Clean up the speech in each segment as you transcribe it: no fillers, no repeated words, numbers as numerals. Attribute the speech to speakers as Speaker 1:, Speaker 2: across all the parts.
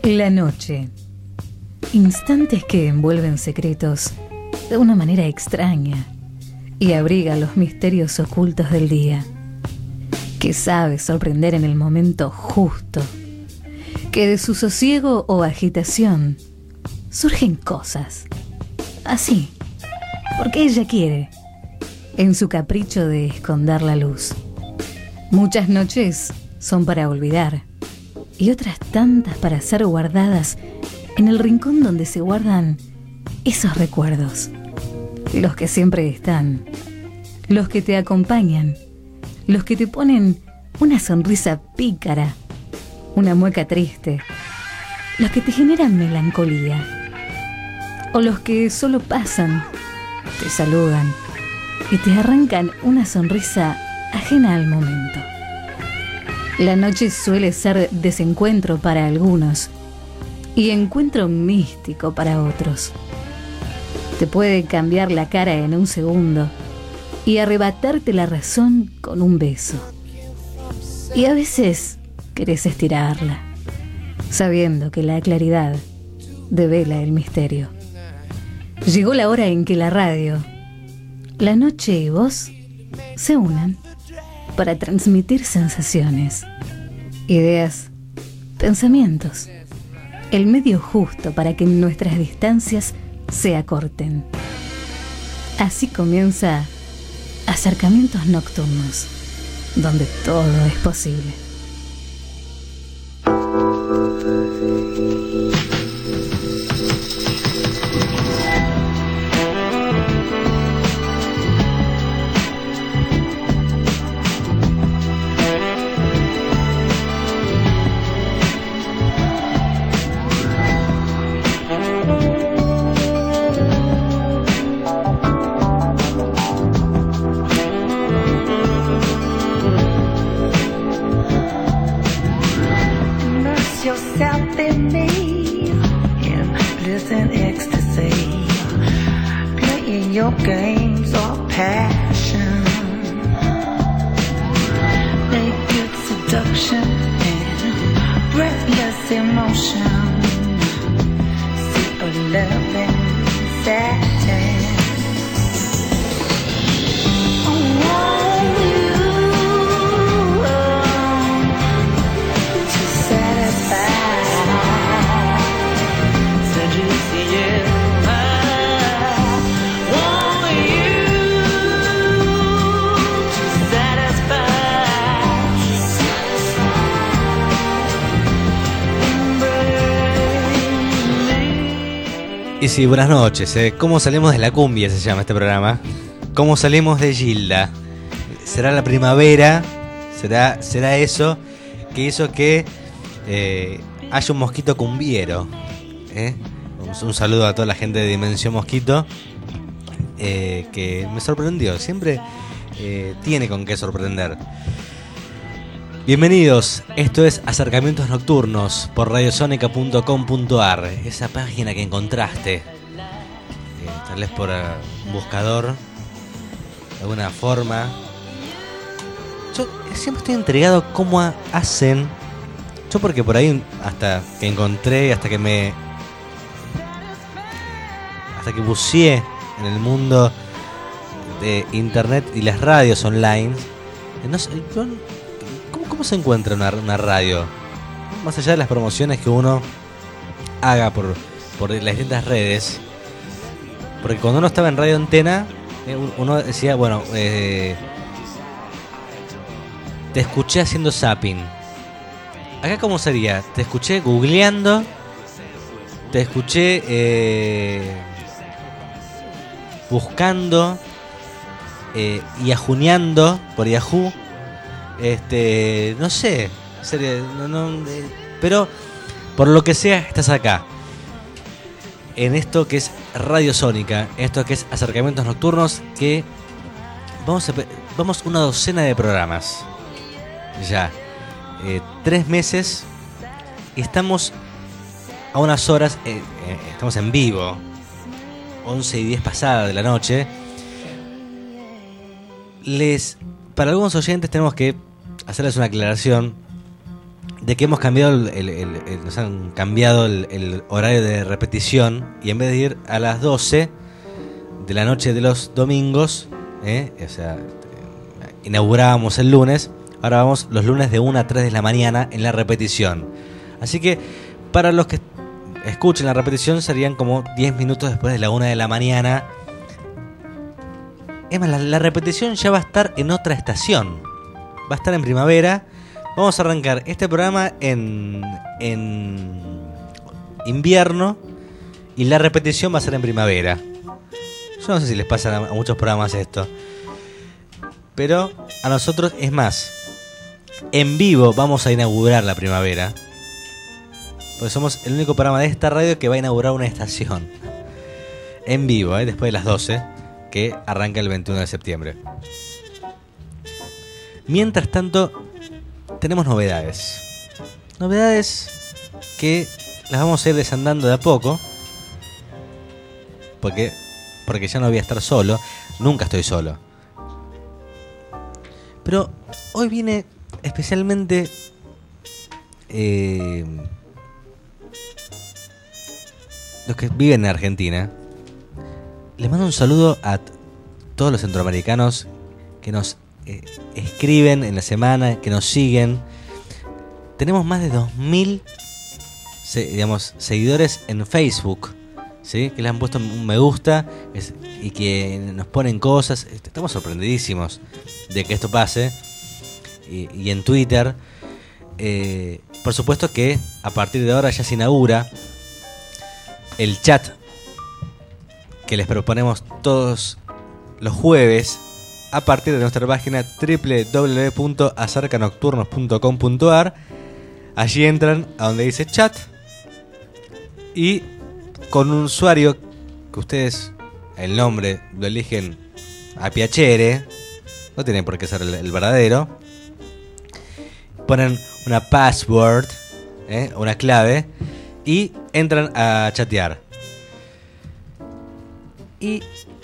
Speaker 1: La noche. Instantes que envuelven secretos de una manera extraña y abriga los misterios ocultos del día, que sabe sorprender en el momento justo, que de su sosiego o agitación surgen cosas, así, porque ella quiere, en su capricho de esconder la luz. Muchas noches son para olvidar y otras tantas para ser guardadas en el rincón donde se guardan esos recuerdos, los que siempre están, los que te acompañan, los que te ponen una sonrisa pícara, una mueca triste, los que te generan melancolía, o los que solo pasan, te saludan y te arrancan una sonrisa ajena al momento. La noche suele ser desencuentro para algunos y encuentro místico para otros. Te puede cambiar la cara en un segundo y arrebatarte la razón con un beso. Y a veces querés estirarla, sabiendo que la claridad devela el misterio. Llegó la hora en que la radio, la noche y vos se unan para transmitir sensaciones, ideas, pensamientos, el medio justo para que nuestras distancias se acorten. Así comienza Acercamientos Nocturnos, donde todo es posible.
Speaker 2: Yourself in me, in bliss and ecstasy, playing your games of passion, naked seduction and breathless emotion, see a loving satin.
Speaker 3: Y sí, buenas noches. ¿Cómo salimos de la cumbia se llama este programa? ¿Cómo salimos de Gilda? ¿Será la primavera? ¿Será eso que hizo que haya un mosquito cumbiero? Un saludo a toda la gente de Dimensión Mosquito, que me sorprendió. Siempre tiene con qué sorprender. Bienvenidos, esto es Acercamientos Nocturnos por radiosonica.com.ar, esa página que encontraste, tal vez por un buscador, de alguna forma. Yo siempre estoy intrigado cómo hacen, yo porque por ahí hasta que encontré, hasta que buceé en el mundo de internet y las radios online, no sé, ¿Cómo se encuentra una radio? Más allá de las promociones que uno haga por las distintas redes. Porque cuando uno estaba en Radio Antena, uno decía, bueno, te escuché haciendo zapping. Acá, ¿cómo sería? Te escuché googleando, te escuché buscando, yahuneando por Yahoo. No sé, serio, pero por lo que sea estás acá en esto que es Radio Sónica, esto que es Acercamientos Nocturnos, que vamos una docena de programas ya, 3 meses y estamos a unas horas, estamos en vivo, 11:10 pasada de la noche. Para algunos oyentes tenemos que hacerles una aclaración. de que hemos cambiado nos han cambiado el horario de repetición, y en vez de ir a las 12 de la noche de los domingos, o sea, inaugurábamos el lunes, ahora vamos los lunes de 1 a 3 de la mañana en la repetición. Así que para los que escuchen la repetición serían como 10 minutos después de la 1 de la mañana. Es más, la repetición ya va a estar en otra estación, va a estar en primavera. Vamos a arrancar este programa en invierno y la repetición va a ser en primavera. Yo no sé si les pasa a muchos programas esto, pero a nosotros, es más, en vivo vamos a inaugurar la primavera, porque somos el único programa de esta radio que va a inaugurar una estación en vivo, después de las 12, que arranca el 21 de septiembre. Mientras tanto, tenemos novedades. Novedades que las vamos a ir desandando de a poco, porque ya no voy a estar solo. Nunca estoy solo. Pero hoy viene especialmente los que viven en Argentina. Les mando un saludo a todos los centroamericanos que nos escriben en la semana, que nos siguen. Tenemos más de 2000 seguidores en Facebook, ¿sí? Que le han puesto un me gusta y que nos ponen cosas. Estamos sorprendidísimos de que esto pase. Y en Twitter, por supuesto que a partir de ahora ya se inaugura el chat que les proponemos todos los jueves a partir de nuestra página www.acercanocturnos.com.ar. Allí entran a donde dice chat y con un usuario que ustedes, el nombre lo eligen a piacere, no tiene por qué ser el verdadero, ponen una password, una clave, y entran a chatear. Y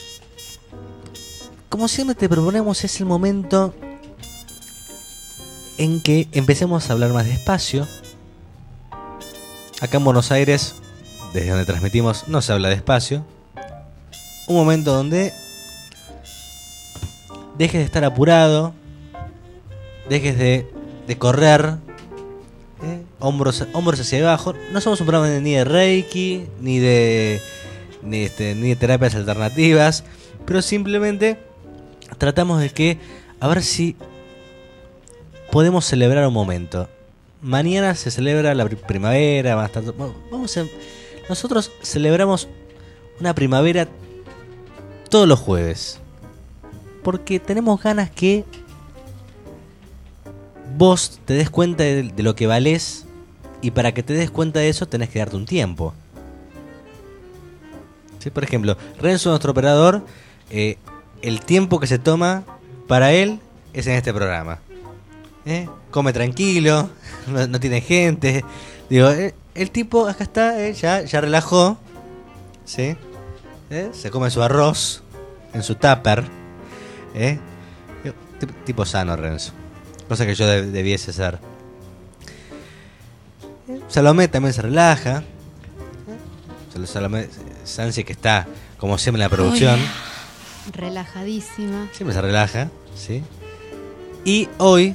Speaker 3: como siempre te proponemos, es el momento en que empecemos a hablar más despacio. Acá en Buenos Aires, desde donde transmitimos, no se habla despacio. Un momento donde dejes de estar apurado, dejes de correr, hombros hacia abajo. No somos un programa ni de Reiki, ni de terapias alternativas, pero simplemente tratamos de que, a ver si podemos celebrar un momento. Mañana se celebra la primavera, nosotros celebramos una primavera todos los jueves, porque tenemos ganas que vos te des cuenta de lo que valés, y para que te des cuenta de eso tenés que darte un tiempo. ¿Sí? Por ejemplo, Renzo, nuestro operador, el tiempo que se toma para él es en este programa. Come tranquilo, no tiene gente. Digo, el tipo acá está, ya relajó, ¿sí? Se come su arroz en su tupper. Tipo sano, Renzo. Cosa que yo debiese ser. Salomé también se relaja. Salomé Sansi, que está como siempre en la producción.
Speaker 4: Relajadísima.
Speaker 3: Siempre se relaja, ¿sí? Y hoy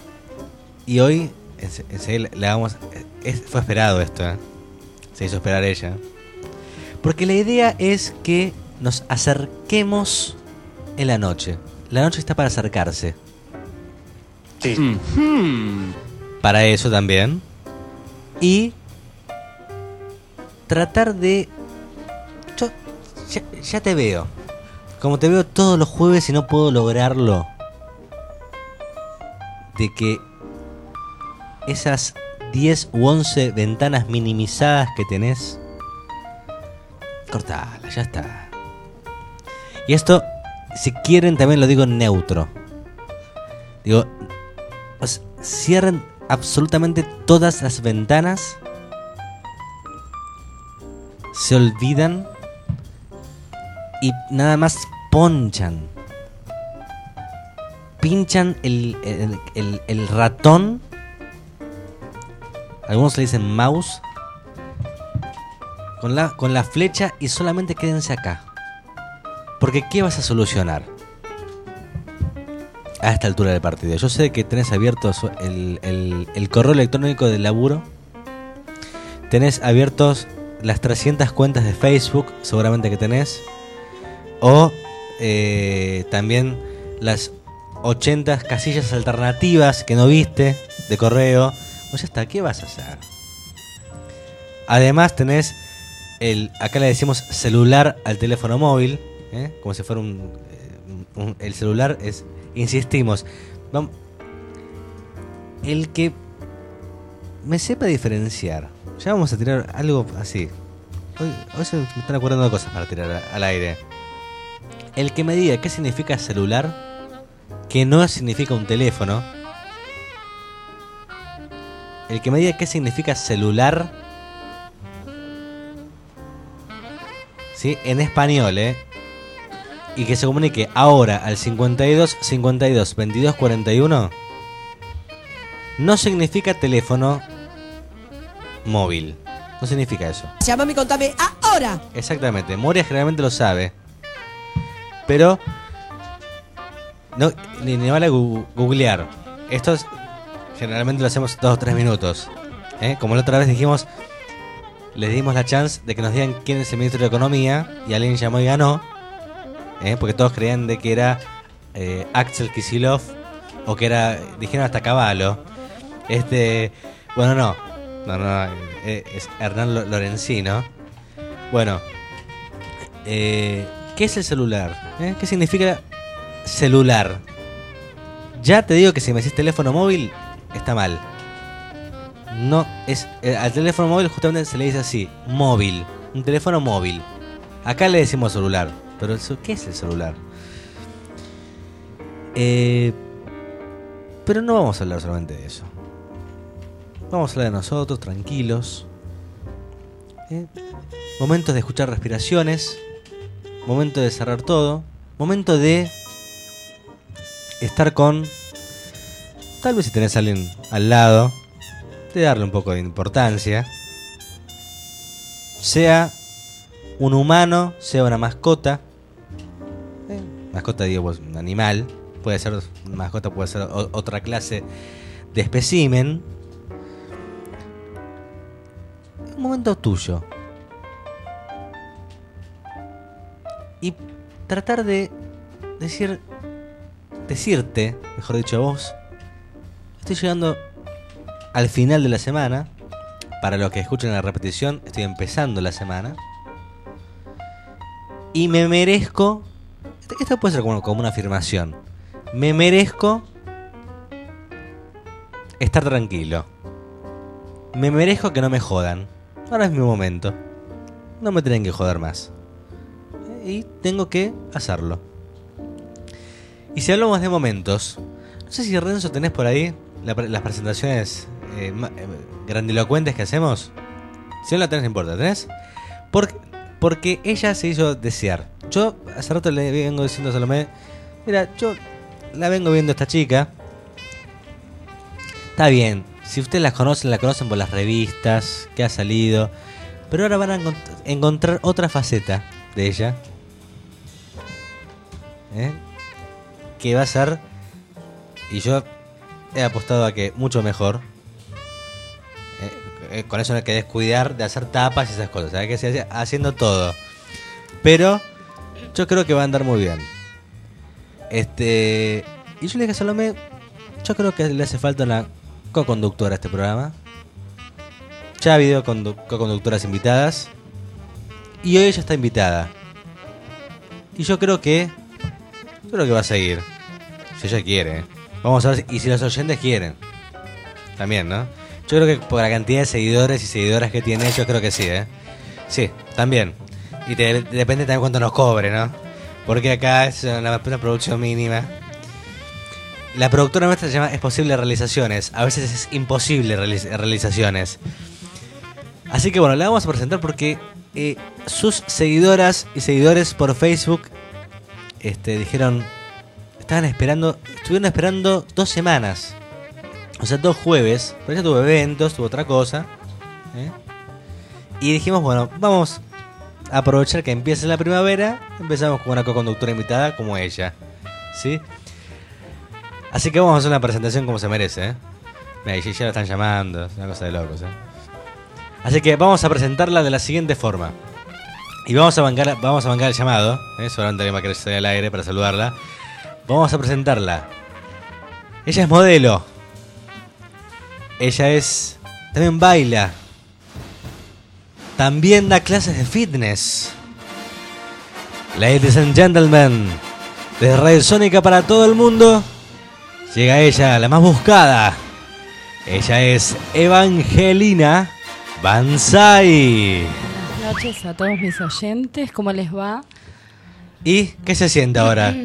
Speaker 3: enseguida le vamos. Fue esperado esto, se hizo esperar ella. Porque la idea es que nos acerquemos en la noche. La noche está para acercarse.
Speaker 5: Sí.
Speaker 3: Para eso también. Y tratar de... Yo ya te veo. Como te veo todos los jueves y no puedo lograrlo. De que esas 10 u 11 ventanas minimizadas que tenés, cortala, ya está. Y esto, si quieren, también lo digo en neutro. Digo, pues, cierren absolutamente todas las ventanas, se olvidan y nada más pinchan el ratón algunos le dicen mouse, con la flecha y solamente quédense acá. Porque ¿qué vas a solucionar a esta altura del partido? Yo sé que tenés abierto el correo electrónico del laburo, tenés abiertos las 300 cuentas de Facebook, seguramente que tenés, o también las 80 casillas alternativas que no viste de correo. O ya está, ¿qué vas a hacer? Además tenés acá le decimos celular al teléfono móvil, como si fuera el celular es, insistimos, el que me sepa diferenciar. Ya vamos a tirar algo así. Hoy se me están acordando de cosas para tirar al aire. El que me diga qué significa celular, que no significa un teléfono. El que me diga qué significa celular, ¿sí? En español, y que se comunique ahora al 52 52 22 41, no significa teléfono móvil. No significa eso.
Speaker 4: Llámame y contame ahora.
Speaker 3: Exactamente. Moria generalmente lo sabe. Pero no, ni vale googlear. Esto generalmente lo hacemos 2 o 3 minutos. Como la otra vez dijimos, les dimos la chance de que nos digan quién es el ministro de Economía, y alguien llamó y ganó. Porque todos creían de que era Axel Kicillof, o que era, dijeron hasta Cavallo. Bueno, no, es Hernán Lorenzino. Bueno, ¿qué es el celular? ¿Qué significa celular? Ya te digo que si me decís teléfono móvil, está mal. No, al teléfono móvil justamente se le dice así, móvil, un teléfono móvil. Acá le decimos celular, pero ¿qué es el celular? Pero no vamos a hablar solamente de eso. Vamos a hablar de nosotros, tranquilos. Momentos de escuchar respiraciones. Momento de cerrar todo. Momento de estar con... Tal vez si tenés a alguien al lado, de darle un poco de importancia. Sea un humano, sea una mascota. Mascota, digo, pues un animal. Puede ser una mascota, puede ser otra clase de espécimen. Un momento tuyo. Y tratar de decirte, mejor dicho a vos, estoy llegando al final de la semana. Para los que escuchen la repetición, estoy empezando la semana. Y me merezco... Esto puede ser como una afirmación. Me merezco estar tranquilo. Me merezco que no me jodan. Ahora es mi momento. No me tienen que joder más. Y tengo que hacerlo. Y si hablamos de momentos, no sé si Renzo tenés por ahí las presentaciones grandilocuentes que hacemos. Si no la tenés, no importa, ¿tenés? Porque ella se hizo desear. Yo hace rato le vengo diciendo a Salomé, mira, yo la vengo viendo a esta chica. Está bien, si ustedes la conocen por las revistas que ha salido. Pero ahora van a encontrar otra faceta de ella. Que va a ser, y yo he apostado a que mucho mejor. Con eso no hay que descuidar de hacer tapas y esas cosas. Hay que seguir haciendo todo. Pero yo creo que va a andar muy bien. Y yo le dije a Salomé, yo creo que le hace falta una co-conductora a este programa. Ya ha habido co-conductoras invitadas. Y hoy ella está invitada. Y yo creo que va a seguir. Si ella quiere. Vamos a ver, y si los oyentes quieren. También, ¿no? Yo creo que por la cantidad de seguidores y seguidoras que tiene, yo creo que sí, Sí, también. Y depende también cuánto nos cobre, ¿no? Porque acá es una producción mínima. La productora nuestra se llama Es Posible Realizaciones. A veces es imposible realizaciones. Así que bueno, la vamos a presentar porque sus seguidoras y seguidores por Facebook estuvieron esperando 2 semanas O sea, 2 jueves. Pero ya tuvo eventos, tuvo otra cosa. Y dijimos, bueno, vamos a aprovechar que empiece la primavera. Empezamos con una co-conductora invitada como ella. ¿Sí? Así que vamos a hacer una presentación como se merece. Mira, y ya la están llamando. Es una cosa de locos. Así que vamos a presentarla de la siguiente forma. Y vamos a bancar el llamado. Seguramente alguien va a querer salir al aire para saludarla. Vamos a presentarla. Ella es modelo. Ella es... También baila. También da clases de fitness. Ladies and gentlemen, desde Radio Sónica para todo el mundo, llega ella, la más buscada. Ella es Evangelina Banzai.
Speaker 6: Buenas noches a todos mis oyentes, ¿cómo les va?
Speaker 3: ¿Y qué se siente ahora?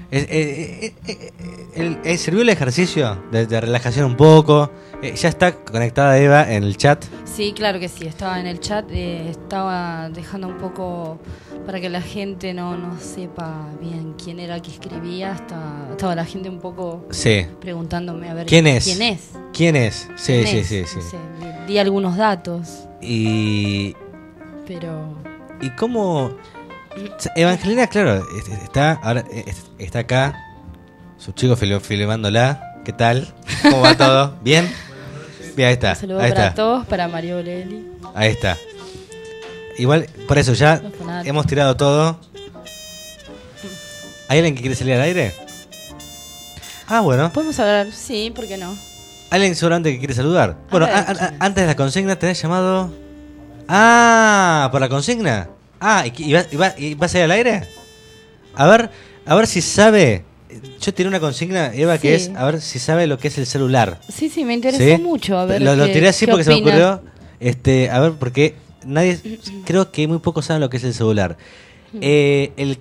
Speaker 3: ¿Sirvió el ejercicio de relajación un poco? ¿Ya está conectada Eva en el chat?
Speaker 6: Sí, claro que sí, estaba en el chat, estaba dejando un poco para que la gente no sepa bien quién era que escribía, estaba la gente un poco preguntándome a ver
Speaker 3: ¿Quién es?
Speaker 6: ¿Quién es?
Speaker 3: Sí.
Speaker 6: No sé, di algunos datos. Pero...
Speaker 3: ¿Y cómo...? Evangelina, claro, está acá, su chico filmándola. ¿Qué tal? ¿Cómo va todo? ¿Bien? Bien, ahí está.
Speaker 6: Un saludo para todos, para Mario Leli.
Speaker 3: Ahí está. Igual, por eso ya hemos tirado todo. ¿Hay alguien que quiere salir al aire? Ah, bueno.
Speaker 6: Podemos hablar, sí, ¿por qué no?
Speaker 3: ¿Alguien seguramente que quiere saludar? Bueno, antes de la consigna, ¿tenés llamado? Ah, ¿por la consigna? Ah, ¿y vas a ir al aire? A ver si sabe. Yo tiré una consigna, Eva, que es a ver si sabe lo que es el celular.
Speaker 6: Sí, me interesó mucho. A ver,
Speaker 3: lo tiré así porque
Speaker 6: opina?
Speaker 3: se me ocurrió. A ver, porque creo que muy pocos saben lo que es el celular. El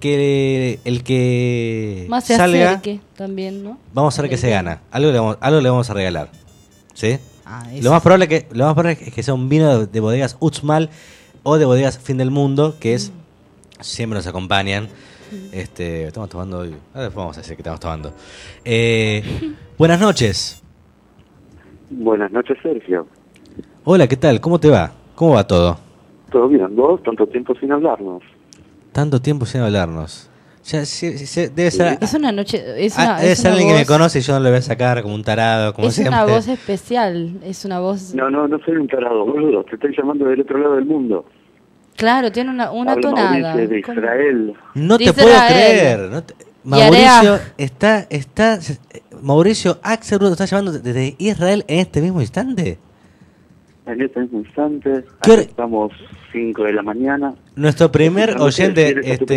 Speaker 3: que
Speaker 6: más se
Speaker 3: salga,
Speaker 6: acerque también, ¿no?
Speaker 3: vamos a ver qué se gana. Algo le vamos a regalar. ¿Sí?
Speaker 6: Eso
Speaker 3: Lo más probable es que sea un vino de bodegas Uxmal o de bodegas Fin del Mundo, que es siempre nos acompañan. Estamos tomando hoy. Después vamos a decir que estamos tomando. Buenas noches.
Speaker 5: Buenas noches, Sergio.
Speaker 3: Hola, ¿qué tal? ¿Cómo te va? ¿Cómo va todo?
Speaker 5: ¿Todo bien? ¿Vos? Tanto tiempo sin hablarnos.
Speaker 3: Tanto tiempo sin hablarnos. Ya, debe ser.
Speaker 6: Es una noche.
Speaker 3: Debe ser alguien que me conoce y yo no le voy a sacar como un tarado, como siempre.
Speaker 6: Es una voz especial. Es una voz.
Speaker 5: No soy un tarado, boludo. Te estoy llamando del otro lado del mundo.
Speaker 6: Claro, tiene una tonada.
Speaker 5: Mauricio de Israel.
Speaker 3: No te puedo creer. Mauricio Mauricio Axelrod está llamando desde Israel en este mismo instante.
Speaker 5: En este mismo instante. Estamos 5 de la mañana.
Speaker 3: Nuestro primer oyente.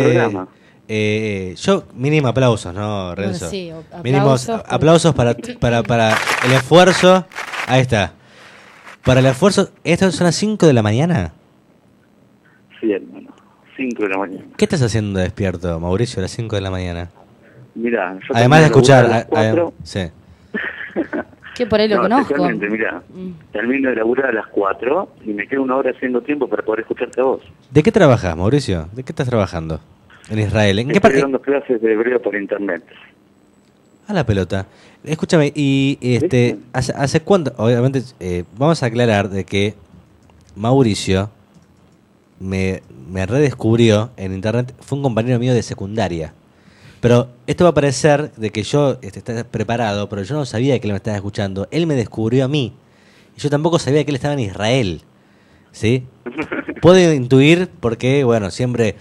Speaker 5: Yo
Speaker 3: mínimo aplausos, ¿no, Renzo?
Speaker 6: Bueno, sí,
Speaker 3: mínimos aplausos para el esfuerzo. Ahí está. Para el esfuerzo. ¿Esto son las 5 de la mañana?
Speaker 5: Sí, hermano. 5 de la mañana.
Speaker 3: ¿Qué estás haciendo despierto, Mauricio, a las 5 de la mañana?
Speaker 5: Mirá, yo
Speaker 3: además de escuchar. Sí.
Speaker 6: Que por ahí lo conozco.
Speaker 5: Mirá, termino de laburar a las 4 y me quedo una hora haciendo tiempo para poder escucharte a vos.
Speaker 3: ¿De qué trabajas, Mauricio? ¿De qué estás trabajando en Israel? ¿En qué parte?
Speaker 5: Estoy dando clases de hebreo por internet.
Speaker 3: A la pelota. Escúchame, y ¿hace cuánto? Obviamente, vamos a aclarar de que Mauricio me redescubrió en internet, fue un compañero mío de secundaria. Pero esto va a parecer de que yo esté preparado, pero yo no sabía que él me estaba escuchando. Él me descubrió a mí. Y yo tampoco sabía que él estaba en Israel. ¿Sí? Puedo intuir porque, bueno, siempre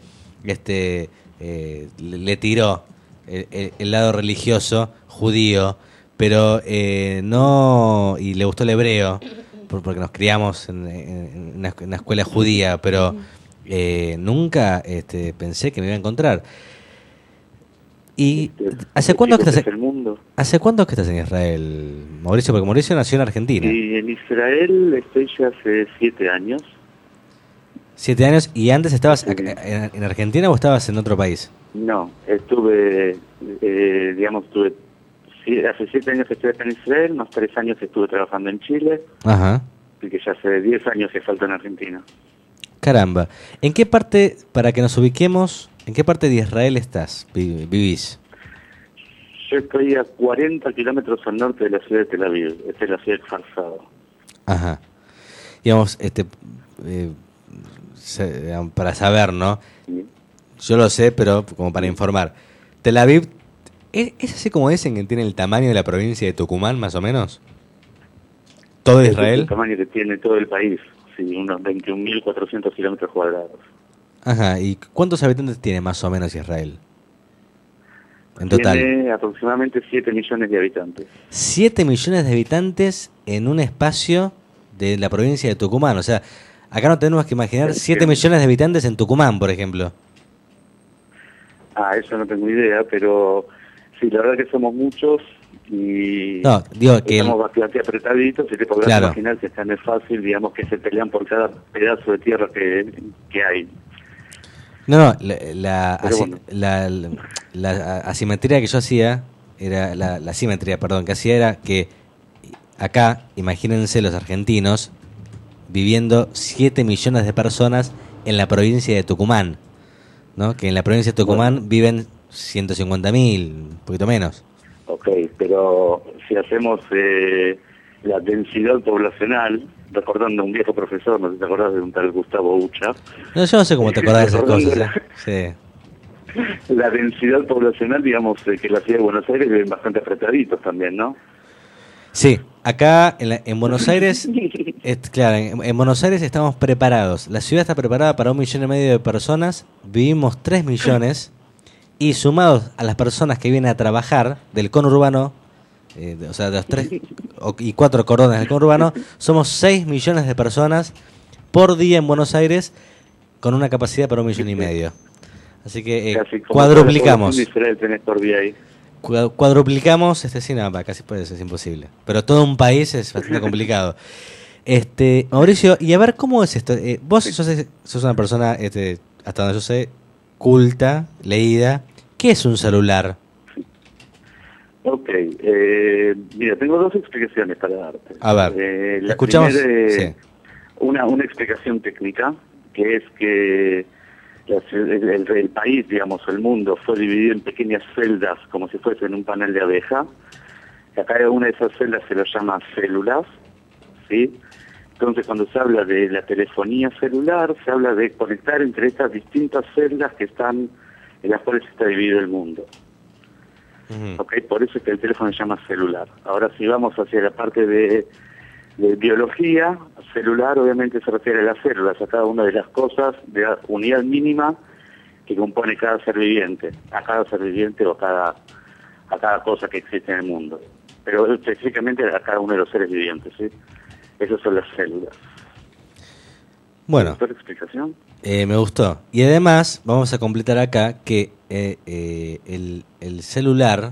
Speaker 3: le tiró el lado religioso, judío, pero no... Y le gustó el hebreo, porque nos criamos en una escuela judía, pero nunca pensé que me iba a encontrar. ¿Y hace cuándo que estás en Israel, Mauricio? Porque Mauricio nació en Argentina.
Speaker 5: Y en Israel estoy ya hace 7 años.
Speaker 3: 7 años, ¿y antes estabas en Argentina o estabas en otro país?
Speaker 5: No, estuve hace 7 años que estoy acá en Israel, más 3 años que estuve trabajando en Chile.
Speaker 3: Ajá.
Speaker 5: Y que ya hace 10 años que falta en Argentina.
Speaker 3: Caramba. ¿En qué parte, para que nos ubiquemos, en qué parte de Israel estás, vivís?
Speaker 5: Yo estoy a 40 kilómetros al norte de la ciudad de Tel Aviv. Esta es la ciudad de Kfar Saba.
Speaker 3: Ajá. Digamos, para saber, ¿no?
Speaker 5: Sí.
Speaker 3: Yo lo sé, pero como para informar. Tel Aviv, ¿es así como dicen que tiene el tamaño de la provincia de Tucumán, más o menos? ¿Todo Israel?
Speaker 5: Es el tamaño que tiene todo el país. Sí, unos 21.400 kilómetros cuadrados.
Speaker 3: Ajá. ¿Y cuántos habitantes tiene más o menos Israel? En total.
Speaker 5: Tiene aproximadamente 7 millones de habitantes.
Speaker 3: 7 millones de habitantes en un espacio de la provincia de Tucumán. O sea, acá no tenemos que imaginar 7 millones de habitantes en Tucumán, por ejemplo.
Speaker 5: Eso no tengo idea, pero sí, la verdad que somos muchos y
Speaker 3: No, digo que
Speaker 5: estamos bastante apretaditos y te podrás
Speaker 3: claro.
Speaker 5: imaginar que está no es fácil, digamos, que se pelean por cada pedazo de tierra que hay.
Speaker 3: No,
Speaker 5: Bueno.
Speaker 3: la asimetría que yo hacía, era la asimetría, perdón, que hacía era que acá, imagínense los argentinos viviendo 7 millones de personas en la provincia de Tucumán, ¿no? Que en la provincia de Tucumán viven 150.000, un poquito menos.
Speaker 5: Ok, pero si hacemos la densidad poblacional, recordando a un viejo profesor, no sé si te acordás de un tal Gustavo Ucha.
Speaker 3: No, yo no sé cómo te acordás de esas cosas, ¿eh? Sí.
Speaker 5: La densidad poblacional, digamos, que la ciudad de Buenos Aires viven bastante apretaditos también, ¿no?
Speaker 3: Sí, acá en Buenos Aires, claro, en Buenos Aires estamos preparados. La ciudad está preparada para 1,5 millones de personas, vivimos 3 millones y sumados a las personas que vienen a trabajar del conurbano, o sea, de los 3 y 4 cordones del conurbano, somos 6 millones de personas por día en Buenos Aires con una capacidad para 1,5 millones. Así que cuadruplicamos. Cuadruplicamos, sí, nada, casi puede ser, es imposible. Pero todo un país es bastante complicado. Mauricio, y a ver, ¿cómo es esto? Vos sos una persona, hasta donde yo sé, culta, leída. ¿Qué es un celular?
Speaker 5: Ok, mira, tengo 2 explicaciones para darte.
Speaker 3: A ver,
Speaker 5: la
Speaker 3: escuchamos.
Speaker 5: Primera,
Speaker 3: Sí.
Speaker 5: una explicación técnica, que es que el país, digamos, el mundo, fue dividido en pequeñas celdas, como si fuese en un panel de abeja. A cada una de esas celdas se lo llama células, ¿sí? Entonces, cuando se habla de la telefonía celular, se habla de conectar entre estas distintas celdas que están, en las cuales está dividido el mundo. Okay, por eso es que el teléfono se llama celular. Ahora, si vamos hacia la parte de biología, celular obviamente se refiere a las células, a cada una de las cosas, de la unidad mínima que compone cada ser viviente, a cada ser viviente o a cada cosa que existe en el mundo. Pero específicamente a cada uno de los seres vivientes, ¿sí? Esas son las células.
Speaker 3: Bueno,
Speaker 5: ¿Te gustó la explicación?
Speaker 3: me gustó. Y además, vamos a completar acá que el celular,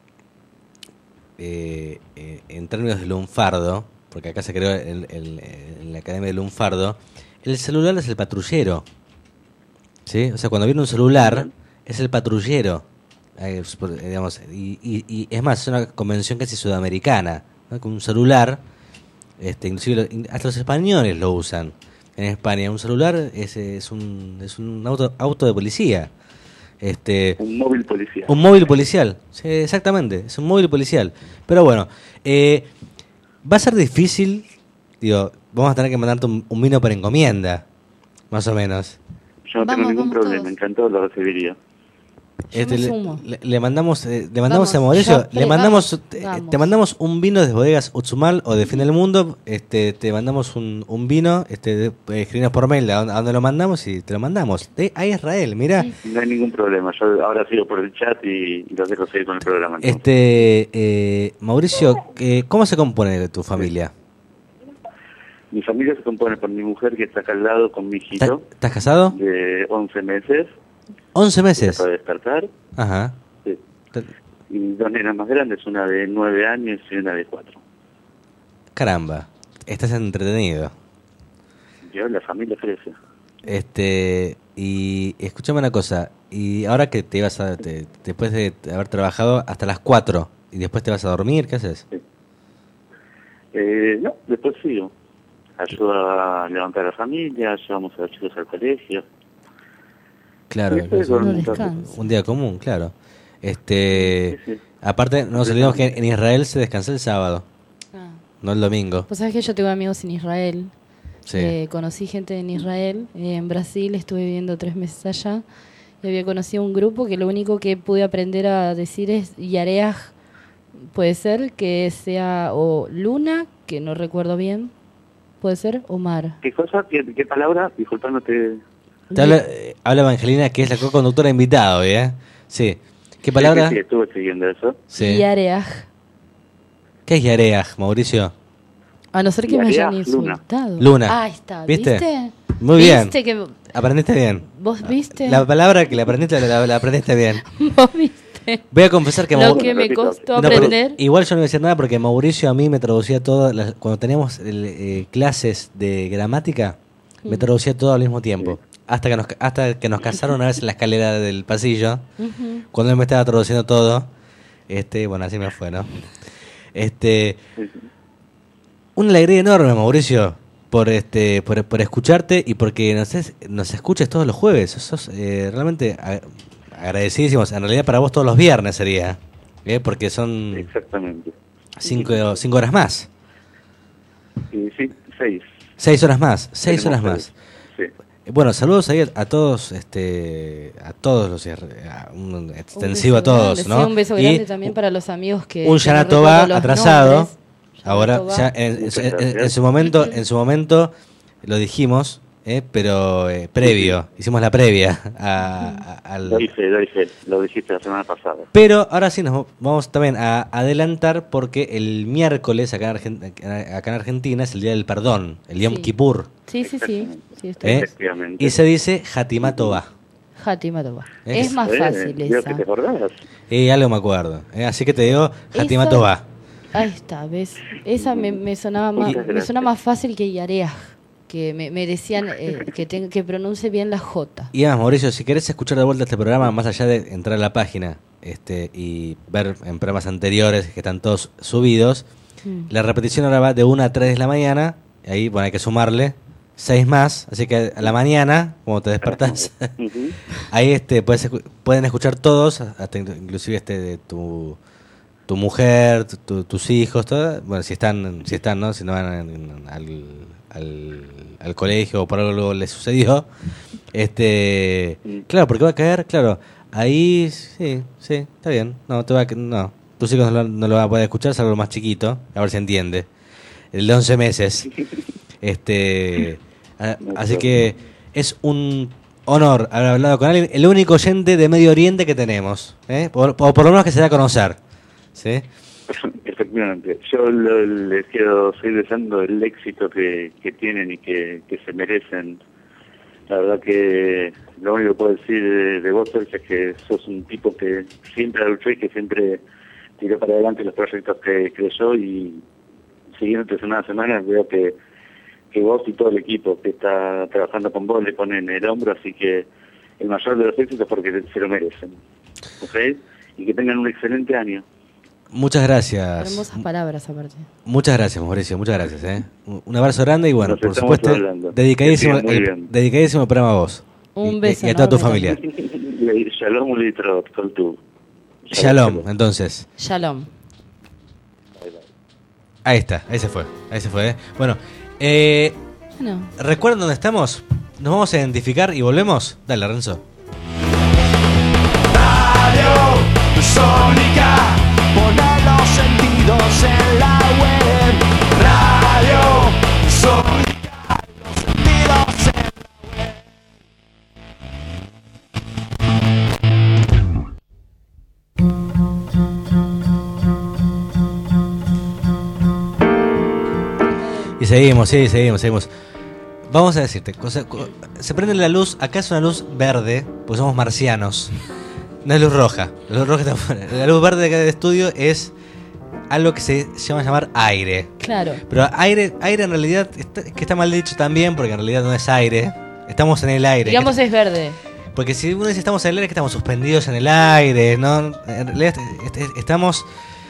Speaker 3: en términos de lunfardo, porque acá se creó en la Academia de Lunfardo, el celular es el patrullero, ¿sí? O sea, cuando viene un celular, es el patrullero, digamos, y es más, es una convención casi sudamericana, ¿no? Con un celular, inclusive hasta los españoles lo usan. En España un celular es un auto de policía.
Speaker 5: Un móvil policial.
Speaker 3: Un móvil policial, sí, exactamente, es un móvil policial. Pero bueno, va a ser difícil, digo, vamos a tener que mandarte un vino por encomienda, más o menos.
Speaker 5: Yo no tengo ningún problema,
Speaker 6: todos.
Speaker 5: encantado lo recibiría.
Speaker 3: Le mandamos a Mauricio, te mandamos un vino de bodegas Utsumal o de Fin del Mundo, te mandamos un vino, escribinos por mail a dónde lo mandamos y te lo mandamos. A Israel, mirá.
Speaker 6: Sí.
Speaker 5: No hay ningún problema, yo ahora sigo por el chat y los dejo seguir con el programa.
Speaker 3: Mauricio, ¿cómo se compone tu familia?
Speaker 5: Mi familia se compone por mi mujer que está acá al lado con mi hijito.
Speaker 3: ¿Estás casado?
Speaker 5: De 11 meses.
Speaker 3: 11 meses.
Speaker 5: Para despertar.
Speaker 3: Ajá.
Speaker 5: Sí. Y 2 nenas más grandes, una de 9 años y una de 4.
Speaker 3: Caramba, estás entretenido.
Speaker 5: Yo, la familia crece.
Speaker 3: Y escúchame una cosa, y ahora que te ibas después de haber trabajado hasta las 4 y después te vas a dormir, ¿qué haces?
Speaker 5: Sí. No, después sigo. Ayudo a levantar a la familia, llevamos a los chicos al colegio.
Speaker 3: Claro,
Speaker 5: Y después duermo un rato.
Speaker 6: descanso.
Speaker 3: un día común, claro.
Speaker 5: Sí.
Speaker 3: Aparte, no nos olvidemos que en Israel se descansa el sábado, no el domingo.
Speaker 6: Pues sabes que yo tengo amigos en Israel.
Speaker 3: Sí.
Speaker 6: Conocí gente en Israel, en Brasil, estuve viviendo 3 meses allá y había conocido un grupo que lo único que pude aprender a decir es Yareaj, puede ser que sea o luna, que no recuerdo bien, puede ser, o mar.
Speaker 5: ¿Qué cosa? ¿Qué palabra? Disculpándote.
Speaker 3: Habla Evangelina, que es la co-conductora invitada hoy, ¿eh? Sí. ¿Qué palabra?
Speaker 5: Sí, estuve siguiendo eso.
Speaker 3: Sí.
Speaker 6: Yareaj.
Speaker 3: ¿Qué es Yareaj, Mauricio?
Speaker 6: A no ser que me hayan insultado.
Speaker 3: Luna.
Speaker 6: Ahí está,
Speaker 3: ¿viste? Muy bien.
Speaker 6: ¿Viste que
Speaker 3: aprendiste bien.
Speaker 6: vos viste?
Speaker 3: La palabra que le aprendiste, la aprendiste bien.
Speaker 6: ¿Vos viste?
Speaker 3: Voy a confesar que
Speaker 6: Lo que me costó aprender.
Speaker 3: Igual yo no voy a decir nada porque Mauricio a mí me traducía todo. Cuando teníamos clases de gramática, me traducía todo al mismo tiempo. Hasta que nos casaron una vez en la escalera del pasillo, cuando él me estaba traduciendo todo. Bueno, así me fue, ¿no? Una alegría enorme, Mauricio, por escucharte y porque nos escuches todos los jueves. Sos realmente agradecidísimos. En realidad para vos todos los viernes sería, porque son
Speaker 5: exactamente
Speaker 3: 5 horas más.
Speaker 5: Sí, 6.
Speaker 3: 6 horas más. 6 horas más.
Speaker 5: Sí.
Speaker 3: Bueno, saludos ahí a todos, los un extensivo a todos, ¿no?
Speaker 6: Sí, un beso grande también para los amigos que
Speaker 3: un Shana Tova atrasado.
Speaker 6: Nombres.
Speaker 3: Ahora ya en su momento lo dijimos, pero previo, hicimos la previa al.
Speaker 5: Doy fe, lo dijiste la semana pasada.
Speaker 3: Pero ahora sí nos vamos también a adelantar porque el miércoles acá en Argentina es el Día del Perdón, el Yom Kippur.
Speaker 6: Sí,
Speaker 5: efectivamente.
Speaker 3: Y se dice Hatimá Tová.
Speaker 6: Hatimá Tová. Es más fácil
Speaker 5: esa.
Speaker 6: esa.
Speaker 5: Que te acordás.
Speaker 3: Algo me acuerdo. Así que te digo Hatimá Tová.
Speaker 6: Ahí está, ¿ves? Esa me sonaba más fácil que Yareaj, que me decían que pronuncie bien la J.
Speaker 3: Y además, Mauricio, si querés escuchar de vuelta este programa, más allá de entrar a la página y ver en programas anteriores que están todos subidos, la repetición ahora va de 1 a 3 de la mañana, y ahí hay que sumarle 6 más, así que a la mañana, como te despertás, ahí pueden escuchar todos, hasta inclusive de tu mujer, tus hijos, todo, bueno, si están, ¿no? Si no van al colegio o por algo luego les sucedió, claro, porque va a caer, claro, ahí sí, está bien, tus hijos no lo van a poder escuchar, salvo lo más chiquito, a ver si entiende, el de 11 meses, así que es un honor haber hablado con alguien, el único oyente de Medio Oriente que tenemos, o por lo menos que se da a conocer. ¿Sí?
Speaker 5: Efectivamente. Yo les quiero seguir deseando el éxito que tienen y que se merecen. La verdad que lo único que puedo decir de vos, Sergio, es que sos un tipo que siempre luchó y que siempre tiró para adelante los proyectos que creyó, y siguiéndote semana a semana veo que vos y todo el equipo que está trabajando con vos le ponen el hombro, así que el mayor de los éxitos porque se lo merecen. ¿Ok? Y que tengan un excelente año.
Speaker 3: Muchas gracias.
Speaker 6: Hermosas palabras aparte.
Speaker 3: Muchas gracias, Mauricio, muchas gracias. Un abrazo grande y bueno, por supuesto,
Speaker 5: hablando.
Speaker 3: dedicadísimo programa a vos.
Speaker 6: Un beso.
Speaker 3: Y a toda tu familia.
Speaker 5: Shalom ulitrot, con tu.
Speaker 3: Shalom, entonces.
Speaker 6: Shalom.
Speaker 3: Ahí está, ahí se fue. Bueno, ¿recuerdan dónde estamos? Nos vamos a identificar y volvemos. Dale, Renzo.
Speaker 7: Radio Sónica. Poner los sentidos en la web. Radio Sónica. Los sentidos en
Speaker 3: la web. Y seguimos. Vamos a decirte, se prende la luz, acá es una luz verde, porque somos marcianos. No es luz roja, está afuera. La luz verde de acá del estudio es algo que se llama llamar aire.
Speaker 6: Claro.
Speaker 3: Pero aire en realidad, que está mal dicho también, porque en realidad no es aire. Estamos en el aire.
Speaker 6: Digamos es verde.
Speaker 3: Porque si uno dice estamos en el aire, es que estamos suspendidos en el aire, ¿no? En realidad estamos...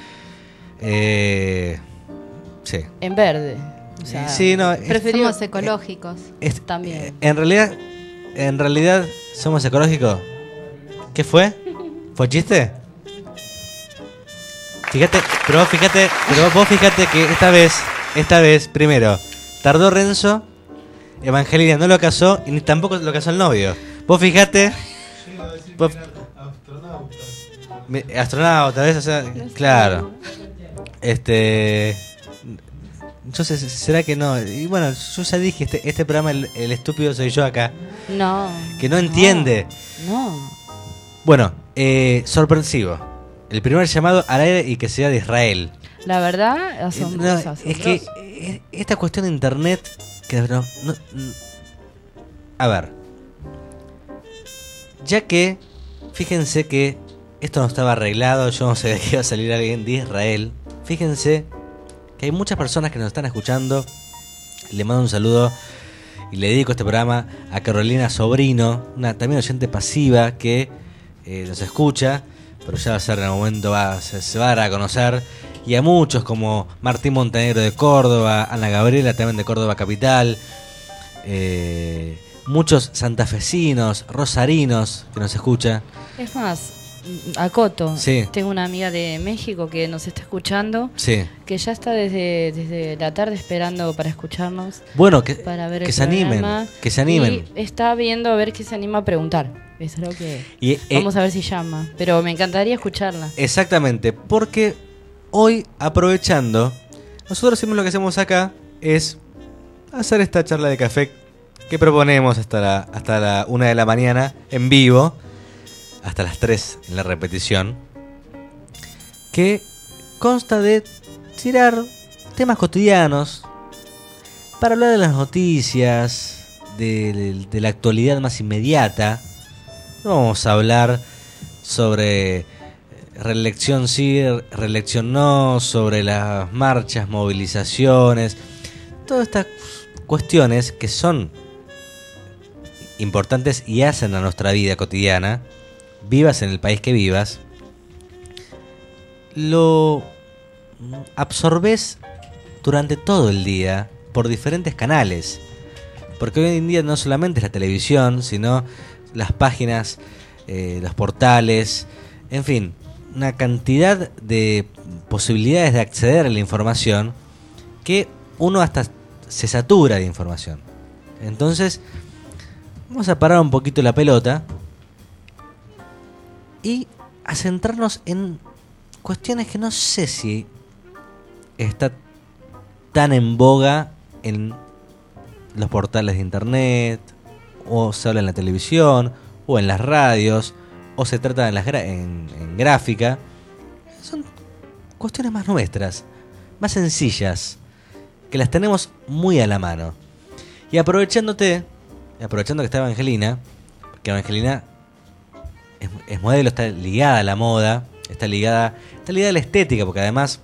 Speaker 3: sí.
Speaker 6: En verde. O sea,
Speaker 3: sí, no,
Speaker 6: somos ecológicos también.
Speaker 3: En realidad somos ecológicos. ¿Qué fue? ¿Fue chiste? vos fíjate que esta vez, primero, tardó Renzo, Evangelina no lo casó y ni tampoco lo casó el novio. Vos fíjate. Astronauta, ¿ves? O sea, claro. Yo sé, ¿será que no? Y bueno, yo ya dije, este programa, el estúpido soy yo acá.
Speaker 6: No.
Speaker 3: Que no entiende.
Speaker 6: No.
Speaker 3: Bueno, sorpresivo. El primer llamado al aire y que sea de Israel.
Speaker 6: La verdad, asombroso.
Speaker 3: Es que esta cuestión de internet, que a ver, ya que fíjense que esto no estaba arreglado, yo no sabía que iba a salir alguien de Israel. Fíjense que hay muchas personas que nos están escuchando. Le mando un saludo y le dedico este programa a Carolina Sobrino, una también oyente pasiva que nos escucha, pero ya va a ser en el momento, se va a dar a conocer. Y a muchos como Martín Montenegro de Córdoba, Ana Gabriela también de Córdoba Capital, muchos santafesinos, rosarinos que nos escucha.
Speaker 6: Es más, acoto,
Speaker 3: sí.
Speaker 6: Tengo una amiga de México que nos está escuchando,
Speaker 3: sí.
Speaker 6: Que ya está desde la tarde esperando para escucharnos.
Speaker 3: Bueno,
Speaker 6: para ver
Speaker 3: que se animen, que se animen.
Speaker 6: Y está viendo a ver qué se anima a preguntar. Eso es lo que vamos a ver si llama, pero me encantaría escucharla.
Speaker 3: Exactamente, porque hoy, aprovechando, nosotros siempre lo que hacemos acá es hacer esta charla de café que proponemos hasta la 1 de la mañana en vivo, hasta las 3 en la repetición, que consta de tirar temas cotidianos para hablar de las noticias, de la actualidad más inmediata. No vamos a hablar sobre reelección sí, reelección no, sobre las marchas, movilizaciones, todas estas cuestiones que son importantes y hacen a nuestra vida cotidiana, vivas en el país que vivas, lo absorbes durante todo el día por diferentes canales, porque hoy en día no solamente es la televisión, sino las páginas, los portales, en fin, una cantidad de posibilidades de acceder a la información que uno hasta se satura de información. Entonces, vamos a parar un poquito la pelota y a centrarnos en cuestiones que no sé si está tan en boga en los portales de internet, o se habla en la televisión, o en las radios, o se trata en gráfica. Son cuestiones más nuestras, más sencillas, que las tenemos muy a la mano. Y aprovechando que está Evangelina, porque Evangelina es modelo, está ligada a la moda, está ligada a la estética, porque además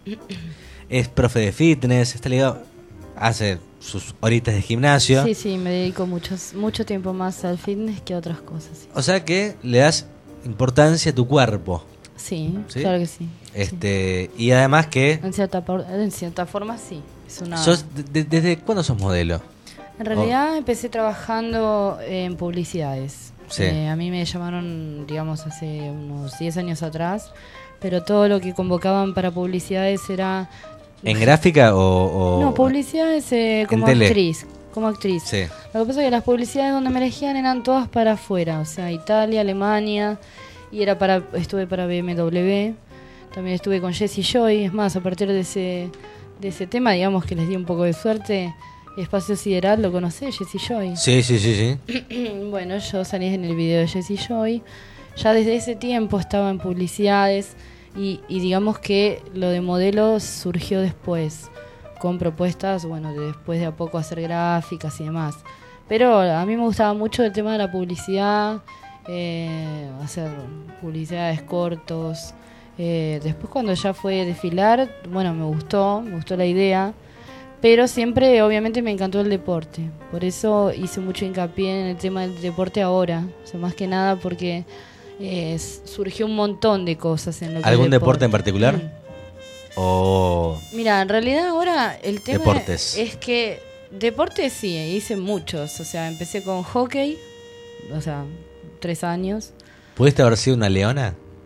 Speaker 3: es profe de fitness, está ligado, hace sus horitas de gimnasio.
Speaker 6: Sí, me dedico mucho tiempo más al fitness que a otras cosas. Sí.
Speaker 3: O sea que le das importancia a tu cuerpo.
Speaker 6: Sí, claro que sí.
Speaker 3: Y además que
Speaker 6: en cierta forma sí. Es una...
Speaker 3: ¿Desde cuándo sos modelo?
Speaker 6: En realidad empecé trabajando en publicidades.
Speaker 3: Sí.
Speaker 6: A mí me llamaron, digamos, hace unos 10 años atrás, pero todo lo que convocaban para publicidades era...
Speaker 3: ¿En gráfica o...?
Speaker 6: No, publicidades como actriz.
Speaker 3: Sí.
Speaker 6: Lo que pasa es que las publicidades donde me elegían eran todas para afuera, o sea, Italia, Alemania, y estuve para BMW, también estuve con Jesse Joy. Es más, a partir de ese tema, digamos que les di un poco de suerte. Espacio Sideral, ¿lo conocés, Jesse Joy?
Speaker 3: Sí.
Speaker 6: Bueno, yo salí en el video de Jesse Joy. Ya desde ese tiempo estaba en publicidades y digamos que lo de modelo surgió después, con propuestas, bueno, de después de a poco hacer gráficas y demás. Pero a mí me gustaba mucho el tema de la publicidad, hacer publicidades cortos. Después cuando ya fue desfilar, bueno, me gustó la idea. Pero siempre, obviamente, me encantó el deporte. Por eso hice mucho hincapié en el tema del deporte ahora. O sea, más que nada porque surgió un montón de cosas en lo que
Speaker 3: ¿Algún deporte en particular? ¿O...?
Speaker 6: Mira, en realidad ahora el tema
Speaker 3: deportes.
Speaker 6: Es que... Deportes sí, hice muchos. O sea, empecé con hockey. O sea, 3 años.
Speaker 3: ¿Pudiste haber sido una leona?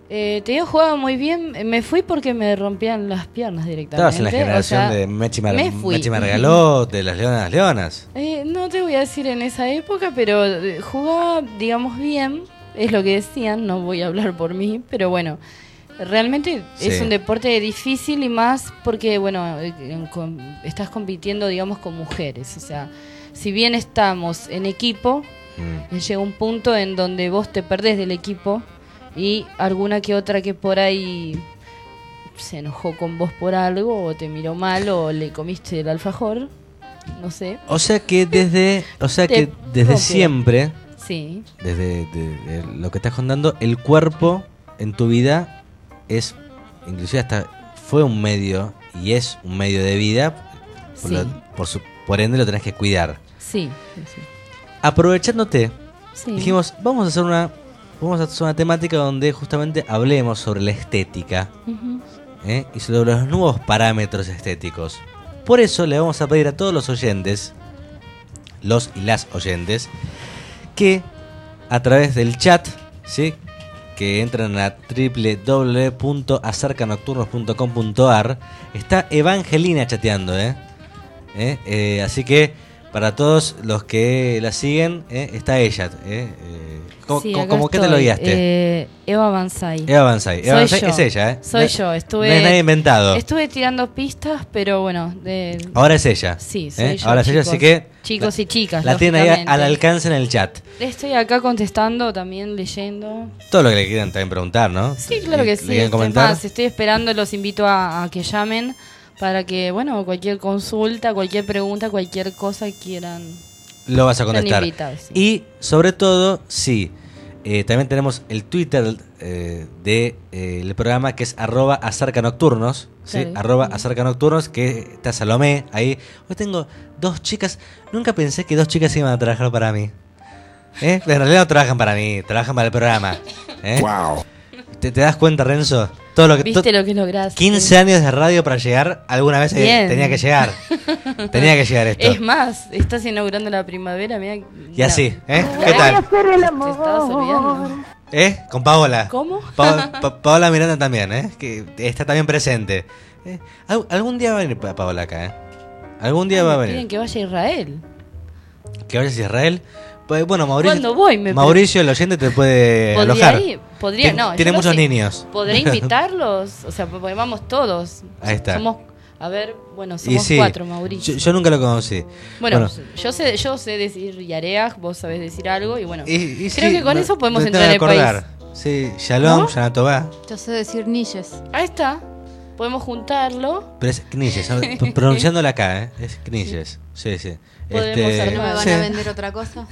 Speaker 6: Te digo, jugaba muy bien. Me fui porque me rompían las piernas directamente.
Speaker 3: Estabas en la generación de Mechi me regaló, de las leonas.
Speaker 6: No te voy a decir en esa época, pero jugaba, digamos, bien. Es lo que decían, no voy a hablar por mí, pero bueno. Realmente es un deporte difícil y más porque, bueno, estás compitiendo, digamos, con mujeres. O sea, si bien estamos en equipo, llega un punto en donde vos te perdés del equipo y alguna que otra que por ahí se enojó con vos por algo o te miró mal o le comiste el alfajor, no sé.
Speaker 3: O sea que desde siempre,
Speaker 6: sí,
Speaker 3: desde lo que estás contando, el cuerpo en tu vida es, inclusive hasta fue un medio y es un medio de vida,
Speaker 6: sí.
Speaker 3: Por ende lo tenés que cuidar.
Speaker 6: Sí.
Speaker 3: Aprovechándote,
Speaker 6: Sí.
Speaker 3: dijimos, vamos a hacer una temática donde justamente hablemos sobre la estética y sobre los nuevos parámetros estéticos. Por eso le vamos a pedir a todos los oyentes, los y las oyentes, que a través del chat, ¿sí?, que entran a www.acercanocturnos.com.ar. Está Evangelina chateando, así que para todos los que la siguen, está ella. ¿Cómo que te lo guiaste?
Speaker 6: Eva Banzai.
Speaker 3: Eva Banzai es ella,
Speaker 6: Soy yo.
Speaker 3: No es nadie inventado.
Speaker 6: Estuve tirando pistas, pero bueno.
Speaker 3: Ahora es ella.
Speaker 6: Sí, soy yo.
Speaker 3: Ahora es ella, así que.
Speaker 6: Chicos y chicas.
Speaker 3: La tienen ahí al alcance en el chat.
Speaker 6: Estoy acá contestando, también leyendo.
Speaker 3: Todo lo que le quieran también preguntar, ¿no?
Speaker 6: Sí, claro que sí. Más, estoy esperando, los invito a que llamen para que, bueno, cualquier consulta, cualquier pregunta, cualquier cosa quieran.
Speaker 3: Lo vas a contestar.
Speaker 6: Invitados, sí.
Speaker 3: Y sobre todo, sí, también tenemos el Twitter del programa, que es @acercanocturnos, ¿sí? @acercanocturnos, que está Salomé ahí. Hoy tengo 2 chicas. Nunca pensé que 2 chicas iban a trabajar para mí. En realidad no trabajan para mí, trabajan para el programa.
Speaker 7: Wow.
Speaker 3: ¿Te das cuenta, Renzo? Todo lo que
Speaker 6: ¿Viste lo que lograste?
Speaker 3: 15 años de radio para llegar, alguna vez tenía que llegar. Tenía que llegar esto.
Speaker 6: Es más, estás inaugurando la primavera, mira.
Speaker 3: Y así, ¿Qué tal?
Speaker 6: Te estabas olvidando.
Speaker 3: Con Paola.
Speaker 6: ¿Cómo?
Speaker 3: Paola Miranda también, que está también presente. Algún día va a venir Paola acá, Algún día va a venir.
Speaker 6: Quieren que vaya a Israel.
Speaker 3: ¿Que vayas a Israel? Pues, bueno, Mauricio.
Speaker 6: ¿Cuándo voy?
Speaker 3: Mauricio, el oyente, te puede alojar. Tiene muchos niños.
Speaker 6: ¿Podré invitarlos? O sea, porque vamos todos.
Speaker 3: Ahí está.
Speaker 6: Somos 4, Mauricio.
Speaker 3: Yo nunca lo conocí.
Speaker 6: Bueno, yo sé decir Yareaj, vos sabés decir algo y bueno. Creo que con eso podemos entrar en el país.
Speaker 3: Sí, Shalom,
Speaker 6: ¿No?
Speaker 3: Shanatová.
Speaker 8: Yo sé decir Niyes.
Speaker 6: Ahí está. Podemos juntarlo.
Speaker 3: Pero es Knishes, pronunciándola acá, es Knishes. Sí.
Speaker 6: Podemos
Speaker 8: ¿No me van a vender otra cosa?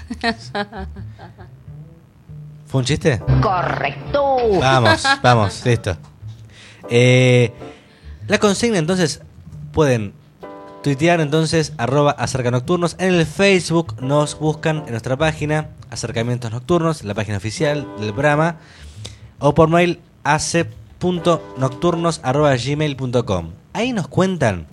Speaker 3: ¿Fue un chiste?
Speaker 9: Correcto.
Speaker 3: Vamos, listo. La consigna, entonces, pueden tuitear, entonces, @acercanocturnos. En el Facebook nos buscan en nuestra página, Acercamientos Nocturnos, la página oficial del programa, o por mail ac.nocturnos@gmail.com. Ahí nos cuentan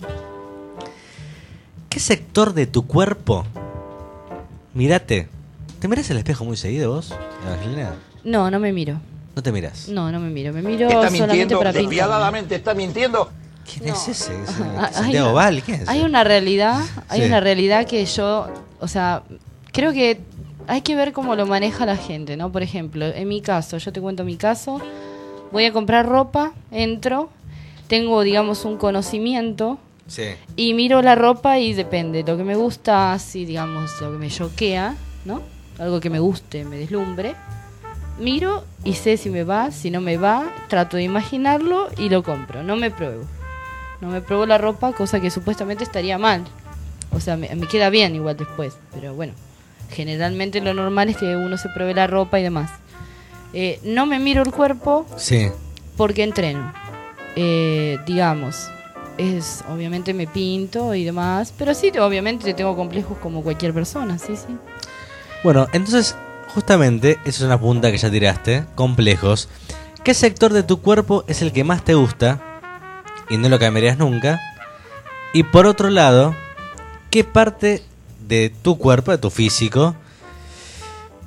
Speaker 3: qué sector de tu cuerpo. Mirate. ¿Te miras al espejo muy seguido vos, Evangelina?
Speaker 6: No me miro.
Speaker 3: ¿No te miras?
Speaker 6: No me miro. Me miro
Speaker 7: Está
Speaker 6: solamente
Speaker 7: mintiendo,
Speaker 6: para pintar.
Speaker 7: despiadadamente está mintiendo.
Speaker 3: ¿Quién es ese? Santiago Val, ¿quién es ese?
Speaker 6: Hay una realidad,
Speaker 3: Sí.
Speaker 6: que yo, o sea, creo que hay que ver cómo lo maneja la gente, ¿no? Por ejemplo, en mi caso, yo te cuento mi caso, voy a comprar ropa, entro, tengo, digamos, un conocimiento
Speaker 3: Sí.
Speaker 6: y miro la ropa y depende, lo que me gusta, así, digamos, lo que me choquea, ¿no? Algo que me guste, me deslumbre, miro y sé si me va, si no me va, trato de imaginarlo y lo compro, no me pruebo la ropa, cosa que supuestamente estaría mal, o sea, me queda bien igual después, pero bueno, generalmente lo normal es que uno se pruebe la ropa y demás. No me miro el cuerpo,
Speaker 3: Sí.
Speaker 6: porque entreno, digamos, obviamente me pinto y demás, pero sí, obviamente tengo complejos como cualquier persona, sí.
Speaker 3: Bueno, entonces, justamente, esa es una punta que ya tiraste, complejos. ¿Qué sector de tu cuerpo es el que más te gusta y no lo cambiarías nunca? Y por otro lado, ¿qué parte de tu cuerpo, de tu físico,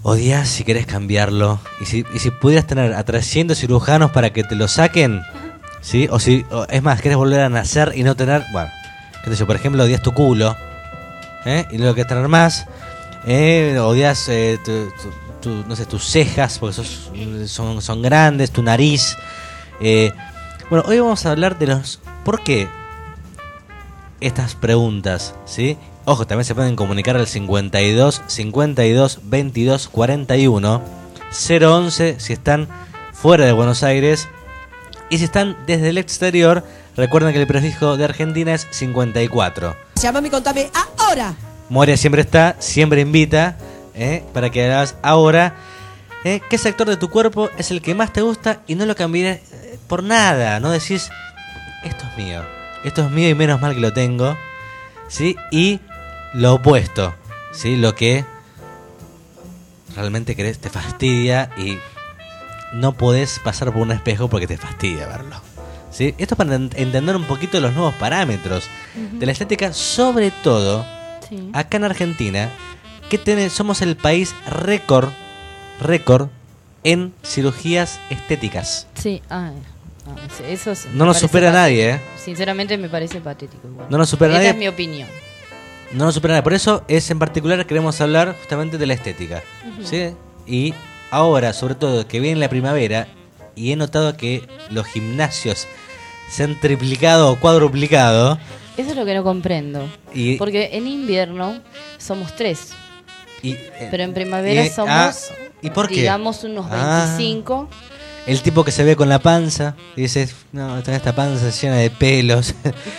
Speaker 3: odias si querés cambiarlo. Y si pudieras tener a 300 cirujanos para que te lo saquen, ¿sí? O es más, querés volver a nacer y no tener, bueno, qué sé yo, por ejemplo, odias tu culo, y no lo querés tener más, odias no sé, tus cejas porque son grandes, tu nariz. Bueno, hoy vamos a hablar de los ¿por qué? Estas preguntas, ¿sí? Ojo, también se pueden comunicar al 52 52 22 41 011 si están fuera de Buenos Aires. Y si están desde el exterior, recuerden que el prefijo de Argentina es 54.
Speaker 4: Llámame y contame ahora.
Speaker 3: Moria siempre está, siempre invita, para que hagas ahora. ¿Qué sector de tu cuerpo es el que más te gusta y no lo cambiarás por nada? No decís, esto es mío y menos mal que lo tengo, ¿sí? Y lo opuesto, ¿sí? Lo que realmente querés, te fastidia y no podés pasar por un espejo porque te fastidia verlo, ¿sí? Esto es para entender un poquito los nuevos parámetros de la estética, sobre todo acá en Argentina, que somos el país récord en cirugías estéticas.
Speaker 6: Sí, eso
Speaker 3: no nos supera nadie,
Speaker 6: Sinceramente me parece patético igual.
Speaker 3: No nos supera nadie.
Speaker 6: Esa es mi opinión.
Speaker 3: No nos supera nadie. Por eso en particular queremos hablar justamente de la estética, ¿sí? Y ahora, sobre todo, que viene la primavera y he notado que los gimnasios se han triplicado o cuadruplicado.
Speaker 6: Eso es lo que no comprendo. Porque en invierno somos 3. Pero en primavera somos,
Speaker 3: ¿y por qué?
Speaker 6: Digamos, unos 25.
Speaker 3: El tipo que se ve con la panza y dices, no, esta panza llena de pelos,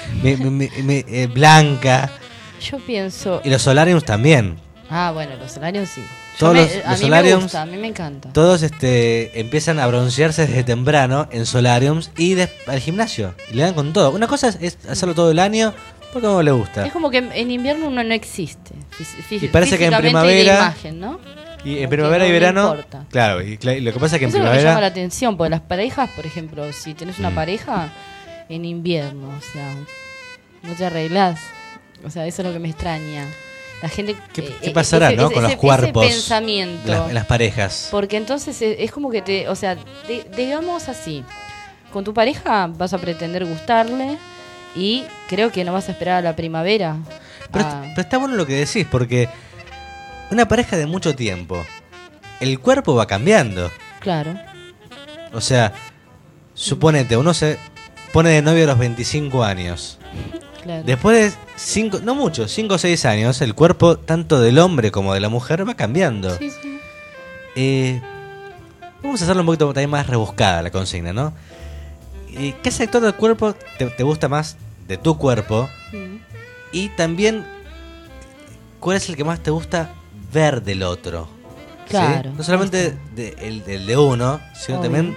Speaker 3: blanca.
Speaker 6: Yo pienso...
Speaker 3: Y los solariums también.
Speaker 6: Bueno, los solariums sí.
Speaker 3: Todos los solariums,
Speaker 6: me gusta, a mí me encanta.
Speaker 3: Todos empiezan a broncearse desde temprano en solariums y al gimnasio. Y le dan con todo. Una cosa es hacerlo todo el año porque no le gusta.
Speaker 6: Es como que en invierno uno no existe.
Speaker 3: Y parece que en primavera...
Speaker 6: La imagen, ¿no?
Speaker 3: Y en primavera y verano... Claro, y lo que pasa es que en primavera...
Speaker 6: Eso me llama la atención, porque las parejas, por ejemplo, si tenés una pareja en invierno, o sea, no te arreglás. O sea, eso es lo que me extraña. La gente...
Speaker 3: ¿Qué pasará, no? Con los cuerpos
Speaker 6: ese pensamiento,
Speaker 3: en las parejas.
Speaker 6: Porque entonces es como que o sea, digamos así, con tu pareja vas a pretender gustarle y creo que no vas a esperar a la primavera.
Speaker 3: Pero está bueno lo que decís, porque una pareja de mucho tiempo, el cuerpo va cambiando.
Speaker 6: Claro.
Speaker 3: O sea, suponete, uno se pone de novio a los 25 años. Claro. Después de 5 o 6 años, el cuerpo tanto del hombre como de la mujer va cambiando.
Speaker 6: Sí, sí.
Speaker 3: Vamos a hacerlo un poquito también más rebuscada la consigna, ¿no? ¿Qué sector del cuerpo te gusta más de tu cuerpo? Y también, ¿cuál es el que más te gusta ver del otro?
Speaker 6: Claro.
Speaker 3: ¿Sí? No solamente el de uno, sino también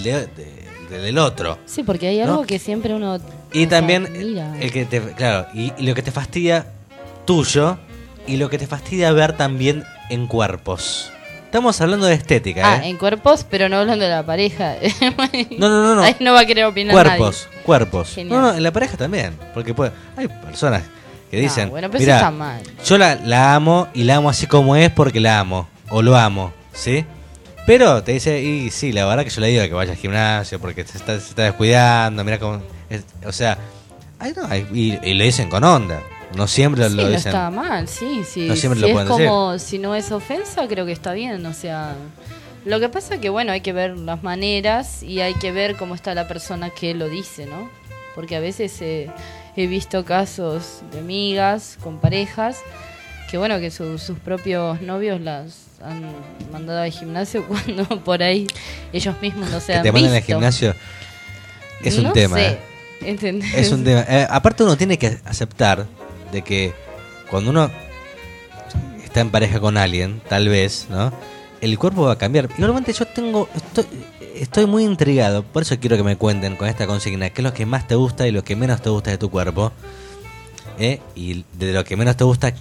Speaker 3: del otro.
Speaker 6: Sí, porque hay algo, ¿no?, que siempre uno...
Speaker 3: Y también
Speaker 6: mira.
Speaker 3: Y lo que te fastidia tuyo y lo que te fastidia ver también en cuerpos. Estamos hablando de estética,
Speaker 6: en cuerpos, pero no hablando de la pareja.
Speaker 3: No.
Speaker 6: Ahí no va a querer opinar
Speaker 3: Cuerpos.
Speaker 6: Genial.
Speaker 3: No, en la pareja también. Porque hay personas que dicen,
Speaker 6: bueno, pero
Speaker 3: mira,
Speaker 6: eso está mal.
Speaker 3: Yo la amo y la amo así como es porque la amo. O lo amo, ¿sí? Pero te dice, y sí, la verdad que yo le digo que vaya al gimnasio porque se está descuidando, mira cómo... o sea, y lo dicen con onda. No siempre lo dicen.
Speaker 6: No está mal, sí.
Speaker 3: No siempre lo pueden decir.
Speaker 6: Si no es ofensa, creo que está bien. O sea, lo que pasa es que, bueno, hay que ver las maneras y hay que ver cómo está la persona que lo dice, ¿no? Porque a veces he visto casos de amigas con parejas que, bueno, que sus propios novios las han mandado al gimnasio cuando por ahí ellos mismos no se han visto. Que te manden al
Speaker 3: gimnasio es un tema.
Speaker 6: ¿Entendés?
Speaker 3: Es un tema. Aparte uno tiene que aceptar de que cuando uno está en pareja con alguien, tal vez, ¿no? El cuerpo va a cambiar. Igualmente yo estoy muy intrigado, por eso quiero que me cuenten con esta consigna qué es lo que más te gusta y lo que menos te gusta de tu cuerpo. Y de lo que menos te gusta,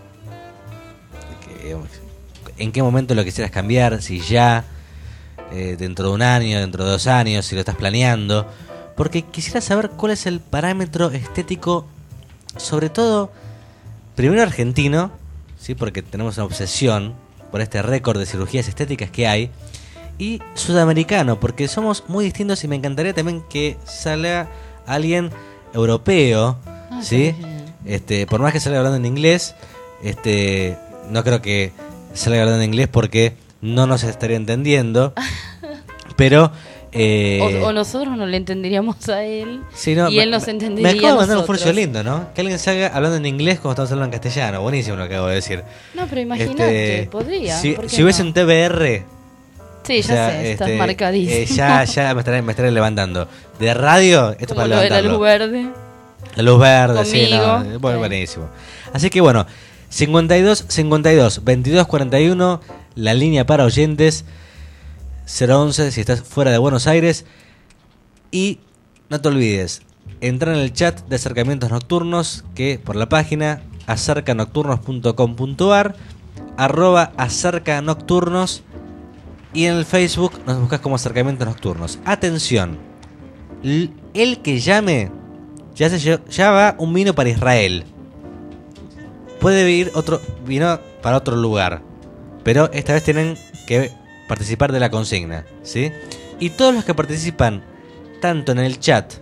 Speaker 3: en qué momento lo quisieras cambiar, si ya, dentro de un año, dentro de 2 años, si lo estás planeando. Porque quisiera saber cuál es el parámetro estético, sobre todo, primero argentino, ¿sí? Porque tenemos una obsesión por este récord de cirugías estéticas que hay, y sudamericano, porque somos muy distintos y me encantaría también que salga alguien europeo, ¿sí? Por más que salga hablando en inglés, no creo que salga hablando en inglés porque no nos estaría entendiendo, pero...
Speaker 6: o nosotros no le entenderíamos a él,
Speaker 3: sí, no,
Speaker 6: y él nos entendería a nosotros.
Speaker 3: Me acabo de mandar un furcio lindo, ¿no? Que alguien salga hablando en inglés cuando estamos hablando en castellano. Buenísimo lo que acabo de decir.
Speaker 6: No, pero imagínate, podría.
Speaker 3: Si hubiese un TBR...
Speaker 6: Sí, ya sé, estás marcadísimo.
Speaker 3: Ya me estaré levantando. De radio, esto
Speaker 6: como
Speaker 3: para levantarlo.
Speaker 6: La luz verde.
Speaker 3: La luz verde,
Speaker 6: conmigo.
Speaker 3: Sí, no, bueno, buenísimo. Así que bueno, 52 52 22 41, la línea para oyentes, 011 si estás fuera de Buenos Aires. Y no te olvides, entrar en el chat de Acercamientos Nocturnos, que por la página acercanocturnos.com.ar, @acercanocturnos, y en el Facebook nos buscas como Acercamientos Nocturnos. Atención, el que llame ya va un vino para Israel. Puede ir otro vino para otro lugar, pero esta vez tienen que participar de la consigna, ¿sí? Y todos los que participan, tanto en el chat,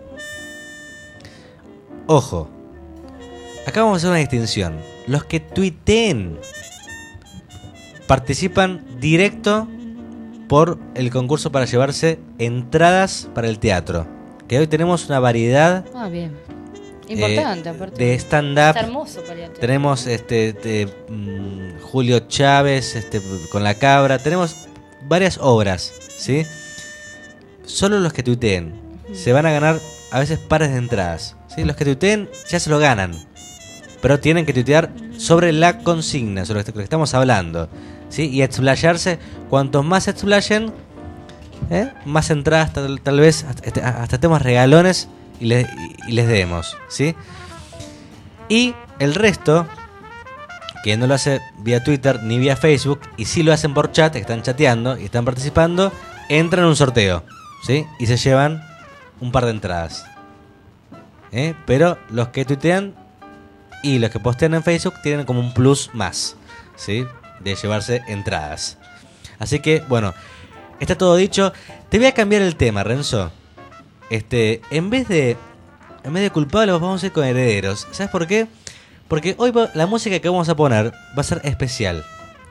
Speaker 3: ojo, acá vamos a hacer una distinción. Los que tuiteen participan directo por el concurso para llevarse entradas para el teatro, que hoy tenemos una variedad
Speaker 6: importante, aparte
Speaker 3: de stand-up.
Speaker 6: Está hermoso para el teatro.
Speaker 3: Tenemos Julio Chávez con La Cabra, tenemos varias obras, ¿sí? Solo los que tuiteen se van a ganar a veces pares de entradas, ¿sí? Los que tuiteen ya se lo ganan, pero tienen que tuitear sobre la consigna, sobre lo que estamos hablando, ¿sí? Y explayarse. Cuantos más se explayen, más entradas tal vez hasta temas regalones y les demos, ¿sí? Y el resto, que no lo hace vía Twitter ni vía Facebook, y sí lo hacen por chat, están chateando y están participando, entran en un sorteo, ¿sí? Y se llevan un par de entradas, pero los que tuitean y los que postean en Facebook tienen como un plus más, ¿sí? De llevarse entradas. Así que, bueno, está todo dicho. Te voy a cambiar el tema, Renzo. En vez de culpables, vamos a ir con herederos. ¿Sabes por qué? Porque hoy la música que vamos a poner va a ser especial.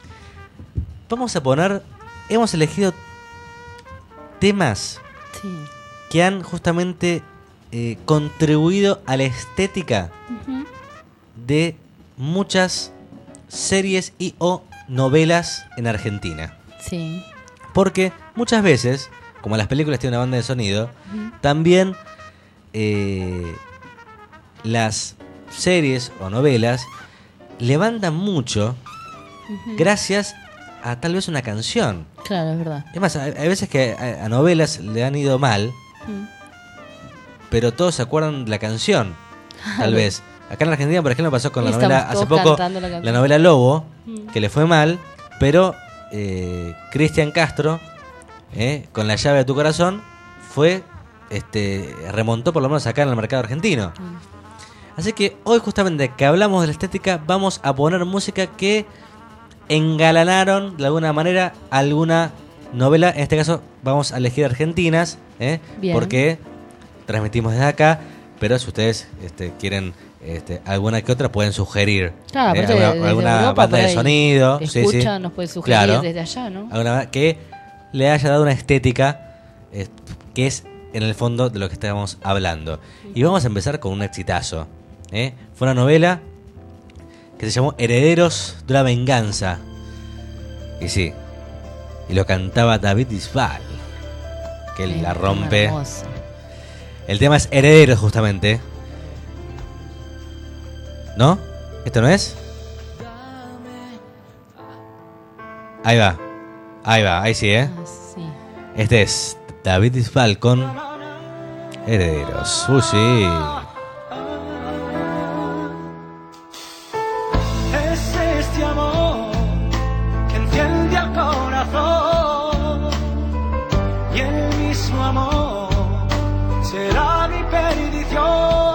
Speaker 3: Hemos elegido temas que han justamente contribuido a la estética de muchas series y o novelas en Argentina.
Speaker 6: Sí.
Speaker 3: Porque muchas veces, como las películas tienen una banda de sonido, también las series o novelas levantan mucho gracias a tal vez una canción.
Speaker 6: Claro, es verdad.
Speaker 3: Es más, hay veces que a novelas le han ido mal, pero todos se acuerdan de la canción, tal vez. Acá en Argentina, por ejemplo, pasó con la novela hace poco, la novela Lobo, que le fue mal, pero Cristian Castro, con La llave de tu corazón, remontó por lo menos acá en el mercado argentino. Así que hoy, justamente que hablamos de la estética, vamos a poner música que engalanaron de alguna manera alguna novela. En este caso vamos a elegir argentinas, porque transmitimos desde acá, pero si ustedes quieren alguna que otra pueden sugerir, alguna
Speaker 6: Europa,
Speaker 3: banda de sonido,
Speaker 6: escucha, nos puede sugerir desde allá, ¿no?
Speaker 3: Alguna que le haya dado una estética que es en el fondo de lo que estábamos hablando. Y vamos a empezar con un exitazo. Fue una novela que se llamó Herederos de la Venganza. Y sí, y lo cantaba David Bisbal, que él la rompe.
Speaker 6: Hermoso.
Speaker 3: El tema es Herederos, justamente. ¿No? ¿Esto no es? Ahí va, ahí sí,
Speaker 6: sí.
Speaker 3: Este es David Bisbal con Herederos. Sí.
Speaker 9: Es este amor que enciende al corazón, y el mismo amor será mi perdición.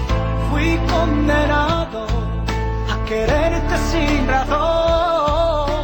Speaker 9: Fui condenado a quererte sin razón,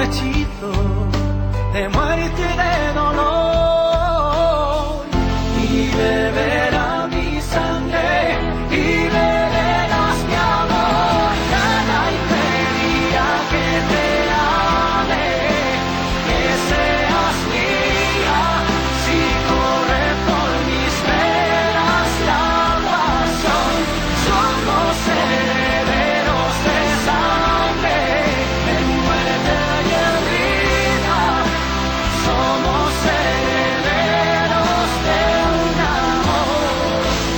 Speaker 9: hechizo de muerte y de dolor. Y beberá mi sangre y beberás mi amor. Nada impedirá que te ame, que seas mía. Si corre por mis venas la pasión, somos herederos de sangre, en muerte y en vida. Somos herederos de un amor.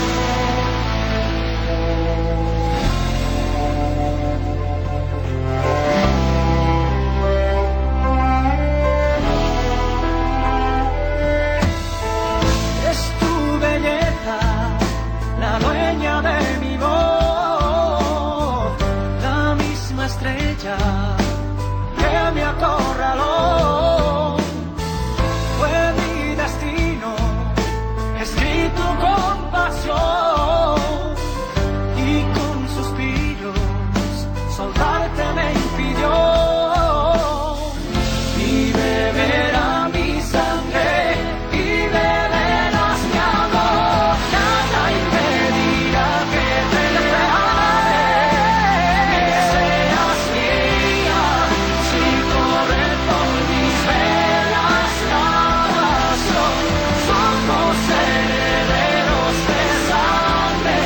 Speaker 9: Es tu belleza la dueña de mi voz, la misma estrella que me acorraló. Fue mi destino, escrito con pasión, y con suspiros soltarte me impidió. Y beberá mi sangre y beberás mi amor. Nada impedirá que te ame, que seas mía. Si corre por mis venas la pasión, somos herederos de sangre,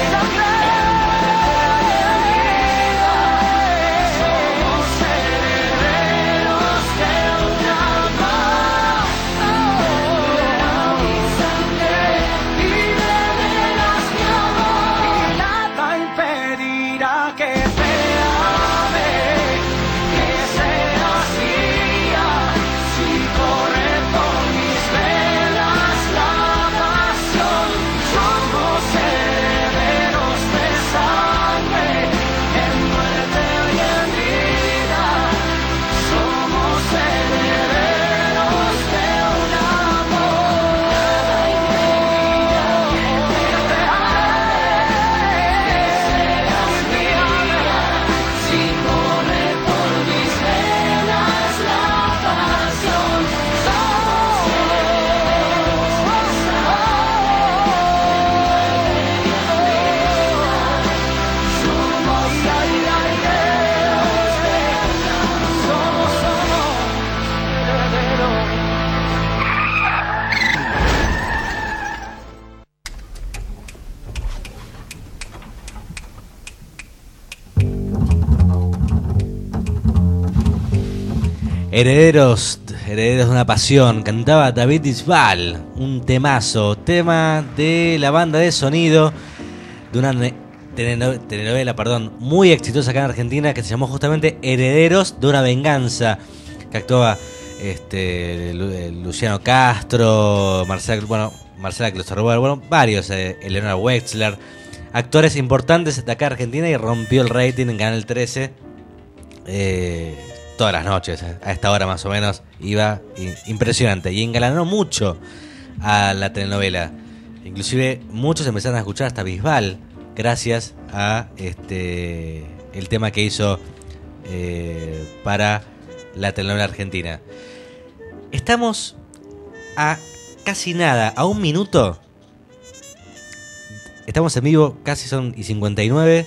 Speaker 9: somos herederos de un amor. Beberá mi sangre y beberás mi amor. Nada impedirá que te ame, que seas mía. Si corre por mis venas la pasión, somos herederos de sangre, en muerte y en vida. Somos herederos de un amor. Nada impedirá que te ame, que seas mía. Si corre por mis venas la pasión, somos herederos de somos herederos de somos herederos.
Speaker 3: Herederos de una pasión, cantaba David Bisbal, un tema de la banda de sonido de una telenovela, muy exitosa acá en Argentina, que se llamó justamente Herederos de una venganza, que actuaba Luciano Castro, Marcela Closterboer, varios, Eleonora Wexler, actores importantes de acá en Argentina, y rompió el rating en Canal 13 todas las noches, a esta hora más o menos, iba impresionante, y engalanó mucho a la telenovela. Inclusive muchos empezaron a escuchar hasta Bisbal gracias a el tema que hizo para la telenovela argentina. Estamos a casi nada, a un minuto. Estamos en vivo, casi son y 59.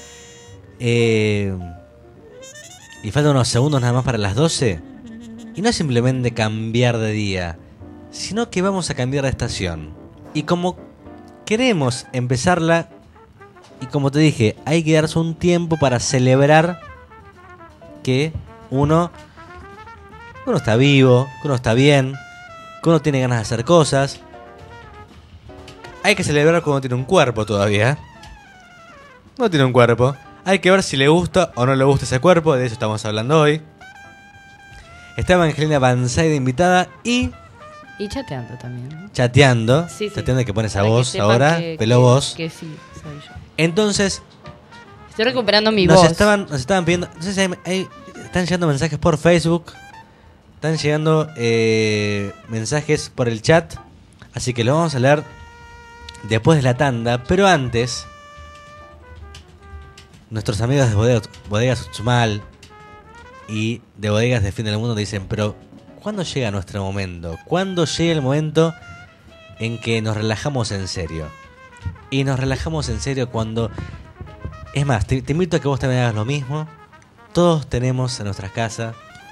Speaker 3: Y faltan unos segundos nada más para las 12. Y no es simplemente cambiar de día, sino que vamos a cambiar de estación. Y como queremos empezarla, y como te dije, hay que darse un tiempo para celebrar que uno está vivo, que uno está bien, que uno tiene ganas de hacer cosas. Hay que celebrar cuando tiene un cuerpo todavía. No tiene un cuerpo. Hay que ver si le gusta o no le gusta ese cuerpo. De eso estamos hablando hoy. Está Evangelina Banzai de invitada y
Speaker 6: chateando también.
Speaker 3: Chateando.
Speaker 6: Sí.
Speaker 3: Chateando, que pones a
Speaker 6: para
Speaker 3: voz ahora. Peló voz.
Speaker 6: Que sí, soy yo.
Speaker 3: Entonces,
Speaker 6: estoy recuperando mi voz.
Speaker 3: Nos estaban pidiendo. No sé si están llegando mensajes por Facebook. Están llegando mensajes por el chat. Así que lo vamos a leer después de la tanda. Pero antes, nuestros amigos de Bodegas Uxmal, y de Bodegas del Fin del Mundo te dicen, pero ¿cuándo llega nuestro momento? ¿Cuándo llega el momento en que nos relajamos en serio? Y nos relajamos en serio cuando... Es más, te invito a que vos también hagas lo mismo. Todos tenemos en nuestras casas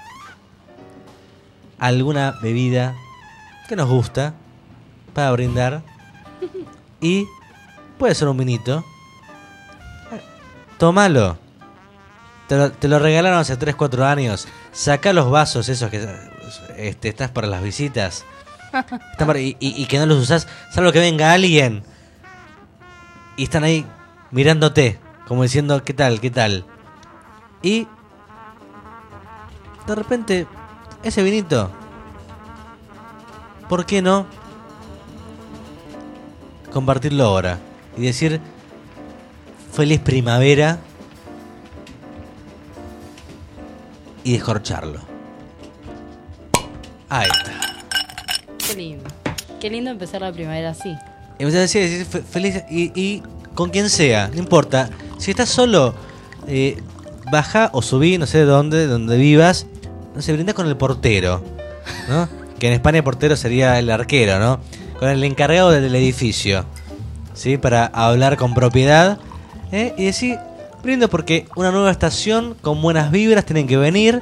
Speaker 3: alguna bebida que nos gusta para brindar. Y puede ser un vinito. Tómalo. Te lo regalaron hace 3-4 años. Sacá los vasos esos que estás para las visitas. Y que no los usás, salvo que venga alguien. Y están ahí mirándote, como diciendo, ¿qué tal? ¿Qué tal? Y de repente, ese vinito, ¿por qué no compartirlo ahora? Y decir, feliz primavera. Y descorcharlo. Ahí está.
Speaker 6: Qué lindo. Qué lindo empezar la primavera así.
Speaker 3: Empezar a decir feliz y con quien sea, no importa. Si estás solo, baja o subí, no sé de donde vivas, no sé, brinda con el portero, ¿no? Que en España el portero sería el arquero, ¿no? Con el encargado del edificio, ¿sí? Para hablar con propiedad, y decir, brindo porque una nueva estación con buenas vibras tienen que venir,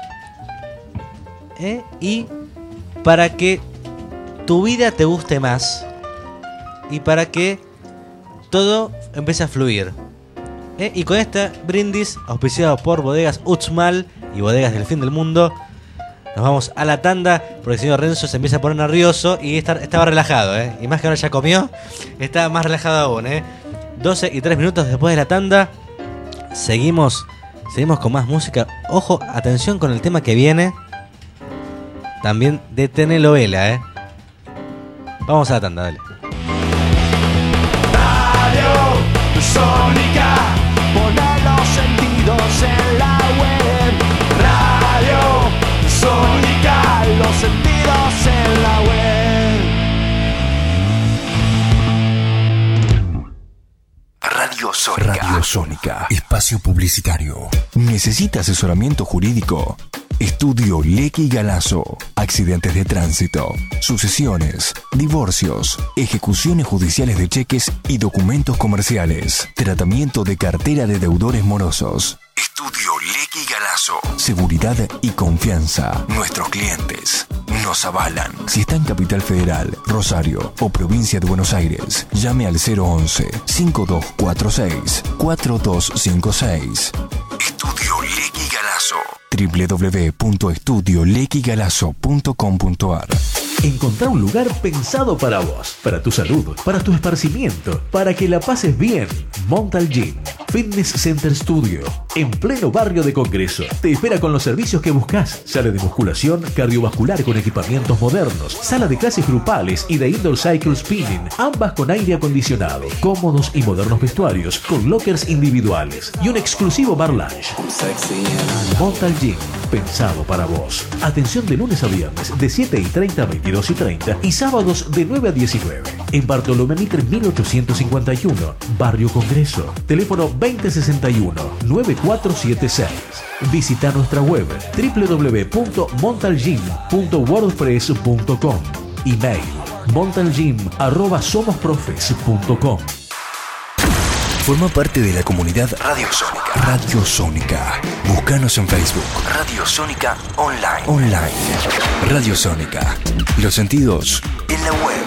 Speaker 3: y para que tu vida te guste más y para que todo empiece a fluir. Y con este brindis auspiciado por Bodegas Uxmal y Bodegas del Fin del Mundo, nos vamos a la tanda porque el señor Renzo se empieza a poner nervioso y estaba relajado, y más que ahora ya comió, está más relajado aún. 12 y 3 minutos después de la tanda, seguimos con más música. Ojo, atención con el tema que viene, también de telenovela. Vamos a la tanda, dale.
Speaker 9: Radio Sónica, poner los sentidos en la web. Radio Sónica, los sentidos en la web.
Speaker 10: Radio Sónica. Radio Sónica. Espacio publicitario. ¿Necesita asesoramiento jurídico? Estudio Lecky Galazo. Accidentes de tránsito, sucesiones, divorcios, ejecuciones judiciales de cheques y documentos comerciales. Tratamiento de cartera de deudores morosos. Estudio Lecky Galazo. Seguridad y confianza. Nuestros clientes nos avalan. Si está en Capital Federal, Rosario o Provincia de Buenos Aires, llame al 011-5246-4256. Estudio Lecky Galazo. www.estudiolequigalazo.com.ar.
Speaker 11: Encontrar un lugar pensado para vos, para tu salud, para tu esparcimiento, para que la pases bien. Montal Gym, Fitness Center Studio, en pleno barrio de Congreso. Te espera con los servicios que buscas. Sala de musculación cardiovascular con equipamientos modernos, sala de clases grupales y de indoor cycle spinning, ambas con aire acondicionado, cómodos y modernos vestuarios, con lockers individuales y un exclusivo bar lounge. Montal Gym, pensado para vos. Atención de lunes a viernes de 7:30 a 22:30 y sábados de 9 a 19. En Bartolomé Mitre 1851, Barrio Congreso. Teléfono 2061-9476. Visita nuestra web www.montalgym.wordpress.com. Email montalgym@somosprofes.com.
Speaker 10: Forma parte de la comunidad Radio Sónica. Radio Sónica. Búscanos en Facebook. Radio Sónica Online. Radio Sónica. Los sentidos en la web.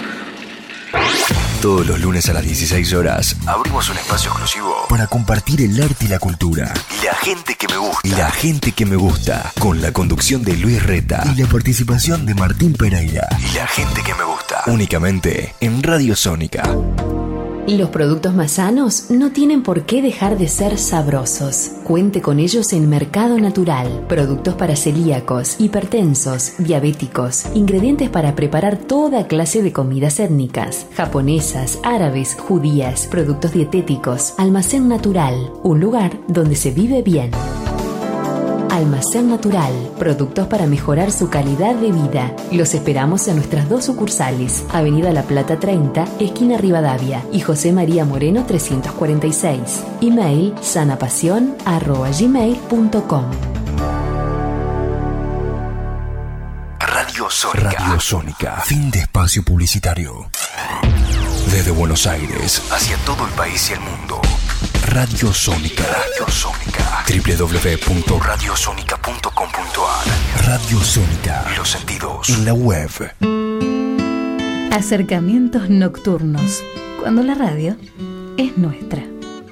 Speaker 10: Todos los lunes a las 16 horas abrimos un espacio exclusivo para compartir el arte y la cultura. Y la gente que me gusta. Con la conducción de Luis Reta y la participación de Martín Pereira. Y la gente que me gusta. Únicamente en Radio Sónica.
Speaker 12: Los productos más sanos no tienen por qué dejar de ser sabrosos. Cuente con ellos en Mercado Natural. Productos para celíacos, hipertensos, diabéticos. Ingredientes para preparar toda clase de comidas étnicas. Japonesas, árabes, judías. Productos dietéticos. Almacén Natural. Un lugar donde se vive bien. Almacén Natural, productos para mejorar su calidad de vida. Los esperamos en nuestras 2 sucursales, Avenida La Plata 30, esquina Rivadavia, y José María Moreno 346. Email sanapasion@gmail.com.
Speaker 10: Sónica. Radio Sónica. Fin de espacio publicitario. Desde Buenos Aires hacia todo el país y el mundo. Radio Sónica. Radio Sónica. www.radiosonica.com.ar. Radio Sónica. Los sentidos en la web.
Speaker 1: Acercamientos nocturnos. Cuando la radio es nuestra.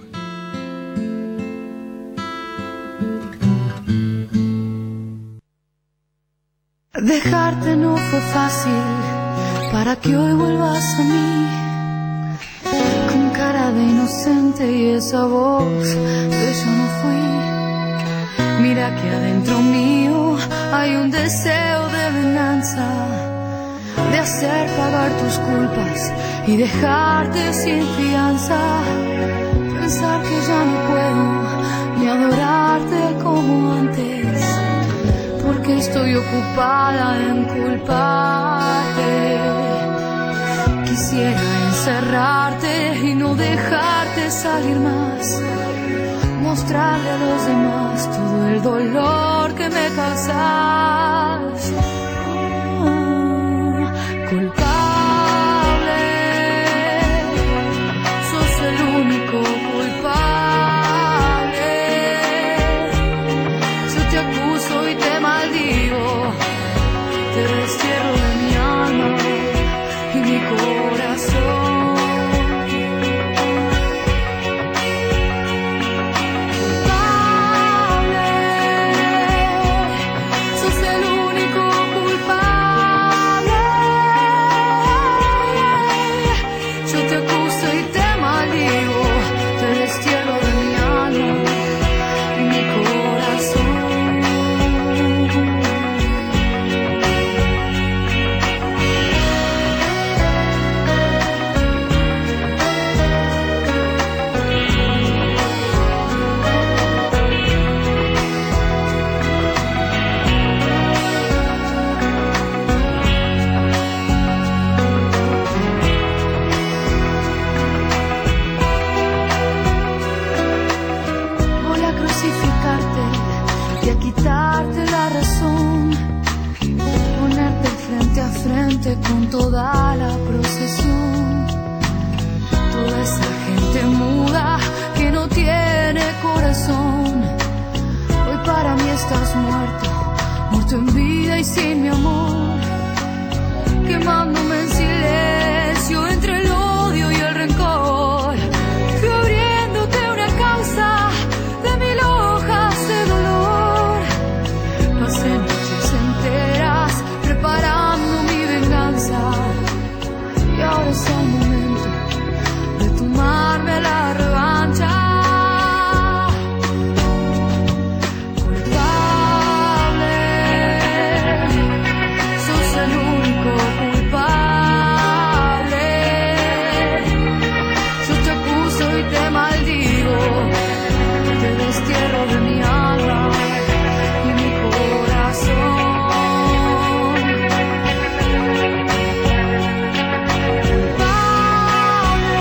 Speaker 13: Dejarte no fue fácil para que hoy vuelvas a mí, con cara de inocente y esa voz de yo no fui. Mira que adentro mío hay un deseo de venganza, de hacer pagar tus culpas y dejarte sin fianza. Pensar que ya no puedo ni adorarte como antes, porque estoy ocupada en culparte. Quisiera encerrarte y no dejarte salir más, mostrarle a los demás todo el dolor que me causas. Culpable, sos el único culpable. Yo te acuso y te maldigo, te destierro de mi alma y mi corazón. Culpable, sos el único culpable. Yo te acuso y te maldigo, te destierro de mi alma y mi corazón. Voy a crucificarte y a quitarte la razón, ponerte frente a frente con toda la procesión. Toda esa gente muda que no tiene corazón. Hoy para mí estás muerto, muerto en vida y sin mi amor, quemándome en silencio entre el odio y el rencor. Fui abriéndote una causa de 1000 hojas de dolor. Pasé noches enteras preparando mi venganza, y ahora es el momento de tomarme la revancha. Culpable, sos el único culpable. Yo te acuso y te maldigo, te destierro de mi alma y mi corazón. Culpable,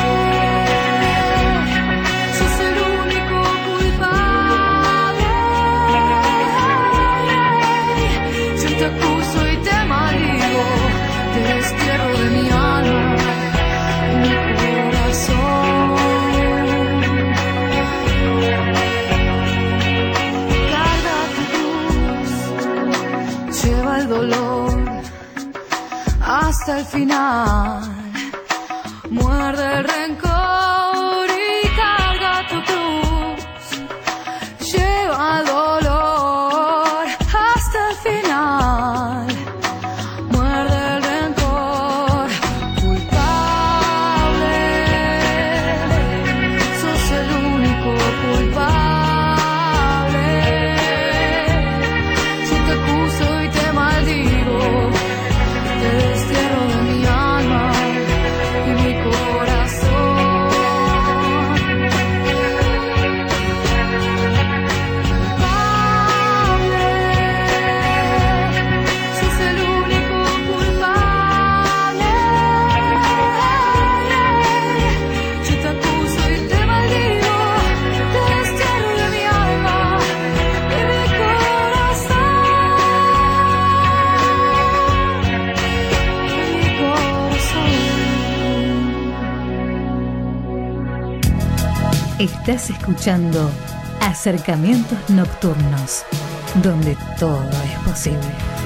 Speaker 13: sos el único culpable. Yo te acuso y te maldigo, te destierro de mi alma y mi corazón. Carga tu cruz, lleva el dolor hasta el final, muerde el rencor y carga tu cruz, lleva el dolor hasta el final, muerde el rencor. Culpable, sos el único culpable. Yo te acuso y te maldigo, te destierro de mi alma y mi corazón.
Speaker 1: Estás escuchando Acercamientos Nocturnos, donde todo es posible.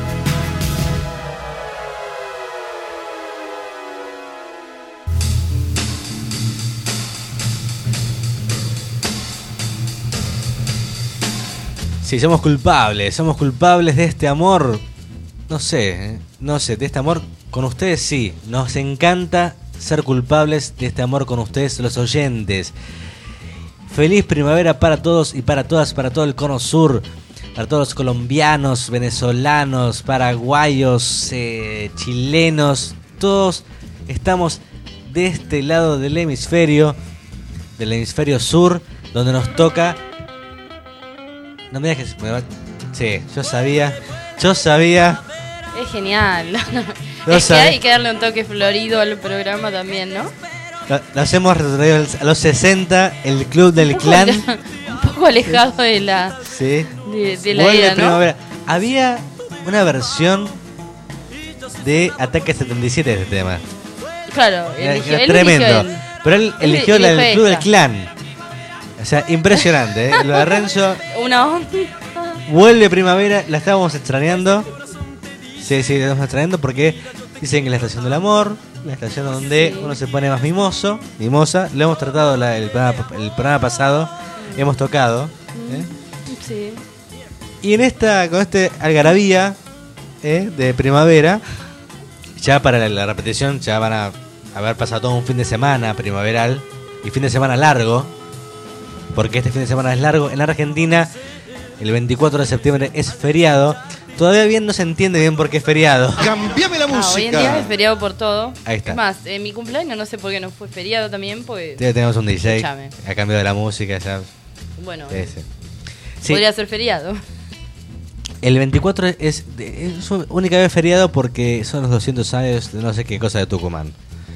Speaker 3: Sí, somos culpables de este amor. No sé, de este amor con ustedes sí. Nos encanta ser culpables de este amor con ustedes, los oyentes. Feliz primavera para todos y para todas, para todo el cono sur, para todos los colombianos, venezolanos, paraguayos, chilenos. Todos estamos de este lado del hemisferio sur, donde nos toca. No me digas que me va. Sí, yo sabía.
Speaker 6: Es genial. Es que hay que darle un toque florido al programa también, ¿no?
Speaker 3: Nos hemos retrocedido a los 60, el club del clan.
Speaker 6: Un poco alejado de la.
Speaker 3: Sí.
Speaker 6: De la era, ¿no?
Speaker 3: Primavera. Había una versión de Ataque 77 de este tema.
Speaker 6: Claro,
Speaker 3: era tremendo. Pero él eligió la del club del clan. O sea, impresionante, ¿eh? Lo de Renzo. Vuelve primavera, la estábamos extrañando. Sí, la estamos extrañando porque dicen que es la estación del amor, la estación donde uno se pone más mimosa. Lo hemos tratado el programa pasado, hemos tocado.
Speaker 6: Sí.
Speaker 3: Y con este algarabía de primavera, ya para la repetición, ya van a haber pasado todo un fin de semana primaveral y fin de semana largo. Porque este fin de semana es largo. En Argentina, el 24 de septiembre es feriado. Todavía bien no se entiende bien por qué es feriado.
Speaker 14: ¡Cambiame la música!
Speaker 6: Hoy en día es feriado por todo.
Speaker 3: Ahí está.
Speaker 6: Es más, en mi cumpleaños no sé por qué no fue feriado también. Pues
Speaker 3: ya tenemos un DJ.
Speaker 6: Escuchame.
Speaker 3: Ha cambiado la música ya.
Speaker 6: Bueno,
Speaker 3: sí.
Speaker 6: Podría ser feriado.
Speaker 3: El 24 es su única vez feriado porque son los 200 años de no sé qué cosa de Tucumán.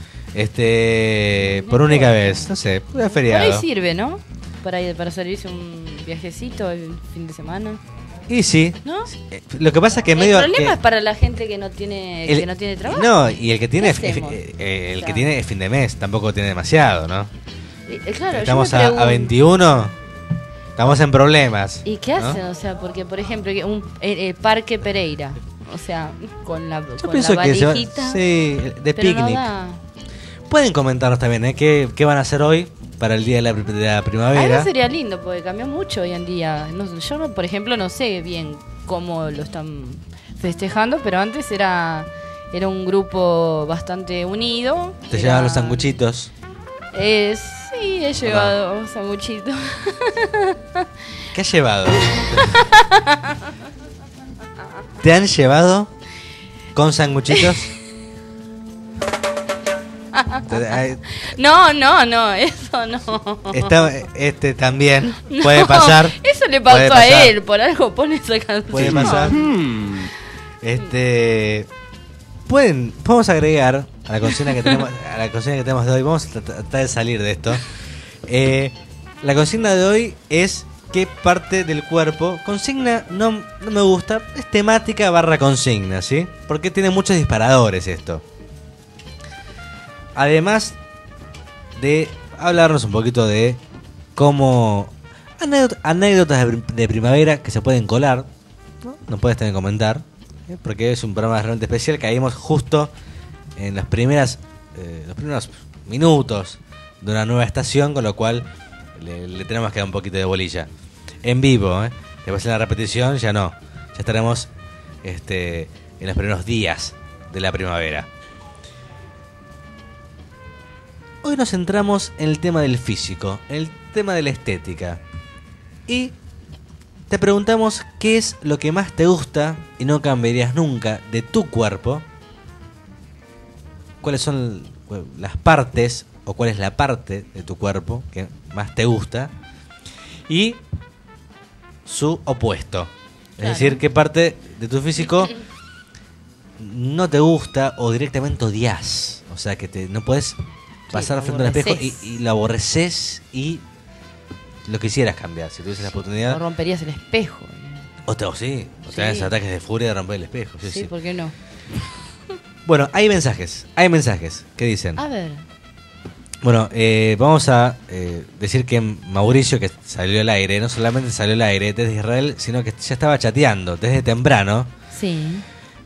Speaker 3: Por única vez. No sé, es feriado.
Speaker 6: Por ahí sirve, ¿no? Para salirse un viajecito el fin de semana.
Speaker 3: Y sí.
Speaker 6: ¿No?
Speaker 3: Lo que pasa es que medio.
Speaker 6: El problema es para la gente que no tiene trabajo.
Speaker 3: No, y el que tiene que tiene es fin de mes, tampoco tiene demasiado, ¿no?
Speaker 6: Claro,
Speaker 3: estamos a 21, estamos en problemas.
Speaker 6: ¿Y qué hacen? ¿No? O sea, porque por ejemplo, el Parque Pereira, o sea, con la valijita.
Speaker 3: Sí, de picnic. Pueden comentarnos también, ¿qué van a hacer hoy para el día de la primavera?
Speaker 6: Eso sería lindo, porque cambió mucho hoy en día. Yo, por ejemplo, no sé bien cómo lo están festejando, pero antes era un grupo bastante unido.
Speaker 3: ¿Te llevaban los sanguchitos?
Speaker 6: Sí, he llevado sanguchitos.
Speaker 3: ¿Qué has llevado? ¿Te han llevado con sanguchitos?
Speaker 6: No, eso no.
Speaker 3: También puede pasar.
Speaker 6: Eso le pasó a él, por algo pone esa canción.
Speaker 3: Puede pasar. Podemos agregar a la consigna que tenemos de hoy. Vamos a tratar de salir de esto. La consigna de hoy es qué parte del cuerpo. Consigna no me gusta, es temática / consigna, ¿sí? Porque tiene muchos disparadores esto. Además de hablarnos un poquito de cómo anécdotas de primavera que se pueden colar, ¿no? Nos puedes también comentar, porque es un programa realmente especial. Caímos justo en los primeros minutos de una nueva estación, con lo cual le tenemos que dar un poquito de bolilla en vivo, Después en la repetición ya no, ya estaremos en los primeros días de la primavera. Hoy nos centramos en el tema del físico, en el tema de la estética. Y te preguntamos qué es lo que más te gusta y no cambiarías nunca de tu cuerpo. ¿Cuáles son las partes o cuál es la parte de tu cuerpo que más te gusta? Y su opuesto. Es decir, qué parte de tu físico no te gusta o directamente odias. O sea, que no puedes pasar frente al espejo y lo aborreces y lo quisieras cambiar si tuvieses la oportunidad.
Speaker 6: O romperías el espejo.
Speaker 3: O tenés ataques de furia de romper el espejo.
Speaker 6: Sí, ¿por qué no?
Speaker 3: Bueno, hay mensajes que dicen.
Speaker 6: A ver.
Speaker 3: Bueno, vamos a decir que Mauricio, que salió al aire, no solamente salió al aire desde Israel, sino que ya estaba chateando desde temprano.
Speaker 6: Sí.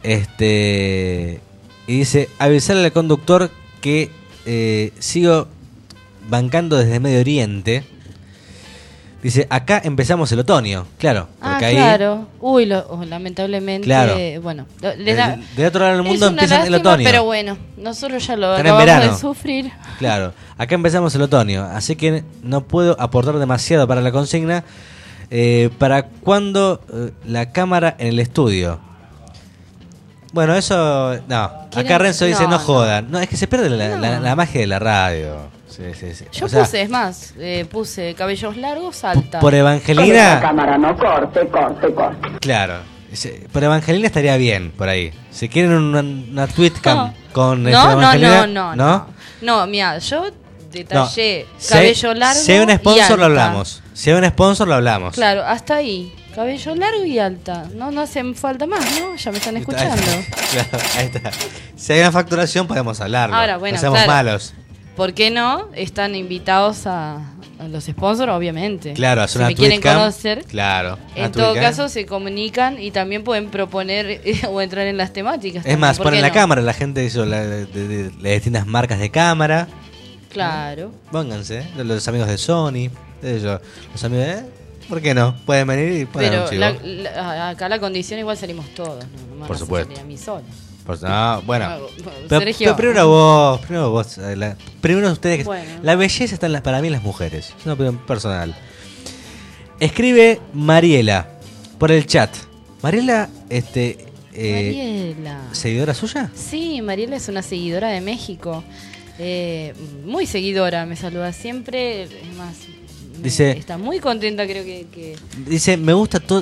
Speaker 3: Y dice, avisarle al conductor que sigo bancando desde Medio Oriente. Dice, acá empezamos el otoño. Claro, porque ahí...
Speaker 6: claro. Uy, lamentablemente,
Speaker 3: claro.
Speaker 6: Bueno,
Speaker 3: de otro lado del mundo empieza el otoño.
Speaker 6: Pero bueno, nosotros ya lo
Speaker 3: Están
Speaker 6: acabamos de sufrir.
Speaker 3: Claro, acá empezamos el otoño, así que no puedo aportar demasiado para la consigna. ¿Para cuándo la cámara en el estudio? Bueno, eso... No, acá Renzo dice no jodan. No, es que se pierde la magia de la radio. Sí.
Speaker 6: Yo es más, puse cabellos largos, alta.
Speaker 3: Por Evangelina...
Speaker 14: La cámara no corte.
Speaker 3: Claro, por Evangelina estaría bien, por ahí. Si quieren una tweetcam con
Speaker 6: Evangelina... No, mira, yo detallé cabello largo
Speaker 3: si hay un sponsor
Speaker 6: y alta.
Speaker 3: lo hablamos. Si hay un sponsor lo hablamos.
Speaker 6: Claro, hasta ahí. Cabello largo y alta. No hacen falta más, ¿no? Ya me están escuchando.
Speaker 3: Claro, ahí está. Si hay una facturación podemos hablarlo.
Speaker 6: Ahora, bueno,
Speaker 3: no seamos malos.
Speaker 6: ¿Por qué no? Están invitados a los sponsors, obviamente.
Speaker 3: Claro,
Speaker 6: si me quieren conocer.
Speaker 3: Claro.
Speaker 6: En todo caso, se comunican y también pueden proponer o entrar en las temáticas.
Speaker 3: Es
Speaker 6: también.
Speaker 3: más, ponen la cámara. La gente hizo las distintas marcas de cámara.
Speaker 6: Claro.
Speaker 3: Pónganse, los amigos de Sony, los amigos de... ¿Por qué no? Pueden venir y poner un chivo.
Speaker 6: Acá la condición igual salimos todos. No
Speaker 3: por supuesto.
Speaker 6: A mí solo.
Speaker 3: Bueno,
Speaker 6: Sergio.
Speaker 3: primero vos, primero ustedes. Que
Speaker 6: bueno.
Speaker 3: La belleza está para mí en las mujeres. Es una opinión personal. Escribe Mariela por el chat. Mariela,
Speaker 6: Mariela.
Speaker 3: ¿seguidora suya?
Speaker 6: Sí, Mariela es una seguidora de México. Muy seguidora, me saluda siempre. Es más,
Speaker 3: dice,
Speaker 6: está muy contenta, creo que...
Speaker 3: Dice, me gusta todo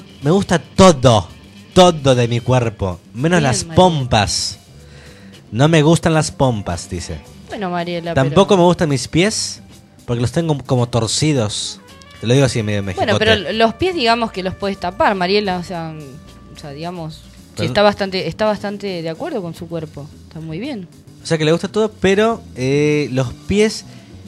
Speaker 3: de mi cuerpo, menos
Speaker 6: bien,
Speaker 3: las
Speaker 6: Mariela.
Speaker 3: pompas. No me gustan las pompas, dice.
Speaker 6: Bueno, Mariela,
Speaker 3: tampoco me gustan mis pies, porque los tengo como torcidos. Te lo digo así medio mexicote.
Speaker 6: Bueno, pero los pies, digamos que los puedes tapar, Mariela, o sea digamos, sí, está bastante de acuerdo con su cuerpo. Está muy bien.
Speaker 3: O sea que le gusta todo, pero los pies...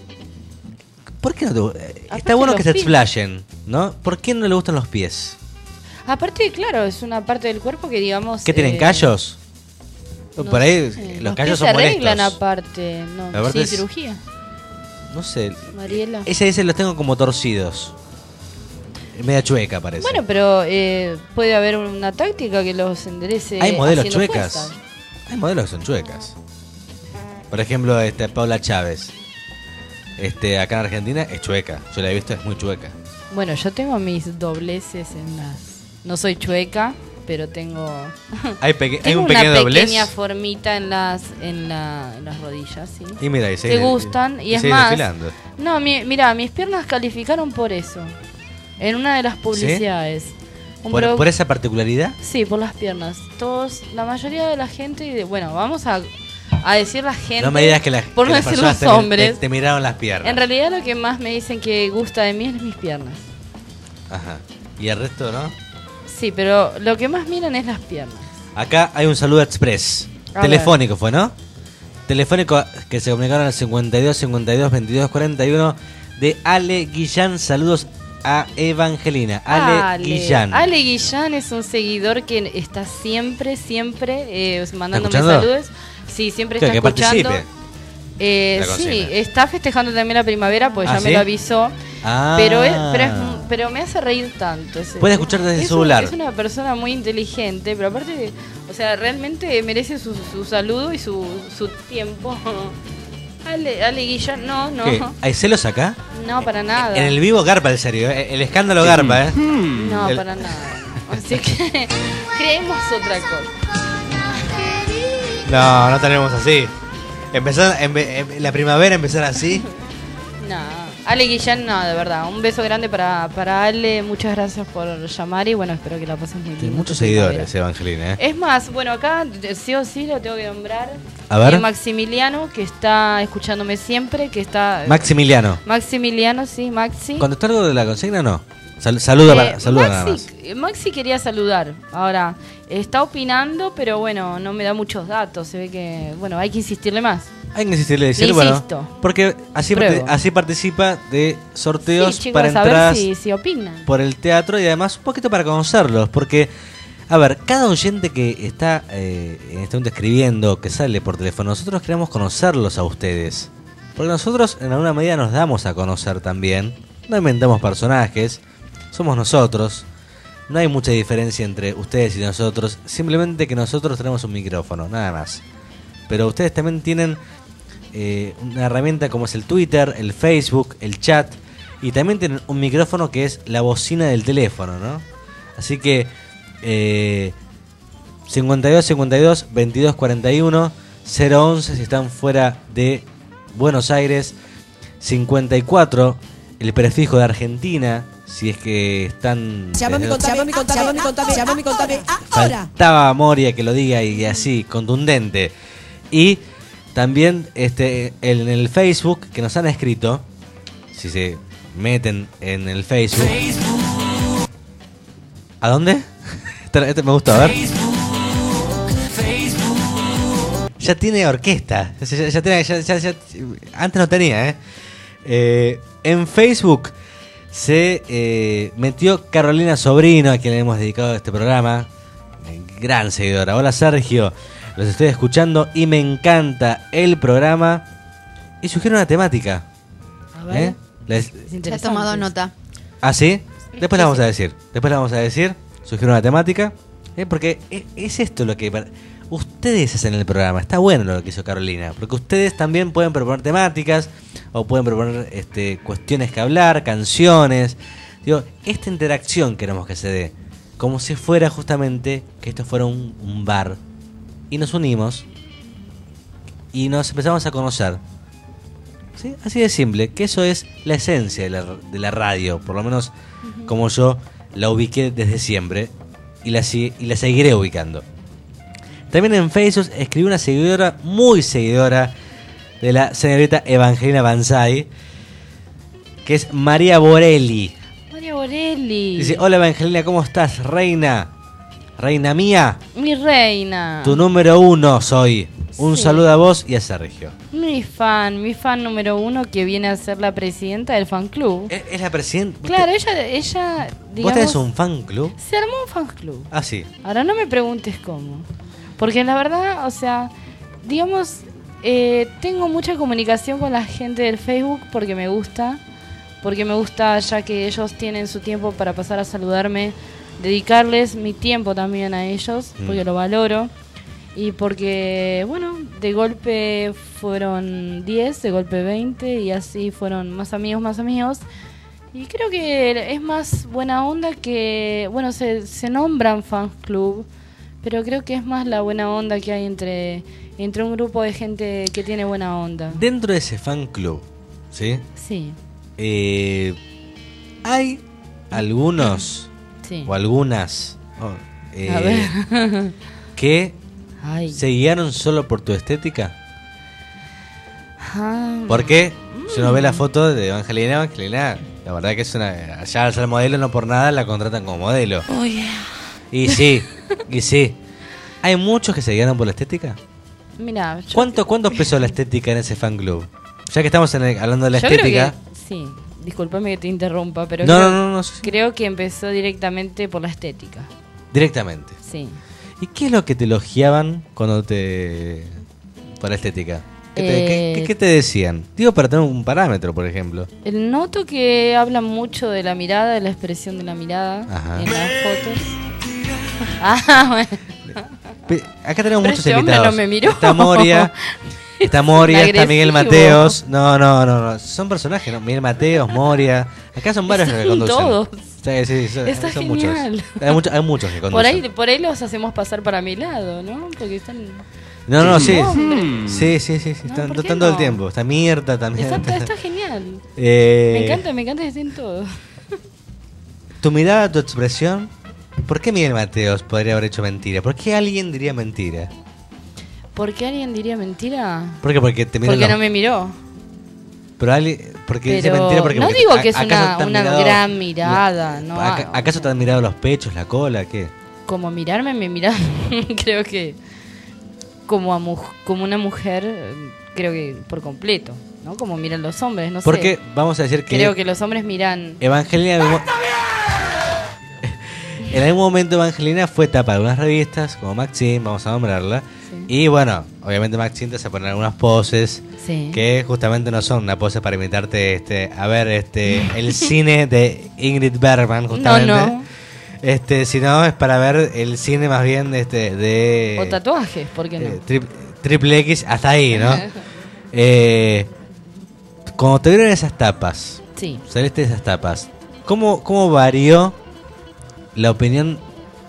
Speaker 3: ¿Por qué no te... Está bueno que se explashen, ¿no? ¿Por qué no le gustan los pies?
Speaker 6: Aparte, claro, es una parte del cuerpo que, digamos...
Speaker 3: ¿Qué tienen callos?
Speaker 6: No
Speaker 3: por ahí
Speaker 6: sé.
Speaker 3: los callos
Speaker 6: son
Speaker 3: son molestos.
Speaker 6: Se arreglan aparte, ¿no? Sí, cirugía.
Speaker 3: No sé.
Speaker 6: Mariela.
Speaker 3: Ella dice los tengo como torcidos. Media chueca parece.
Speaker 6: Bueno, pero puede haber una táctica que los enderece.
Speaker 3: Hay modelos
Speaker 6: chuecas.
Speaker 3: Fuerza. Hay modelos que son chuecas. Por ejemplo, Paula Chávez. Acá en Argentina es chueca. Yo la he visto, es muy chueca.
Speaker 6: Bueno, yo tengo mis dobleces en las... No soy chueca, pero tengo...
Speaker 3: ¿Hay un pequeño doblez?
Speaker 6: Una pequeña formita en las rodillas, sí.
Speaker 3: Y mira,
Speaker 6: te gustan, y es más... Desfilando. No, mira, mis piernas calificaron por eso. En una de las publicidades.
Speaker 3: ¿Sí? ¿Por esa particularidad?
Speaker 6: Sí, por las piernas. La mayoría de la gente... Bueno, vamos a decir la gente.
Speaker 3: No me digas que
Speaker 6: por no decir los hombres.
Speaker 3: Te miraron las piernas.
Speaker 6: En realidad lo que más me dicen que gusta de mí es mis piernas.
Speaker 3: Ajá. ¿Y el resto no?
Speaker 6: Sí, pero lo que más miran es las piernas.
Speaker 3: Acá hay un saludo express. Telefónico fue, ¿no? Telefónico que se comunicaron al 52 52 22 41 de Ale Guillán. Saludos a Evangelina. Ale Guillán.
Speaker 6: Ale Guillán es un seguidor que está siempre mandándome saludos. Sí, siempre está escuchando. Sí, está festejando también la primavera, pues ya me lo avisó. Pero me hace reír tanto.
Speaker 3: Puede escuchar desde su celular.
Speaker 6: Es una persona muy inteligente, pero aparte, o sea, realmente merece su saludo y su tiempo. Ale Guillán, no.
Speaker 3: ¿Qué? ¿Hay celos acá?
Speaker 6: No, para nada.
Speaker 3: En el vivo garpa, en serio. El escándalo garpa, ¿eh?
Speaker 6: No, para nada. Así que creemos otra cosa.
Speaker 3: No tenemos así. Empezar la primavera empezar así.
Speaker 6: No, Ale Guillán, no, de verdad. Un beso grande para Ale. Muchas gracias por llamar y bueno, espero que la pasen muy bien.
Speaker 3: Tiene muchos seguidores, Evangelina.
Speaker 6: Es más, bueno, acá sí o sí lo tengo que nombrar.
Speaker 3: A ver.
Speaker 6: Maximiliano, que está escuchándome siempre, que está...
Speaker 3: Maximiliano, sí,
Speaker 6: Maxi.
Speaker 3: ¿Contestó algo de la consigna o no? Saluda nada más.
Speaker 6: Maxi quería saludar. Ahora, está opinando, pero bueno, no me da muchos datos. Se ve que, bueno, hay que insistirle más.
Speaker 3: Hay que insistirle decir, bueno, porque así participa de sorteos,
Speaker 6: sí, chicos,
Speaker 3: para entradas
Speaker 6: si opinan
Speaker 3: por el teatro y además un poquito para conocerlos, porque a ver, cada oyente que está en este momento escribiendo, que sale por teléfono, nosotros queremos conocerlos a ustedes, porque nosotros en alguna medida nos damos a conocer también, no inventamos personajes, somos nosotros. No hay mucha diferencia entre ustedes y nosotros, simplemente que nosotros tenemos un micrófono, nada más. Pero ustedes también tienen una herramienta como es el Twitter, el Facebook, el chat, y también tienen un micrófono que es la bocina del teléfono, ¿no? Así que 52 52 22 41 011 si están fuera de Buenos Aires, 54 el prefijo de Argentina. Si es que están...
Speaker 4: Llámame, contame. Ahora.
Speaker 3: Faltaba Moria que lo diga y así, contundente. Y también en el Facebook que nos han escrito, si se meten en el Facebook... ¿A dónde? Este me gusta, a ver. Ya tiene orquesta. Antes no tenía, en Facebook... se metió Carolina Sobrino, a quien le hemos dedicado este programa, gran seguidora. Hola Sergio, los estoy escuchando y me encanta el programa. Y sugiere una temática.
Speaker 6: A ver.
Speaker 8: Ya he tomado nota.
Speaker 3: ¿Ah, sí? Después la vamos a decir. Sugiere una temática. Porque es esto lo que ustedes hacen en el programa. Está bueno lo que hizo Carolina, porque ustedes también pueden proponer temáticas o pueden proponer cuestiones que hablar, canciones. Digo, esta interacción queremos que se dé, como si fuera justamente que esto fuera un bar. Y nos unimos y nos empezamos a conocer. ¿Sí? Así de simple, que eso es la esencia de la radio, por lo menos como yo la ubiqué desde siempre y la seguiré ubicando. También en Facebook escribió una seguidora, muy seguidora de la señorita Evangelina Banzai, que es María Borelli.
Speaker 6: María Borelli.
Speaker 3: Dice, hola Evangelina, ¿cómo estás? Reina mía.
Speaker 6: Mi reina.
Speaker 3: Tu número 1 soy. Un saludo a vos y a Sergio.
Speaker 6: Mi fan número 1 que viene a ser la presidenta del fan club.
Speaker 3: ¿Es la presidenta?
Speaker 6: Claro, ella digamos,
Speaker 3: ¿vos tenés un fan club?
Speaker 6: Se armó un fan club.
Speaker 3: Ah, sí.
Speaker 6: Ahora no me preguntes cómo. Porque la verdad, o sea, digamos, tengo mucha comunicación con la gente del Facebook porque me gusta ya que ellos tienen su tiempo para pasar a saludarme, dedicarles mi tiempo también a ellos, porque lo valoro, y porque, bueno, de golpe fueron 10, de golpe 20, y así fueron más amigos, y creo que es más buena onda que, bueno, se nombran fan club, pero creo que es más la buena onda que hay entre un grupo de gente que tiene buena onda.
Speaker 3: Dentro de ese fan club, ¿sí?
Speaker 6: Sí.
Speaker 3: Hay algunos o algunas
Speaker 6: a ver.
Speaker 3: que se guiaron solo por tu estética. Porque si uno ve la foto de Evangelina, la verdad que es una... Ya al ser modelo no por nada la contratan como modelo.
Speaker 6: Oh, yeah.
Speaker 3: Y sí. ¿Hay muchos que se guiaron por la estética?
Speaker 6: Mira,
Speaker 3: ¿Cuánto pesó la estética en ese fan club? Ya que estamos hablando de la estética.
Speaker 6: Sí, discúlpame que te interrumpa, pero creo que empezó directamente por la estética.
Speaker 3: Directamente.
Speaker 6: Sí.
Speaker 3: ¿Y qué es lo que te elogiaban por la estética? ¿Qué te decían? Digo, para tener un parámetro, por ejemplo.
Speaker 6: Noto que hablan mucho de la mirada, de la expresión de la mirada. Ajá. En las fotos.
Speaker 3: Bueno. Acá tenemos muchos invitados.
Speaker 6: No me miró.
Speaker 3: Está Moria, está Miguel Mateos. No. Son personajes, ¿no? Miguel Mateos, Moria. Acá son varios que conducen.
Speaker 6: Todos.
Speaker 3: Sí,
Speaker 6: está
Speaker 3: son
Speaker 6: genial.
Speaker 3: Muchos. Hay muchos que conducen.
Speaker 6: Por ahí los hacemos pasar para mi lado, ¿no? Porque están...
Speaker 3: Sí. Están todo el tiempo. Está Mirta también.
Speaker 6: Está genial. Me encanta que estén todos.
Speaker 3: Tu mirada, tu expresión. ¿Por qué Miguel Mateos podría haber hecho mentira? ¿Por qué alguien diría mentira?
Speaker 6: ¿Por qué alguien diría mentira?
Speaker 3: ¿Por qué? Porque
Speaker 6: no me miró.
Speaker 3: Pero dice mentira porque...
Speaker 6: No digo que es una gran mirada, ¿no?
Speaker 3: ¿Acaso te han mirado los pechos, la cola, qué?
Speaker 6: Como mirarme, me miraron. Creo que... como una mujer, creo que por completo, ¿no? Como miran los hombres, no sé.
Speaker 3: Porque vamos a decir que...
Speaker 6: Creo que los hombres miran...
Speaker 3: Evangelina... En algún momento Evangelina fue tapa de unas revistas, como Maxim, vamos a nombrarla. Sí. Y bueno, obviamente Maxim te hace poner algunas poses, sí, que justamente no son una pose para imitarte, el cine de Ingrid Bergman, justamente. No. Sino es para ver el cine más bien de...
Speaker 6: O tatuajes, ¿por qué no?
Speaker 3: Triple X, hasta ahí, ¿no? Cuando te vieron esas tapas,
Speaker 6: sí,
Speaker 3: saliste de esas tapas, ¿cómo varió la opinión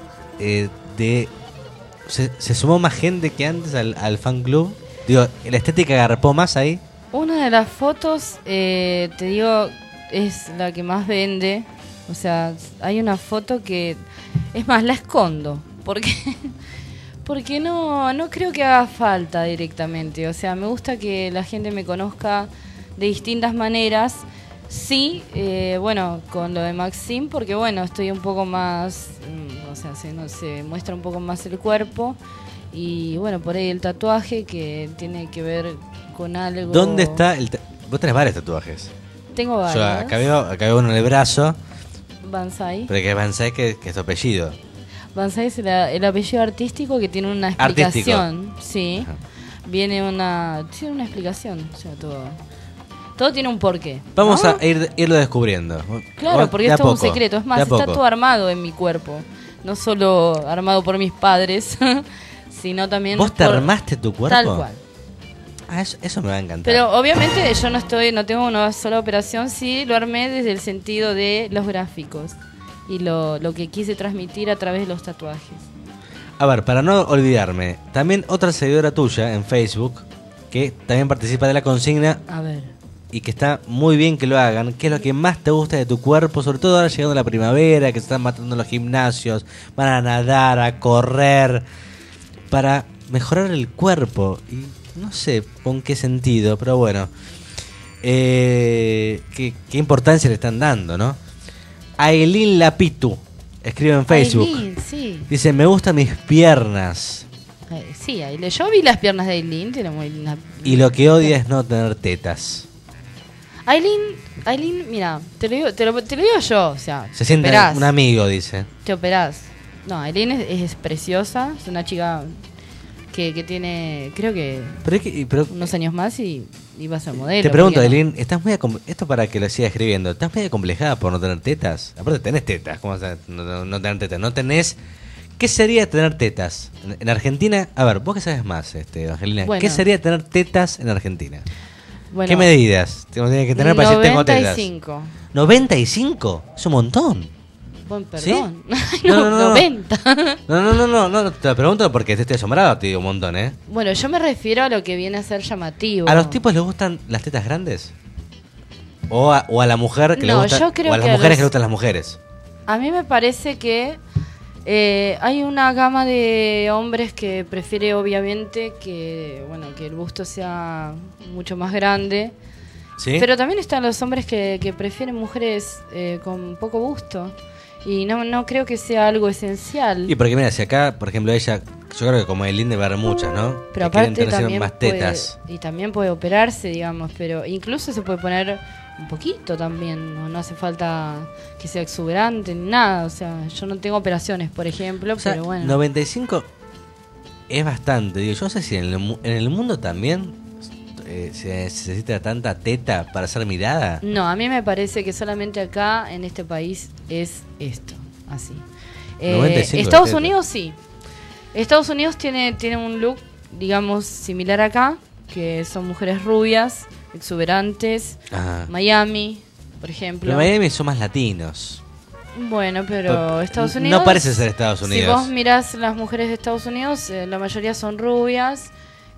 Speaker 3: ¿Se sumó más gente que antes al fan club? Digo, ¿la estética agarpó más ahí?
Speaker 6: Una de las fotos, te digo, es la que más vende. O sea, hay una foto que... Es más, la escondo. Porque no creo que haga falta directamente. O sea, me gusta que la gente me conozca de distintas maneras. Sí, bueno, con lo de Maxim, porque bueno, estoy un poco más... O sea, se muestra un poco más el cuerpo. Y bueno, por ahí el tatuaje que tiene que ver con algo...
Speaker 3: ¿Dónde está Vos tenés varios tatuajes.
Speaker 6: Tengo varios.
Speaker 3: Yo acá veo uno en el brazo.
Speaker 6: Banzai.
Speaker 3: Pero que es Banzai, que es tu apellido.
Speaker 6: Banzai es el apellido artístico que tiene una explicación. Artístico. Sí. Ajá. Tiene una explicación. O sea, todo tiene un porqué.
Speaker 3: Vamos a irlo descubriendo.
Speaker 6: Claro, porque esto es un secreto. Es más, está todo armado en mi cuerpo. No solo armado por mis padres, sino también...
Speaker 3: ¿Vos te armaste tu cuerpo?
Speaker 6: Tal cual.
Speaker 3: Ah, eso me va a encantar.
Speaker 6: Pero obviamente yo no tengo una sola operación, sí lo armé desde el sentido de los gráficos y lo que quise transmitir a través de los tatuajes.
Speaker 3: A ver, para no olvidarme, también otra seguidora tuya en Facebook, que también participa de la consigna.
Speaker 6: A ver.
Speaker 3: Y que está muy bien que lo hagan. ¿Qué es lo que más te gusta de tu cuerpo? Sobre todo ahora llegando a la primavera, que se están matando los gimnasios, van a nadar, a correr, para mejorar el cuerpo. Y no sé con qué sentido, pero bueno. Qué importancia le están dando, ¿no? Aileen Lapitu escribe en Facebook.
Speaker 6: Aileen, sí.
Speaker 3: Dice, me gustan mis piernas.
Speaker 6: Sí, yo vi las piernas de Aileen. Tiene muy linda.
Speaker 3: Y lo que odia es no tener tetas.
Speaker 6: Aileen, mira, te lo digo yo, o sea,
Speaker 3: se siente un amigo, dice.
Speaker 6: Te operás. No, Aileen es preciosa, es una chica que tiene, creo que unos años más y va a ser modelo.
Speaker 3: Te pregunto, Aileen, ¿estás muy esto para que lo siga escribiendo? ¿Estás muy acomplejada por no tener tetas? Aparte tenés tetas, ¿cómo vas a no tener tetas? No tenés... ¿Qué sería tener tetas? En Argentina, a ver, vos que sabes más, Evangelina, bueno, ¿qué sería tener tetas en Argentina? Bueno, ¿qué medidas tiene que tener para decir tengo tetas?
Speaker 6: 95.
Speaker 3: ¿95? Es un montón.
Speaker 6: Bueno, perdón.
Speaker 3: ¿Sí? No,
Speaker 6: 90.
Speaker 3: No, te lo pregunto porque te estoy asombrado, te digo un montón, ¿eh?
Speaker 6: Bueno, yo me refiero a lo que viene a ser llamativo.
Speaker 3: ¿A los tipos les gustan las tetas grandes? ¿O a la mujer que le gustan?
Speaker 6: Yo creo
Speaker 3: ¿O a las mujeres que le gustan las mujeres?
Speaker 6: A mí me parece que hay una gama de hombres que prefiere obviamente que el busto sea mucho más grande. ¿Sí? Pero también están los hombres que prefieren mujeres con poco busto. Y no creo que sea algo esencial.
Speaker 3: Y porque mira, si acá, por ejemplo, ella, yo creo que como Aileen debe haber muchas, ¿no?
Speaker 6: Pero aparte también más tetas. Y también puede operarse, digamos, pero incluso se puede poner un poquito también, no hace falta que sea exuberante ni nada, o sea, yo no tengo operaciones, por ejemplo, o sea, pero bueno.
Speaker 3: 95 es bastante, digo, yo no sé si en el mundo también se necesita tanta teta para ser mirada.
Speaker 6: No, a mí me parece que solamente acá, en este país, es esto, así. Estados Unidos sí. Estados Unidos tiene un look, digamos, similar acá, que son mujeres rubias, exuberantes. Ajá. Miami, por ejemplo.
Speaker 3: Pero Miami son más latinos.
Speaker 6: Bueno, pero Estados Unidos...
Speaker 3: No parece ser Estados Unidos.
Speaker 6: Si vos mirás las mujeres de Estados Unidos, la mayoría son rubias,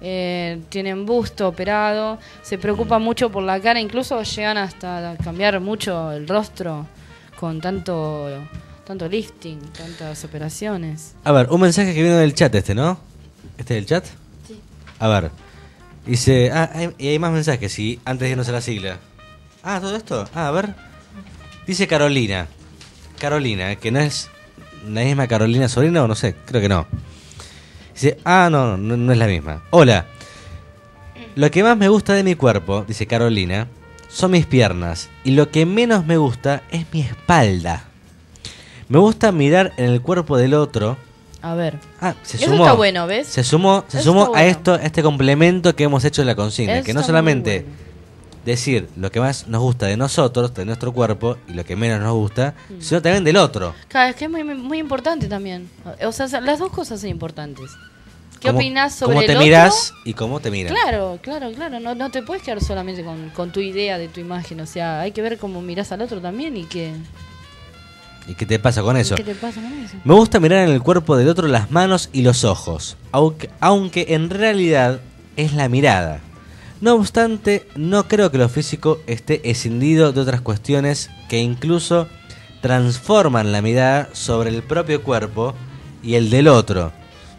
Speaker 6: tienen busto operado, se preocupan mucho por la cara, incluso llegan hasta a cambiar mucho el rostro con tanto lifting, tantas operaciones.
Speaker 3: A ver, un mensaje que vino del chat ¿no? ¿Este es el chat?
Speaker 6: Sí.
Speaker 3: A ver. Dice, hay más mensajes, sí, antes de irnos a la sigla. ¿Todo esto? A ver. Dice Carolina, que no es la misma Carolina Sobrina, o no sé, creo que no. Dice, no es la misma. Hola. Lo que más me gusta de mi cuerpo, dice Carolina, son mis piernas. Y lo que menos me gusta es mi espalda. Me gusta mirar en el cuerpo del otro.
Speaker 6: A ver.
Speaker 3: Se
Speaker 6: eso
Speaker 3: sumó.
Speaker 6: Está bueno, ¿ves?
Speaker 3: Se sumó a esto, a este complemento que hemos hecho en la consigna.
Speaker 6: Eso
Speaker 3: que no solamente decir lo que más nos gusta de nosotros, de nuestro cuerpo, y lo que menos nos gusta, sino también del otro.
Speaker 6: Claro, es que es muy importante también. O sea, las dos cosas son importantes. ¿Qué opinas sobre el otro?
Speaker 3: Cómo te mirás y cómo te miran.
Speaker 6: Claro. No te puedes quedar solamente con tu idea de tu imagen. O sea, hay que ver cómo mirás al otro también y qué
Speaker 3: te pasa con eso.
Speaker 6: ¿Qué te pasa con eso?
Speaker 3: Me gusta mirar en el cuerpo del otro las manos y los ojos, aunque en realidad es la mirada. No obstante, no creo que lo físico esté escindido de otras cuestiones que incluso transforman la mirada sobre el propio cuerpo y el del otro.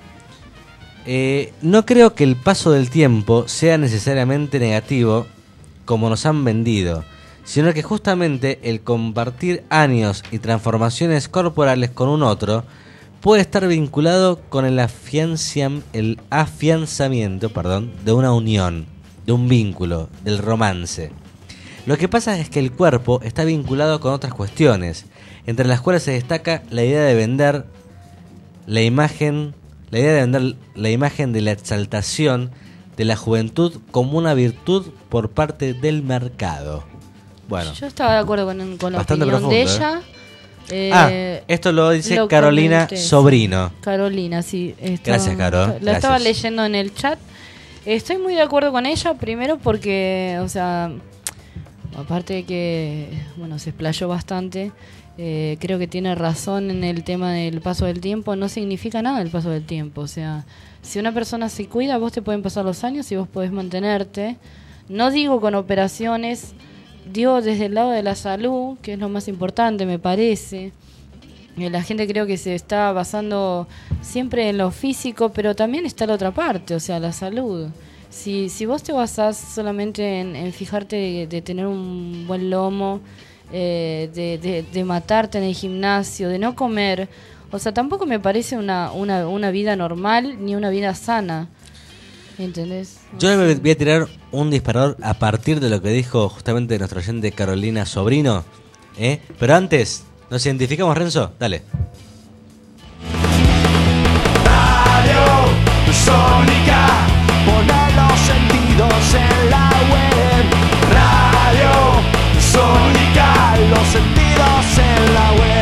Speaker 3: No creo que el paso del tiempo sea necesariamente negativo como nos han vendido, sino que justamente el compartir años y transformaciones corporales con un otro puede estar vinculado con el afianzamiento de una unión, de un vínculo, del romance. Lo que pasa es que el cuerpo está vinculado con otras cuestiones, entre las cuales se destaca la idea de vender la imagen de la exaltación de la juventud como una virtud por parte del mercado. Bueno,
Speaker 6: yo estaba de acuerdo con la
Speaker 3: bastante
Speaker 6: opinión
Speaker 3: profundo,
Speaker 6: de ella.
Speaker 3: Esto lo dice Carolina Sobrino.
Speaker 6: Carolina, sí.
Speaker 3: Gracias, Caro.
Speaker 6: La estaba leyendo en el chat. Estoy muy de acuerdo con ella, primero porque, o sea, aparte de que, se explayó bastante, creo que tiene razón en el tema del paso del tiempo. No significa nada el paso del tiempo. O sea, si una persona se cuida, vos te pueden pasar los años y vos podés mantenerte. No digo con operaciones, digo desde el lado de la salud, que es lo más importante, me parece. La gente creo que se está basando siempre en lo físico, pero también está la otra parte, o sea, la salud. Si vos te basás solamente en fijarte de tener un buen lomo, de matarte en el gimnasio, de no comer, o sea, tampoco me parece una vida normal ni una vida sana. ¿Entendés?
Speaker 3: Yo me voy a tirar un disparador a partir de lo que dijo justamente nuestro oyente Carolina Sobrino. Pero antes, ¿nos identificamos, Renzo? Dale.
Speaker 9: Radio Sónica, poner los sentidos en la web. Radio Sónica, los sentidos en la web.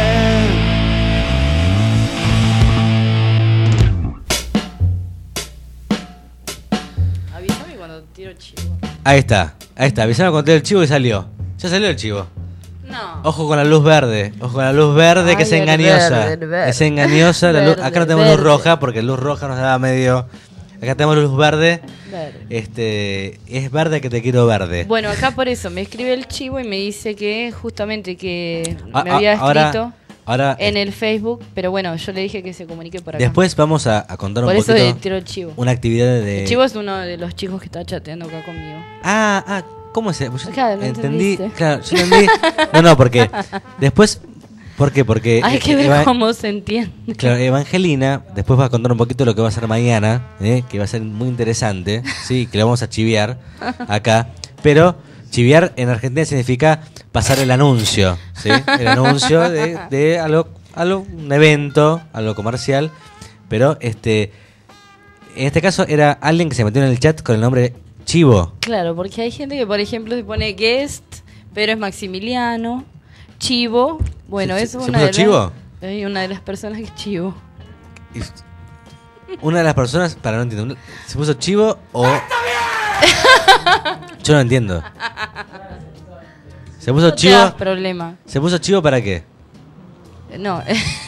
Speaker 6: Avísame cuando tiro chivo.
Speaker 3: Ahí está. Avisame cuando tiro el chivo y salió. Ya salió el chivo.
Speaker 6: No.
Speaker 3: Ojo con la luz verde. Ay, que es engañosa.
Speaker 6: Verde.
Speaker 3: Es engañosa la luz. Acá no tenemos luz roja porque luz roja nos da medio. Acá tenemos luz verde. Es verde que te quiero verde.
Speaker 6: Bueno, acá por eso me escribe el chivo y me dice que justamente que me había escrito
Speaker 3: ahora
Speaker 6: en el Facebook, pero bueno, yo le dije que se comunique por acá.
Speaker 3: Después vamos a contar
Speaker 6: por
Speaker 3: un poquito.
Speaker 6: Por eso tiro el chivo.
Speaker 3: Una actividad de.
Speaker 6: El chivo es uno de los chicos que está chateando acá conmigo.
Speaker 3: ¿Cómo es?
Speaker 6: Claro,
Speaker 3: entendí. Claro, yo entendí. No, porque después. ¿Por qué? Porque
Speaker 6: hay que ver cómo se entiende.
Speaker 3: Claro, Evangelina después va a contar un poquito lo que va a ser mañana, que va a ser muy interesante, sí, que lo vamos a chiviar acá. Pero chiviar en Argentina significa pasar el anuncio, ¿sí? El anuncio de algo, un evento, algo comercial. Pero en este caso era alguien que se metió en el chat con el nombre Chivo.
Speaker 6: Claro, porque hay gente que, por ejemplo, se pone guest, pero es Maximiliano. Chivo, bueno, es una de
Speaker 3: Chivo?
Speaker 6: Una de las personas que es Chivo.
Speaker 3: Una de las personas, no entiendo, ¿se puso Chivo o...? Yo no entiendo. ¿Se puso Chivo?
Speaker 6: No problema.
Speaker 3: ¿Se puso Chivo para qué?
Speaker 6: No.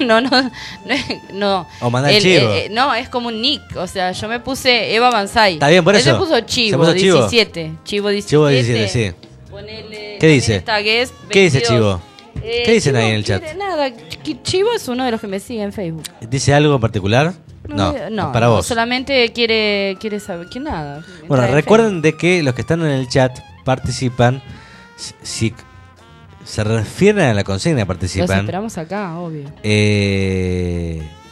Speaker 3: O mandar Chivo.
Speaker 6: No, es como un nick, o sea, yo me puse Eva Banzai.
Speaker 3: Está bien, por eso.
Speaker 6: Él se puso Chivo, 17. Chivo 17.
Speaker 3: Chivo 17, sí.
Speaker 6: Ponele,
Speaker 3: ¿qué dice?
Speaker 6: Guest,
Speaker 3: ¿Qué dice Chivo? ¿Qué dicen ahí en el chat?
Speaker 6: Nada, Chivo es uno de los que me sigue en Facebook.
Speaker 3: ¿Dice algo en particular? No, para vos.
Speaker 6: Solamente quiere saber que nada.
Speaker 3: Bueno, recuerden de que los que están en el chat participan. Si se refieren a la consigna, participan.
Speaker 6: Los esperamos acá, obvio.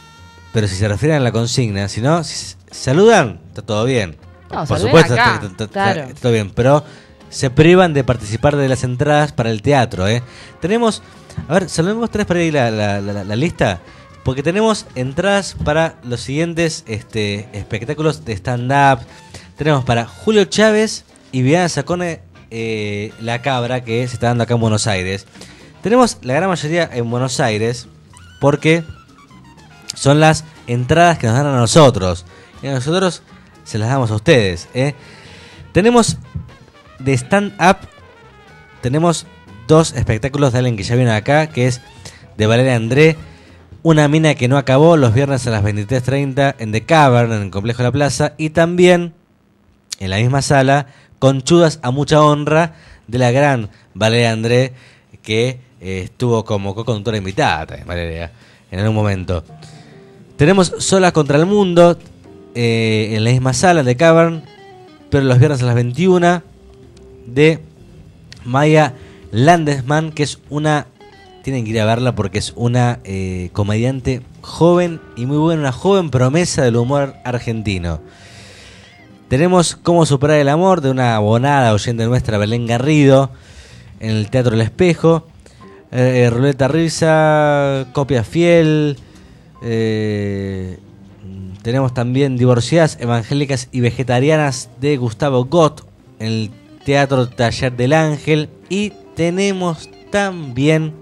Speaker 3: pero si se refieren a la consigna, si no, si saludan, está todo bien.
Speaker 6: No,
Speaker 3: por
Speaker 6: saluden
Speaker 3: supuesto,
Speaker 6: acá, claro.
Speaker 3: está todo bien, pero se privan de participar de las entradas para el teatro. Tenemos, a ver, saludemos tres para ahí la lista, porque tenemos entradas para los siguientes espectáculos de stand-up. Tenemos para Julio Chávez y Viviana Sacone, La Cabra, que se está dando acá en Buenos Aires. Tenemos la gran mayoría en Buenos Aires, porque son las entradas que nos dan a nosotros. Y a nosotros se las damos a ustedes. Tenemos de stand-up, tenemos 2 espectáculos de alguien que ya vino acá, que es de Valeria André, Una mina que no acabó, los viernes a las 23:30 en The Cavern, en el Complejo de la Plaza. Y también, en la misma sala, Conchudas a mucha honra, de la gran Valeria André, que estuvo como co-conductora invitada también, Valeria, en algún momento. Tenemos Solas contra el Mundo, en la misma sala, de Cavern, pero los viernes a las 21, de Maya Landesman, que es una... Tienen que ir a verla porque es una comediante joven y muy buena, una joven promesa del humor argentino. Tenemos Cómo superar el amor, de una abonada oyente nuestra, Belén Garrido, en el Teatro El Espejo. Ruleta Risa, Copia Fiel. Tenemos también Divorciadas, Evangélicas y Vegetarianas, de Gustavo Gott, en el Teatro Taller del Ángel. Y tenemos también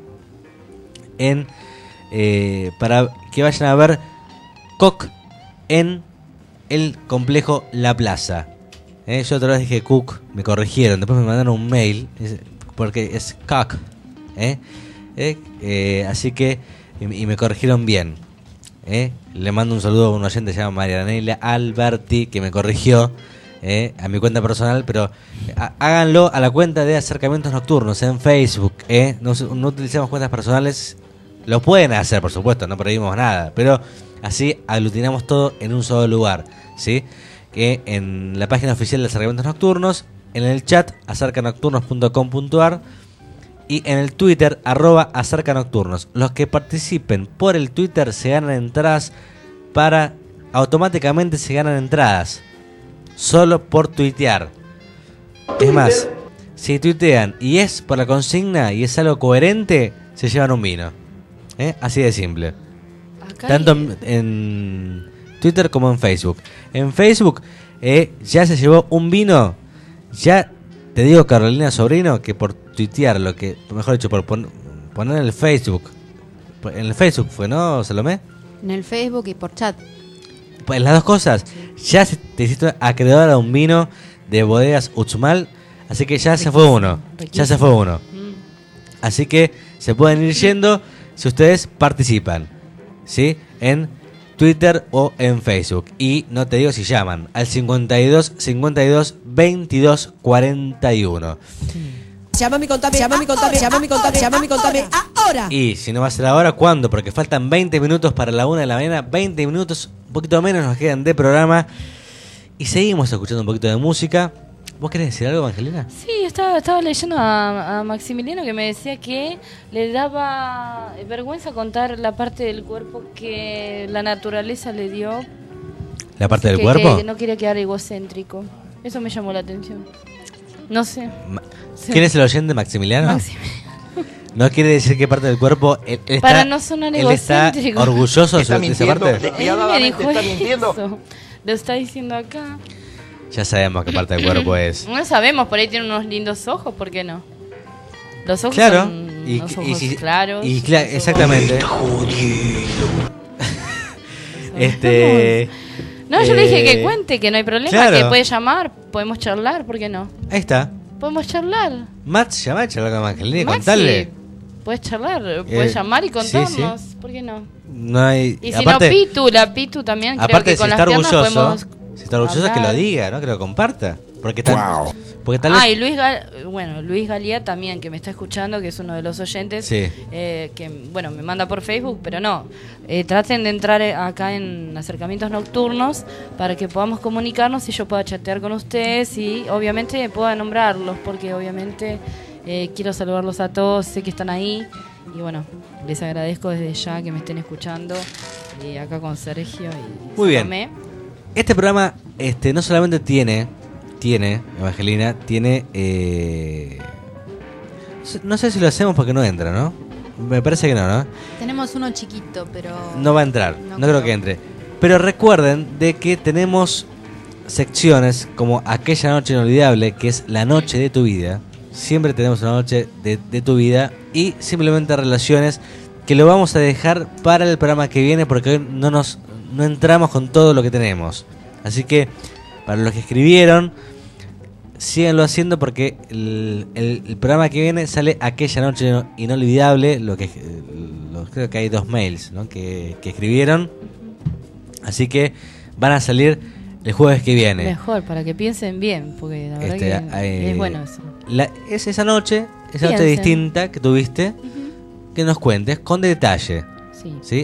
Speaker 3: para que vayan a ver Coq en el Complejo La Plaza. Yo otra vez dije Cook, me corrigieron, después me mandaron un mail porque es Coq. Así que y me corrigieron bien. Le mando un saludo a un oyente que se llama Marianela Alberti, que me corrigió a mi cuenta personal, pero háganlo a la cuenta de Acercamientos Nocturnos en Facebook. No utilicemos cuentas personales. Lo pueden hacer, por supuesto, no prohibimos nada, pero así aglutinamos todo en un solo lugar, ¿sí? Que en la página oficial de Acercamientos Nocturnos, en el chat acercanocturnos.com.ar y en el Twitter @acercanocturnos. Los que participen por el Twitter se ganan entradas automáticamente se ganan entradas solo por tuitear. Es más, si tuitean y es por la consigna y es algo coherente, se llevan un vino. Así de simple. Tanto en Twitter como en Facebook. En Facebook ya se llevó un vino. Ya te digo, Carolina Sobrino, que por tuitear, mejor dicho, por poner en el Facebook. En el Facebook fue, ¿no, Salomé?
Speaker 8: En el Facebook y por chat.
Speaker 3: Pues las dos cosas. Ya te hiciste acreedora a un vino de Bodegas Uxmal. Así que ya se fue uno. Ya se fue uno. Así que se pueden ir yendo si ustedes participan, ¿sí? En Twitter o en Facebook. Y no te digo si llaman al 52 52 22 41.
Speaker 4: Llámame, contame ahora.
Speaker 3: Y si no va a ser ahora, ¿cuándo? Porque faltan 20 minutos para la 1 de la mañana. 20 minutos, un poquito menos nos quedan de programa. Y seguimos escuchando un poquito de música. ¿Vos querés decir algo, Angelina?
Speaker 6: Sí, estaba leyendo a Maximiliano, que me decía que le daba vergüenza contar la parte del cuerpo que la naturaleza le dio.
Speaker 3: ¿La parte del cuerpo?
Speaker 6: Que no quería quedar egocéntrico. Eso me llamó la atención. No sé.
Speaker 3: ¿Quién es el oyente, Maximiliano? No quiere decir qué parte del cuerpo él está,
Speaker 6: para no sonar egocéntrico.
Speaker 3: Él está orgulloso de esa parte.
Speaker 6: Él me dijo eso. Lo está diciendo acá.
Speaker 3: Ya sabemos qué parte del cuerpo es.
Speaker 6: No sabemos, por ahí tiene unos lindos ojos, ¿por qué no? Los ojos son unos ojos claros.
Speaker 3: Exactamente.
Speaker 6: No, yo le dije que cuente, que no hay problema, claro, que puede llamar, podemos charlar, ¿por qué no?
Speaker 3: Ahí está.
Speaker 6: Podemos charlar.
Speaker 3: Mats, llama a charlar con Angelina, contale.
Speaker 6: Puedes charlar, puedes llamar y contarnos, sí. ¿Por qué no?
Speaker 3: No hay.
Speaker 6: Y si aparte, no, la Pitu también,
Speaker 3: aparte,
Speaker 6: creo que con
Speaker 3: si
Speaker 6: las piernas podemos.
Speaker 3: Si está orgulloso es que lo diga, ¿no? Que lo comparta. Porque tal
Speaker 6: y Luis Galía también, que me está escuchando, que es uno de los oyentes,
Speaker 3: sí.
Speaker 6: Que bueno, me manda por Facebook, pero no, traten de entrar acá en Acercamientos Nocturnos para que podamos comunicarnos y yo pueda chatear con ustedes y obviamente pueda nombrarlos, porque obviamente quiero saludarlos a todos, sé que están ahí y bueno, les agradezco desde ya que me estén escuchando Y acá con Sergio y
Speaker 3: muy bien.
Speaker 6: Salomé.
Speaker 3: Este programa no solamente tiene, Evangelina, tiene... no sé si lo hacemos porque no entra, ¿no? Me parece que no.
Speaker 8: Tenemos uno chiquito, pero...
Speaker 3: No va a entrar, no creo que entre. Pero recuerden de que tenemos secciones como Aquella Noche Inolvidable, que es la noche de tu vida. Siempre tenemos una noche de tu vida. Y simplemente relaciones, que lo vamos a dejar para el programa que viene, porque hoy no entramos con todo lo que tenemos. Así que, para los que escribieron, síganlo haciendo, porque el programa que viene sale Aquella Noche Inolvidable. Creo que hay 2 mails, ¿no? que escribieron. Así que van a salir el jueves que viene.
Speaker 6: Mejor, para que piensen bien, porque la verdad que es bueno eso.
Speaker 3: Es esa noche distinta que tuviste, que nos cuentes con detalle. ¿Sí?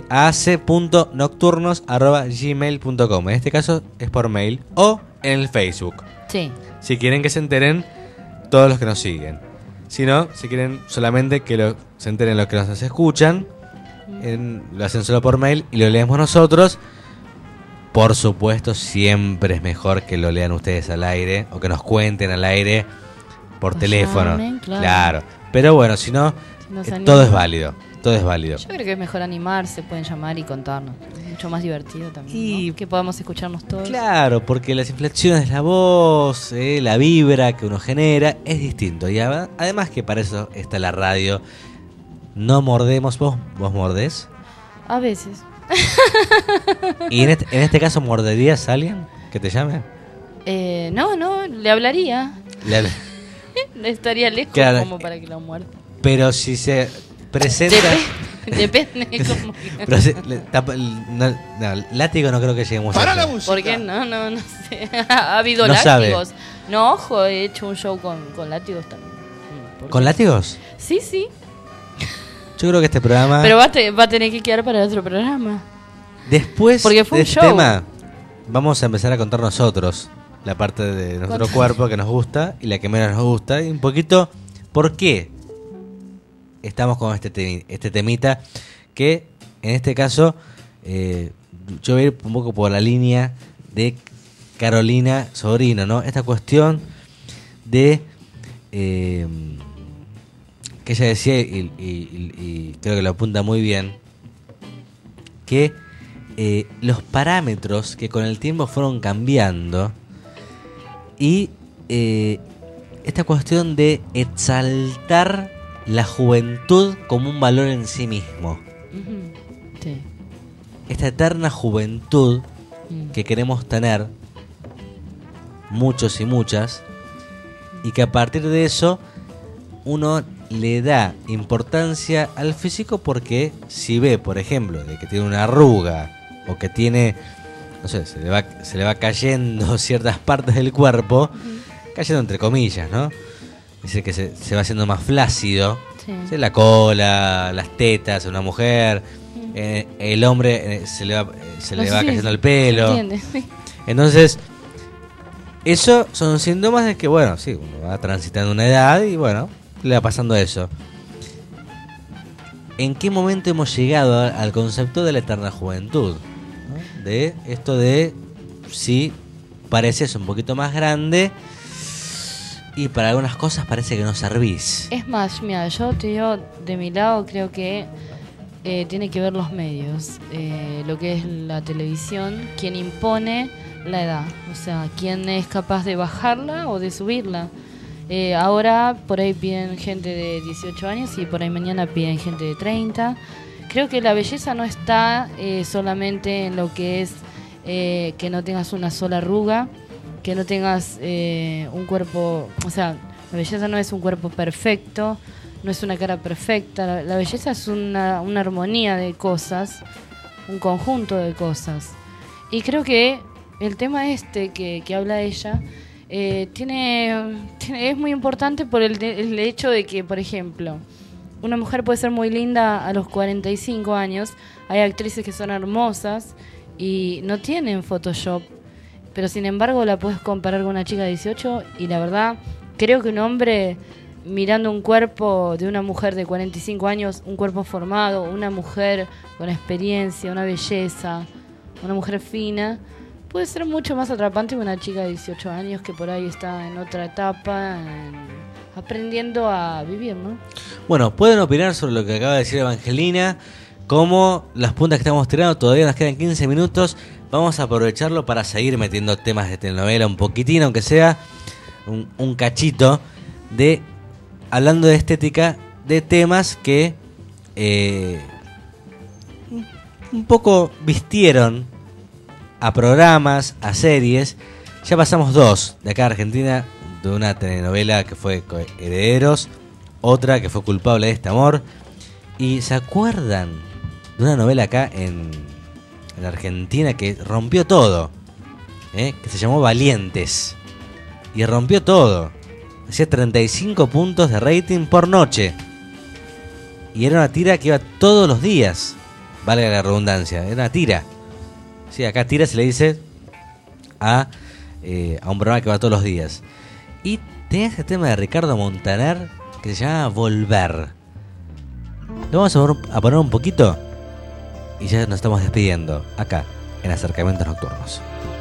Speaker 3: ac.nocturnos@gmail.com. En este caso es por mail o en el Facebook.
Speaker 6: Sí.
Speaker 3: Si quieren que se enteren todos los que nos siguen. Si no, si quieren solamente que se enteren los que nos escuchan, lo hacen solo por mail y lo leemos nosotros. Por supuesto, siempre es mejor que lo lean ustedes al aire o que nos cuenten al aire por teléfono.
Speaker 6: Llamen,
Speaker 3: claro. Pero bueno, si no, todo es válido. Todo es válido.
Speaker 6: Yo creo que es mejor animarse, pueden llamar y contarnos. Es mucho más divertido también, ¿no? Que podamos escucharnos todos.
Speaker 3: Claro, porque las inflexiones de la voz, la vibra que uno genera es distinto. Y además que para eso está la radio. No mordemos. ¿Vos mordés?
Speaker 6: A veces.
Speaker 3: ¿Y en este caso morderías a alguien que te llame?
Speaker 6: No, le hablaría. Estaría lejos, claro, como para que lo muerda.
Speaker 3: Pero si se presenta...
Speaker 6: Depende cómo.
Speaker 3: Pero látigo no creo que lleguemos
Speaker 6: a la música. ¿Por qué no sé? Ha habido látigos. Sabe. No, ojo, he hecho un show con látigos también.
Speaker 3: ¿Con látigos?
Speaker 6: Sí.
Speaker 3: Yo creo que este programa...
Speaker 6: Pero va a tener que quedar para otro programa.
Speaker 3: Después
Speaker 6: porque fue
Speaker 3: de
Speaker 6: un
Speaker 3: este
Speaker 6: show.
Speaker 3: tema, vamos a empezar a contar nosotros la parte de nuestro cuerpo que nos gusta y la que menos nos gusta. Y un poquito por qué estamos con este temita, que en este caso yo voy a ir un poco por la línea de Carolina Sobrino, ¿no? Esta cuestión de... que ella decía, y creo que lo apunta muy bien, que los parámetros que con el tiempo fueron cambiando y esta cuestión de exaltar la juventud como un valor en sí mismo.
Speaker 6: Sí.
Speaker 3: Esta eterna juventud que queremos tener muchos y muchas, y que a partir de eso uno le da importancia al físico, porque si ve, por ejemplo, de que tiene una arruga o que tiene, no sé, se le va cayendo ciertas partes del cuerpo, cayendo entre comillas, ¿no? Dice que se va haciendo más flácido, ¿sí? La cola, las tetas, una mujer, el hombre se le va cayendo el pelo. Entonces, eso son síntomas de que, bueno, sí, uno va transitando una edad y, bueno, le va pasando eso. ¿En qué momento hemos llegado al concepto de la eterna juventud? ¿No? De esto de si pareces un poquito más grande y para algunas cosas parece que no servís.
Speaker 6: Es más, mira, yo te digo, de mi lado creo que tiene que ver los medios, lo que es la televisión, quien impone la edad, o sea, quién es capaz de bajarla o de subirla. Ahora por ahí piden gente de 18 años y por ahí mañana piden gente de 30. Creo que la belleza no está solamente en lo que es que no tengas una sola arruga, que no tengas un cuerpo, o sea, la belleza no es un cuerpo perfecto, no es una cara perfecta, la belleza es una armonía de cosas, un conjunto de cosas. Y creo que el tema que habla ella es muy importante por el hecho de que, por ejemplo, una mujer puede ser muy linda a los 45 años, hay actrices que son hermosas y no tienen Photoshop, pero sin embargo la puedes comparar con una chica de 18 y la verdad creo que un hombre mirando un cuerpo de una mujer de 45 años, un cuerpo formado, una mujer con experiencia, una belleza, una mujer fina, puede ser mucho más atrapante que una chica de 18 años que por ahí está en otra etapa, aprendiendo a vivir, ¿no?
Speaker 3: Bueno, pueden opinar sobre lo que acaba de decir Evangelina, como las puntas que estamos tirando, todavía nos quedan 15 minutos, vamos a aprovecharlo para seguir metiendo temas de telenovela un poquitín, aunque sea un cachito, de hablando de estética, de temas que un poco vistieron a programas, a series. Ya pasamos 2 de acá a Argentina, de una telenovela que fue Herederos, otra que fue Culpable de este amor. ¿Y se acuerdan de una novela acá en Argentina que rompió todo? Que se llamó Valientes. Y rompió todo. Hacía 35 puntos de rating por noche. Y era una tira que iba todos los días. Valga la redundancia, era una tira. Sí, acá tira se le dice a un programa que va todos los días. Y tenía ese tema de Ricardo Montaner que se llama Volver. Lo vamos a poner un poquito y ya nos estamos despidiendo acá en Acercamientos Nocturnos.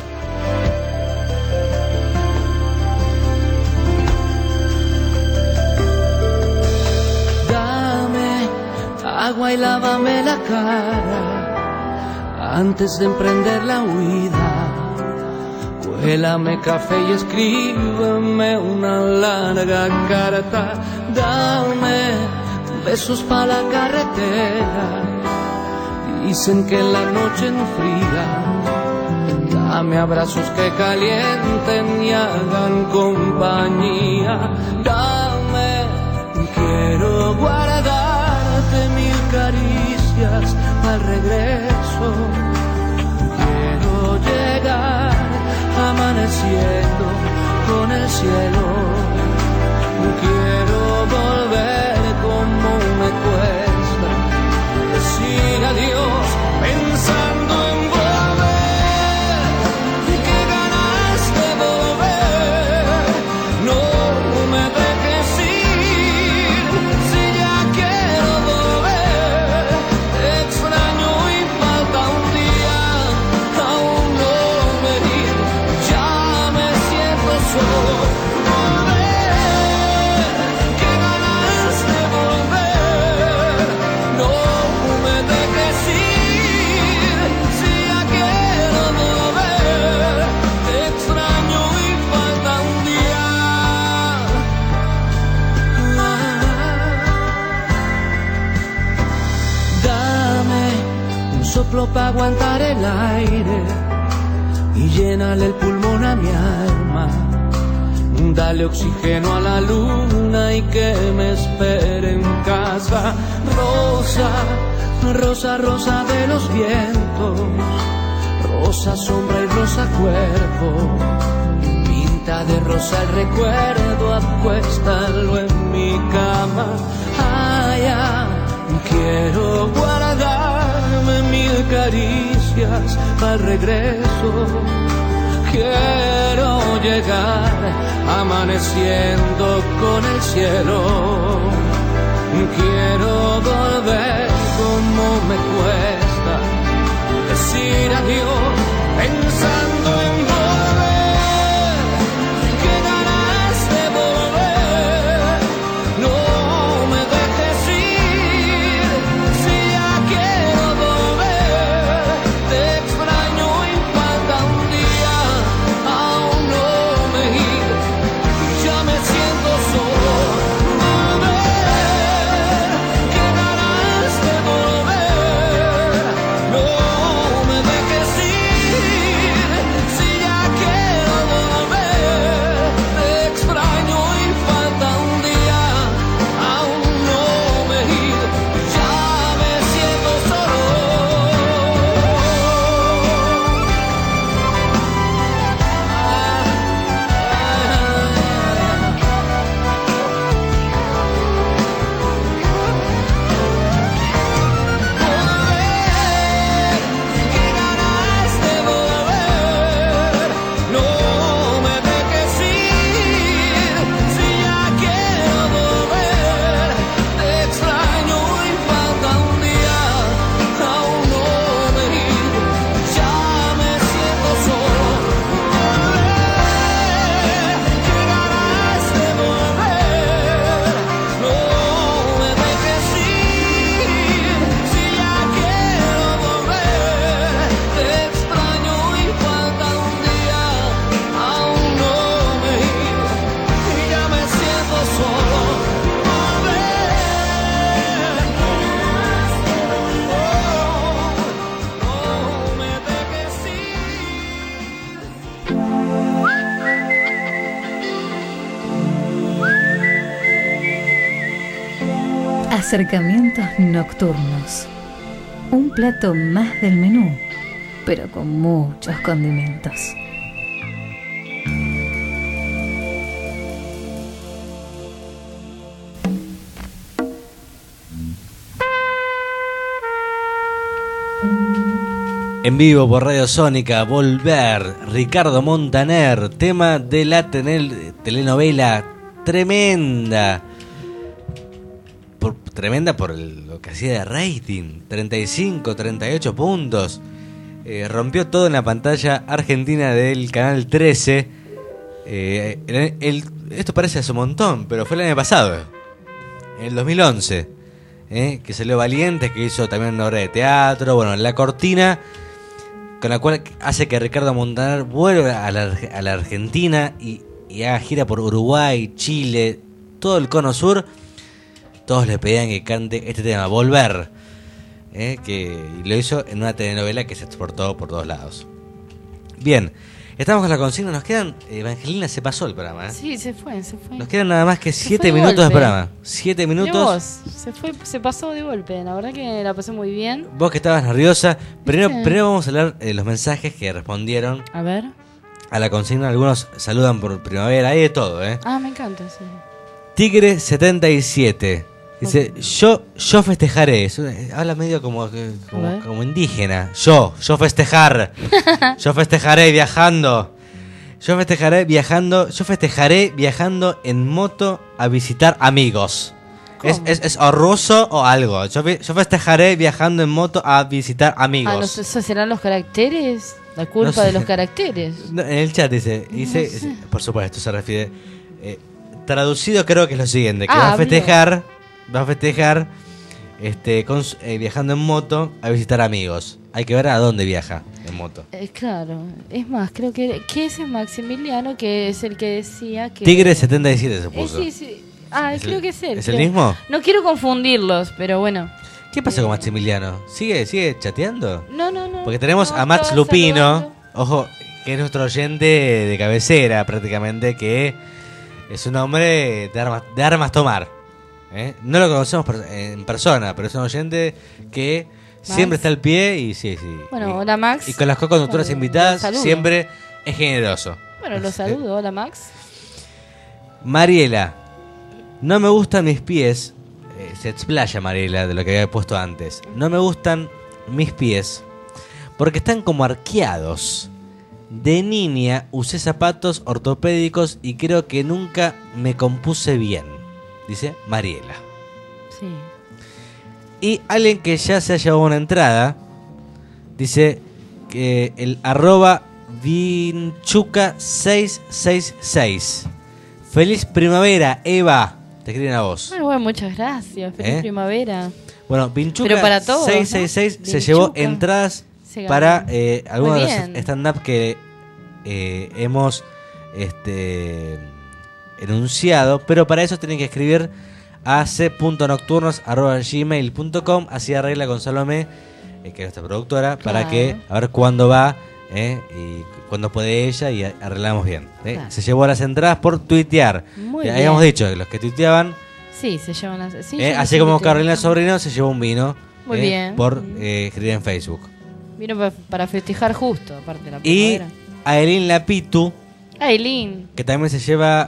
Speaker 14: Dame agua y lávame la cara antes de emprender la huida. Cuélame café y escríbeme una larga carta. Dame besos para la carretera. Dicen que la noche enfría. Dame abrazos que calienten y hagan compañía. Dame, quiero guardarte 1000 caricias al regreso. Quiero llegar amaneciendo con el cielo. Quiero volver como me cuesta decir adiós pensando en volver. Qué ganas de volver. No me dejes ir si ya quiero volver. Te extraño y falta un día, aún no me he ido, ya me siento solo. Soplo para aguantar el aire y llénale el pulmón a mi alma. Dale oxígeno a la luna y que me espere en casa. Rosa, rosa, rosa de los vientos, rosa sombra y rosa cuerpo. Pinta de rosa el recuerdo, acuéstalo en mi cama. Allá quiero guardarme 1000 caricias al regreso. Quiero llegar amaneciendo con el cielo. Quiero volver como me cuesta decir adiós pensando en volver. Qué ganas de volver. No me dejes ir si ya quiero volver. Te extraño y falta un día, aún no me he ido, ya me siento solo. Volver, qué ganas de volver.
Speaker 1: Acercamientos nocturnos. Un plato más del menú, pero con muchos condimentos.
Speaker 3: En vivo por Radio Sónica, Volver, Ricardo Montaner, tema de la telenovela tremenda. Tremenda por lo que hacía de rating, 35, 38 puntos. Rompió todo en la pantalla argentina del Canal 13. Esto parece hace un montón, pero fue el año pasado, en el 2011. Que salió Valiente, que hizo también una obra de teatro. Bueno, la cortina con la cual hace que Ricardo Montaner vuelva a la Argentina y haga gira por Uruguay, Chile, todo el cono sur. Todos le pedían que cante este tema, Volver, que lo hizo en una telenovela que se exportó por todos lados. Bien, estamos con la consigna, nos quedan, Evangelina se pasó el programa.
Speaker 6: Sí, se fue.
Speaker 3: Nos quedan nada más que 7 minutos de programa. 7 minutos.
Speaker 6: Se pasó de golpe, la verdad que la pasé muy bien.
Speaker 3: Vos que estabas nerviosa, primero vamos a leer los mensajes que respondieron.
Speaker 6: A ver.
Speaker 3: A la consigna, algunos saludan por primavera, hay de todo,
Speaker 6: Ah, me encanta, sí.
Speaker 3: Tigre 77. Dice, yo festejaré. Habla medio como indígena. Yo festejar. Yo festejaré viajando. Yo festejaré viajando en moto a visitar amigos. ¿Es o ruso o algo? Yo festejaré viajando en moto a visitar amigos.
Speaker 6: ¿No esos serán los caracteres? La culpa de los caracteres.
Speaker 3: No, en el chat dice, por supuesto, se refiere. Traducido creo que es lo siguiente, que va a festejar viajando en moto a visitar amigos. Hay que ver a dónde viaja en moto.
Speaker 6: Claro, es más, creo que ese es Maximiliano, que es el que decía que...
Speaker 3: Tigre 77 se puso.
Speaker 6: Sí. Creo que es él.
Speaker 3: ¿Es el mismo?
Speaker 6: No quiero confundirlos, pero bueno.
Speaker 3: ¿Qué pasa con Maximiliano? ¿Sigue chateando?
Speaker 6: No.
Speaker 3: Porque tenemos a Max Lupino, ojo, que es nuestro oyente de cabecera prácticamente, que es un hombre de armas tomar. No lo conocemos en persona, pero es un oyente que siempre está al pie y sí.
Speaker 6: Bueno, hola Max.
Speaker 3: Y con las co-conductoras invitadas siempre es generoso.
Speaker 6: Bueno, lo saludo, hola Max.
Speaker 3: Mariela, no me gustan mis pies. Se explaya Mariela de lo que había puesto antes. No me gustan mis pies porque están como arqueados. De niña usé zapatos ortopédicos y creo que nunca me compuse bien. Dice Mariela.
Speaker 6: Sí.
Speaker 3: Y alguien que ya se ha llevado una entrada dice que el @vinchuca666. Feliz primavera, Eva. Te escriben a vos.
Speaker 6: Bueno, muchas gracias. Feliz primavera.
Speaker 3: Bueno, Vinchuca666 ¿no? Se llevó entradas para algunos de los stand-up que hemos enunciado, pero para eso tienen que escribir a c.nocturnos@gmail.com. Así arregla con Salomé, que es nuestra productora, para que a ver cuándo va y cuándo puede ella y arreglamos bien. Claro. Se llevó las entradas por tuitear. Habíamos dicho que los que tuiteaban
Speaker 6: se llevan
Speaker 3: así como Carolina Sobrino se llevó un vino por escribir en Facebook.
Speaker 6: Vino para festejar justo, aparte de la primavera.
Speaker 3: Y Ailín Lapitu,
Speaker 6: que
Speaker 3: también se lleva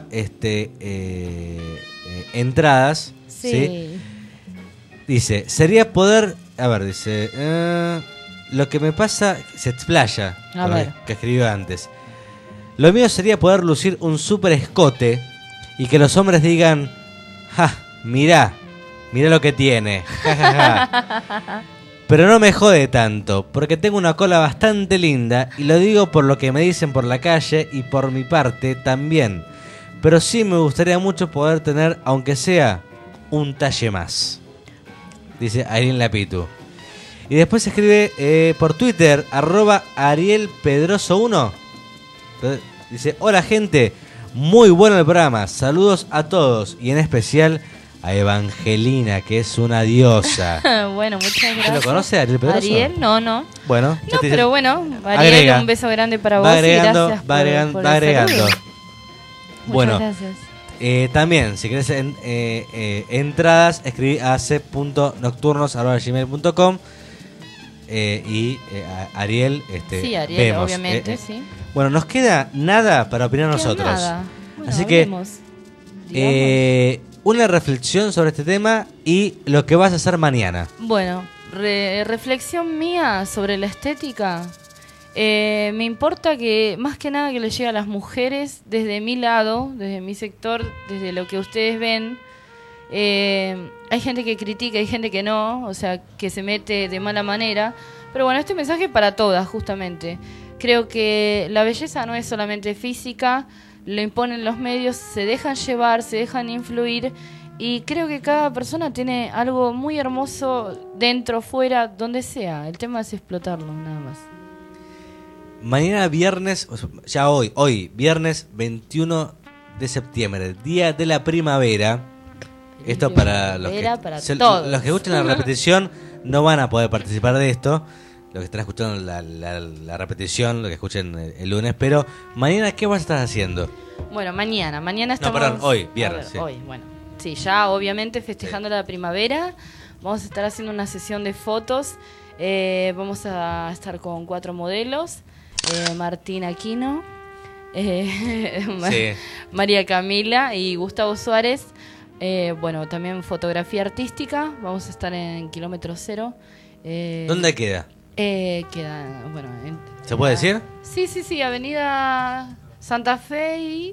Speaker 3: entradas. ¿Sí? Dice, sería poder... A ver, dice... lo que me pasa... Se explaya. Que escribió antes. Lo mío sería poder lucir un super escote y que los hombres digan... ¡Ja! Mirá lo que tiene. Ja, ja, ja. Pero no me jode tanto, porque tengo una cola bastante linda y lo digo por lo que me dicen por la calle y por mi parte también. Pero sí me gustaría mucho poder tener, aunque sea, un talle más. Dice Ailín Lapitu. Y después escribe por Twitter, @ArielPedroso1. Dice, hola gente, muy bueno el programa, saludos a todos y en especial a Evangelina, que es una diosa.
Speaker 6: Bueno, muchas gracias.
Speaker 3: ¿Lo conoce Ariel Pedroso?
Speaker 6: Ariel, no.
Speaker 3: Bueno,
Speaker 6: pero bueno, Ariel, un beso grande para vos y gracias
Speaker 3: va agregando.
Speaker 6: por
Speaker 3: Bueno,
Speaker 6: muchas gracias.
Speaker 3: También, si querés entradas, escribí a c.nocturnos@gmail.com y Ariel,
Speaker 6: sí, Ariel,
Speaker 3: vemos,
Speaker 6: obviamente, sí.
Speaker 3: Bueno, nos queda nada para opinar nosotros.
Speaker 6: Nada. Bueno,
Speaker 3: así que
Speaker 6: digamos.
Speaker 3: una reflexión sobre este tema y lo que vas a hacer mañana.
Speaker 6: Bueno, reflexión mía sobre la estética. Me importa que, más que nada, que le llegue a las mujeres desde mi lado, desde mi sector, desde lo que ustedes ven. Hay gente que critica, hay gente que no, o sea, que se mete de mala manera. Pero bueno, este mensaje es para todas, justamente. Creo que la belleza no es solamente física, lo imponen los medios, se dejan llevar, se dejan influir. Y creo que cada persona tiene algo muy hermoso dentro, fuera, donde sea. El tema es explotarlo, nada más.
Speaker 3: Mañana viernes, ya hoy, viernes 21 de septiembre, día de la primavera. Esto para los que escuchan la repetición no van a poder participar de esto. Los que están escuchando la repetición, los que escuchen el lunes. Pero mañana, ¿qué vas a estar haciendo?
Speaker 6: Bueno, mañana estamos...
Speaker 3: No, perdón, hoy, viernes. Sí.
Speaker 6: Hoy, bueno. Sí, ya obviamente festejando la primavera. Vamos a estar haciendo una sesión de fotos. Vamos a estar con 4 modelos. Martín Aquino, María Camila y Gustavo Suárez. Bueno, también fotografía artística. Vamos a estar en Kilómetro Cero.
Speaker 3: ¿Dónde queda?
Speaker 6: Queda, bueno...
Speaker 3: ¿Se puede decir?
Speaker 6: Sí, Avenida Santa Fe y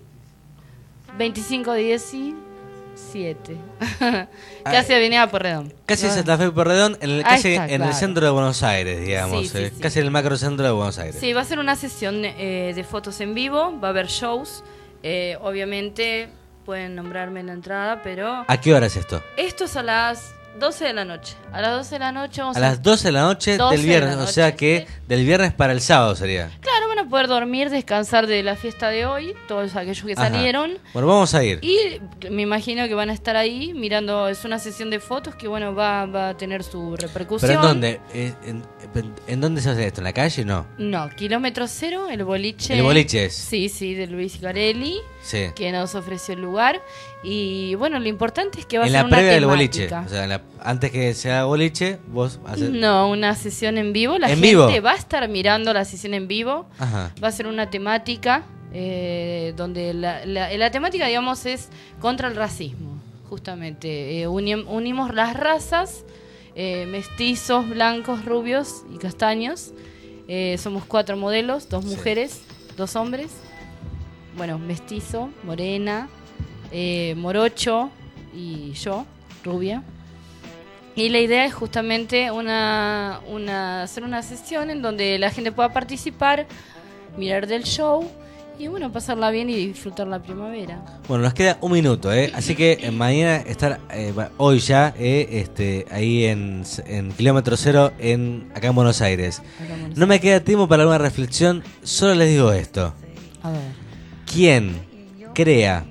Speaker 6: 2517. Casi Avenida Porredón.
Speaker 3: Casi Santa Fe Porredón, casi en el centro de Buenos Aires, digamos. Sí. Casi en el macro centro de Buenos Aires.
Speaker 6: Sí, va a ser una sesión de fotos en vivo, va a haber shows. Obviamente pueden nombrarme en la entrada, pero...
Speaker 3: ¿A qué hora es esto?
Speaker 6: Esto es a las 12 de la noche. A las 12 de la noche vamos
Speaker 3: a las 12 de la noche del viernes, o sea que del viernes para el sábado sería.
Speaker 6: Claro, van a poder dormir, descansar de la fiesta de hoy, todos aquellos que salieron.
Speaker 3: Bueno, vamos a ir.
Speaker 6: Y me imagino que van a estar ahí mirando, es una sesión de fotos que bueno, va a tener su repercusión.
Speaker 3: ¿Pero en dónde? ¿En dónde se hace esto? ¿En la calle? No.
Speaker 6: No, Kilómetro Cero, el boliche.
Speaker 3: ¿El boliche es?
Speaker 6: Sí, de Luis Garelli, que nos ofreció el lugar. Y bueno, lo importante es que va a ser una temática. En la previa del boliche, o sea, antes que sea boliche, vos haces... No, una sesión en vivo. La gente va a estar mirando la sesión en vivo. Ajá. Va a ser una temática donde la temática, digamos, es contra el racismo, justamente. Unimos las razas, mestizos, blancos, rubios y castaños. Somos 4 modelos, 2 mujeres, 2 hombres. Bueno, mestizo, morena, morocho y yo, rubia. Y la idea es justamente hacer una sesión en donde la gente pueda participar, mirar del show y bueno, pasarla bien y disfrutar la primavera. Bueno,
Speaker 3: nos queda un minuto, así que mañana estar, hoy ya, ahí en Kilómetro Cero, acá en Buenos Aires. No me queda tiempo para alguna reflexión, solo les digo esto.
Speaker 6: A ver.
Speaker 3: Quien crea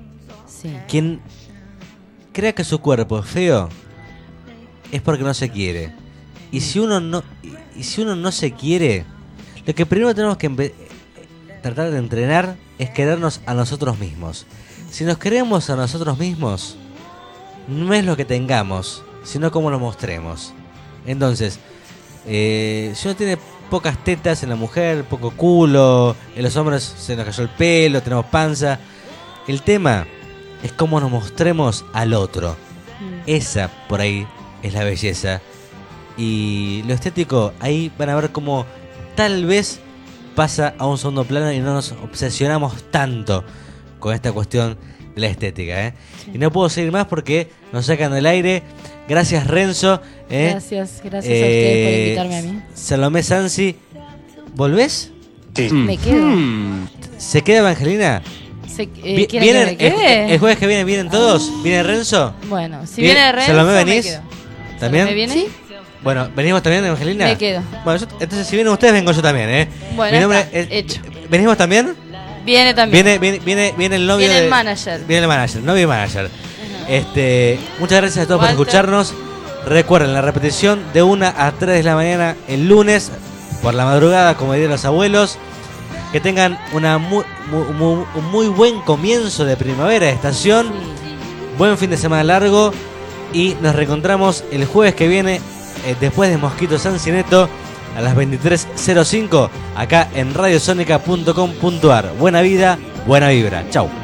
Speaker 3: que su cuerpo es feo, es porque no se quiere. Y si uno no se quiere, lo que primero tenemos que tratar de entrenar es querernos a nosotros mismos. Si nos queremos a nosotros mismos, no es lo que tengamos, sino cómo lo mostremos. Entonces, si uno tiene pocas tetas en la mujer, poco culo, en los hombres se nos cayó el pelo, tenemos panza, el tema es cómo nos mostremos al otro. Esa, por ahí, es la belleza. Y lo estético, ahí van a ver cómo tal vez pasa a un segundo plano y no nos obsesionamos tanto con esta cuestión de la estética. Y no puedo seguir más porque nos sacan del aire. Gracias, Renzo.
Speaker 6: Gracias a ustedes por invitarme a mí.
Speaker 3: Salomé Sansi, ¿volvés?
Speaker 6: Sí. Me quedo.
Speaker 3: ¿Se queda Evangelina?
Speaker 6: ¿Quieren que me quede?
Speaker 3: ¿El jueves que vienen todos? ¿Viene Renzo?
Speaker 6: Bueno, si viene Renzo,
Speaker 3: ¿Salomé venís? ¿También?
Speaker 6: ¿Me viene?
Speaker 3: ¿Sí? Bueno, ¿venimos también, Evangelina?
Speaker 6: Me quedo.
Speaker 3: Bueno, entonces si vienen ustedes, vengo yo también,
Speaker 6: Bueno,
Speaker 3: mi nombre
Speaker 6: hecho.
Speaker 3: ¿Venimos también?
Speaker 6: Viene también.
Speaker 3: Viene el novio.
Speaker 6: Viene el manager.
Speaker 3: Viene el manager, novio y manager. Muchas gracias a todos por escucharnos. Recuerden la repetición de 1 a 3 de la mañana el lunes, por la madrugada, como dirían los abuelos. Que tengan un muy buen comienzo de primavera, de estación. Buen fin de semana largo. Y nos reencontramos el jueves que viene, después de Mosquito Sancineto, a las 23:05, acá en radiosonica.com.ar. Buena vida, buena vibra. Chau.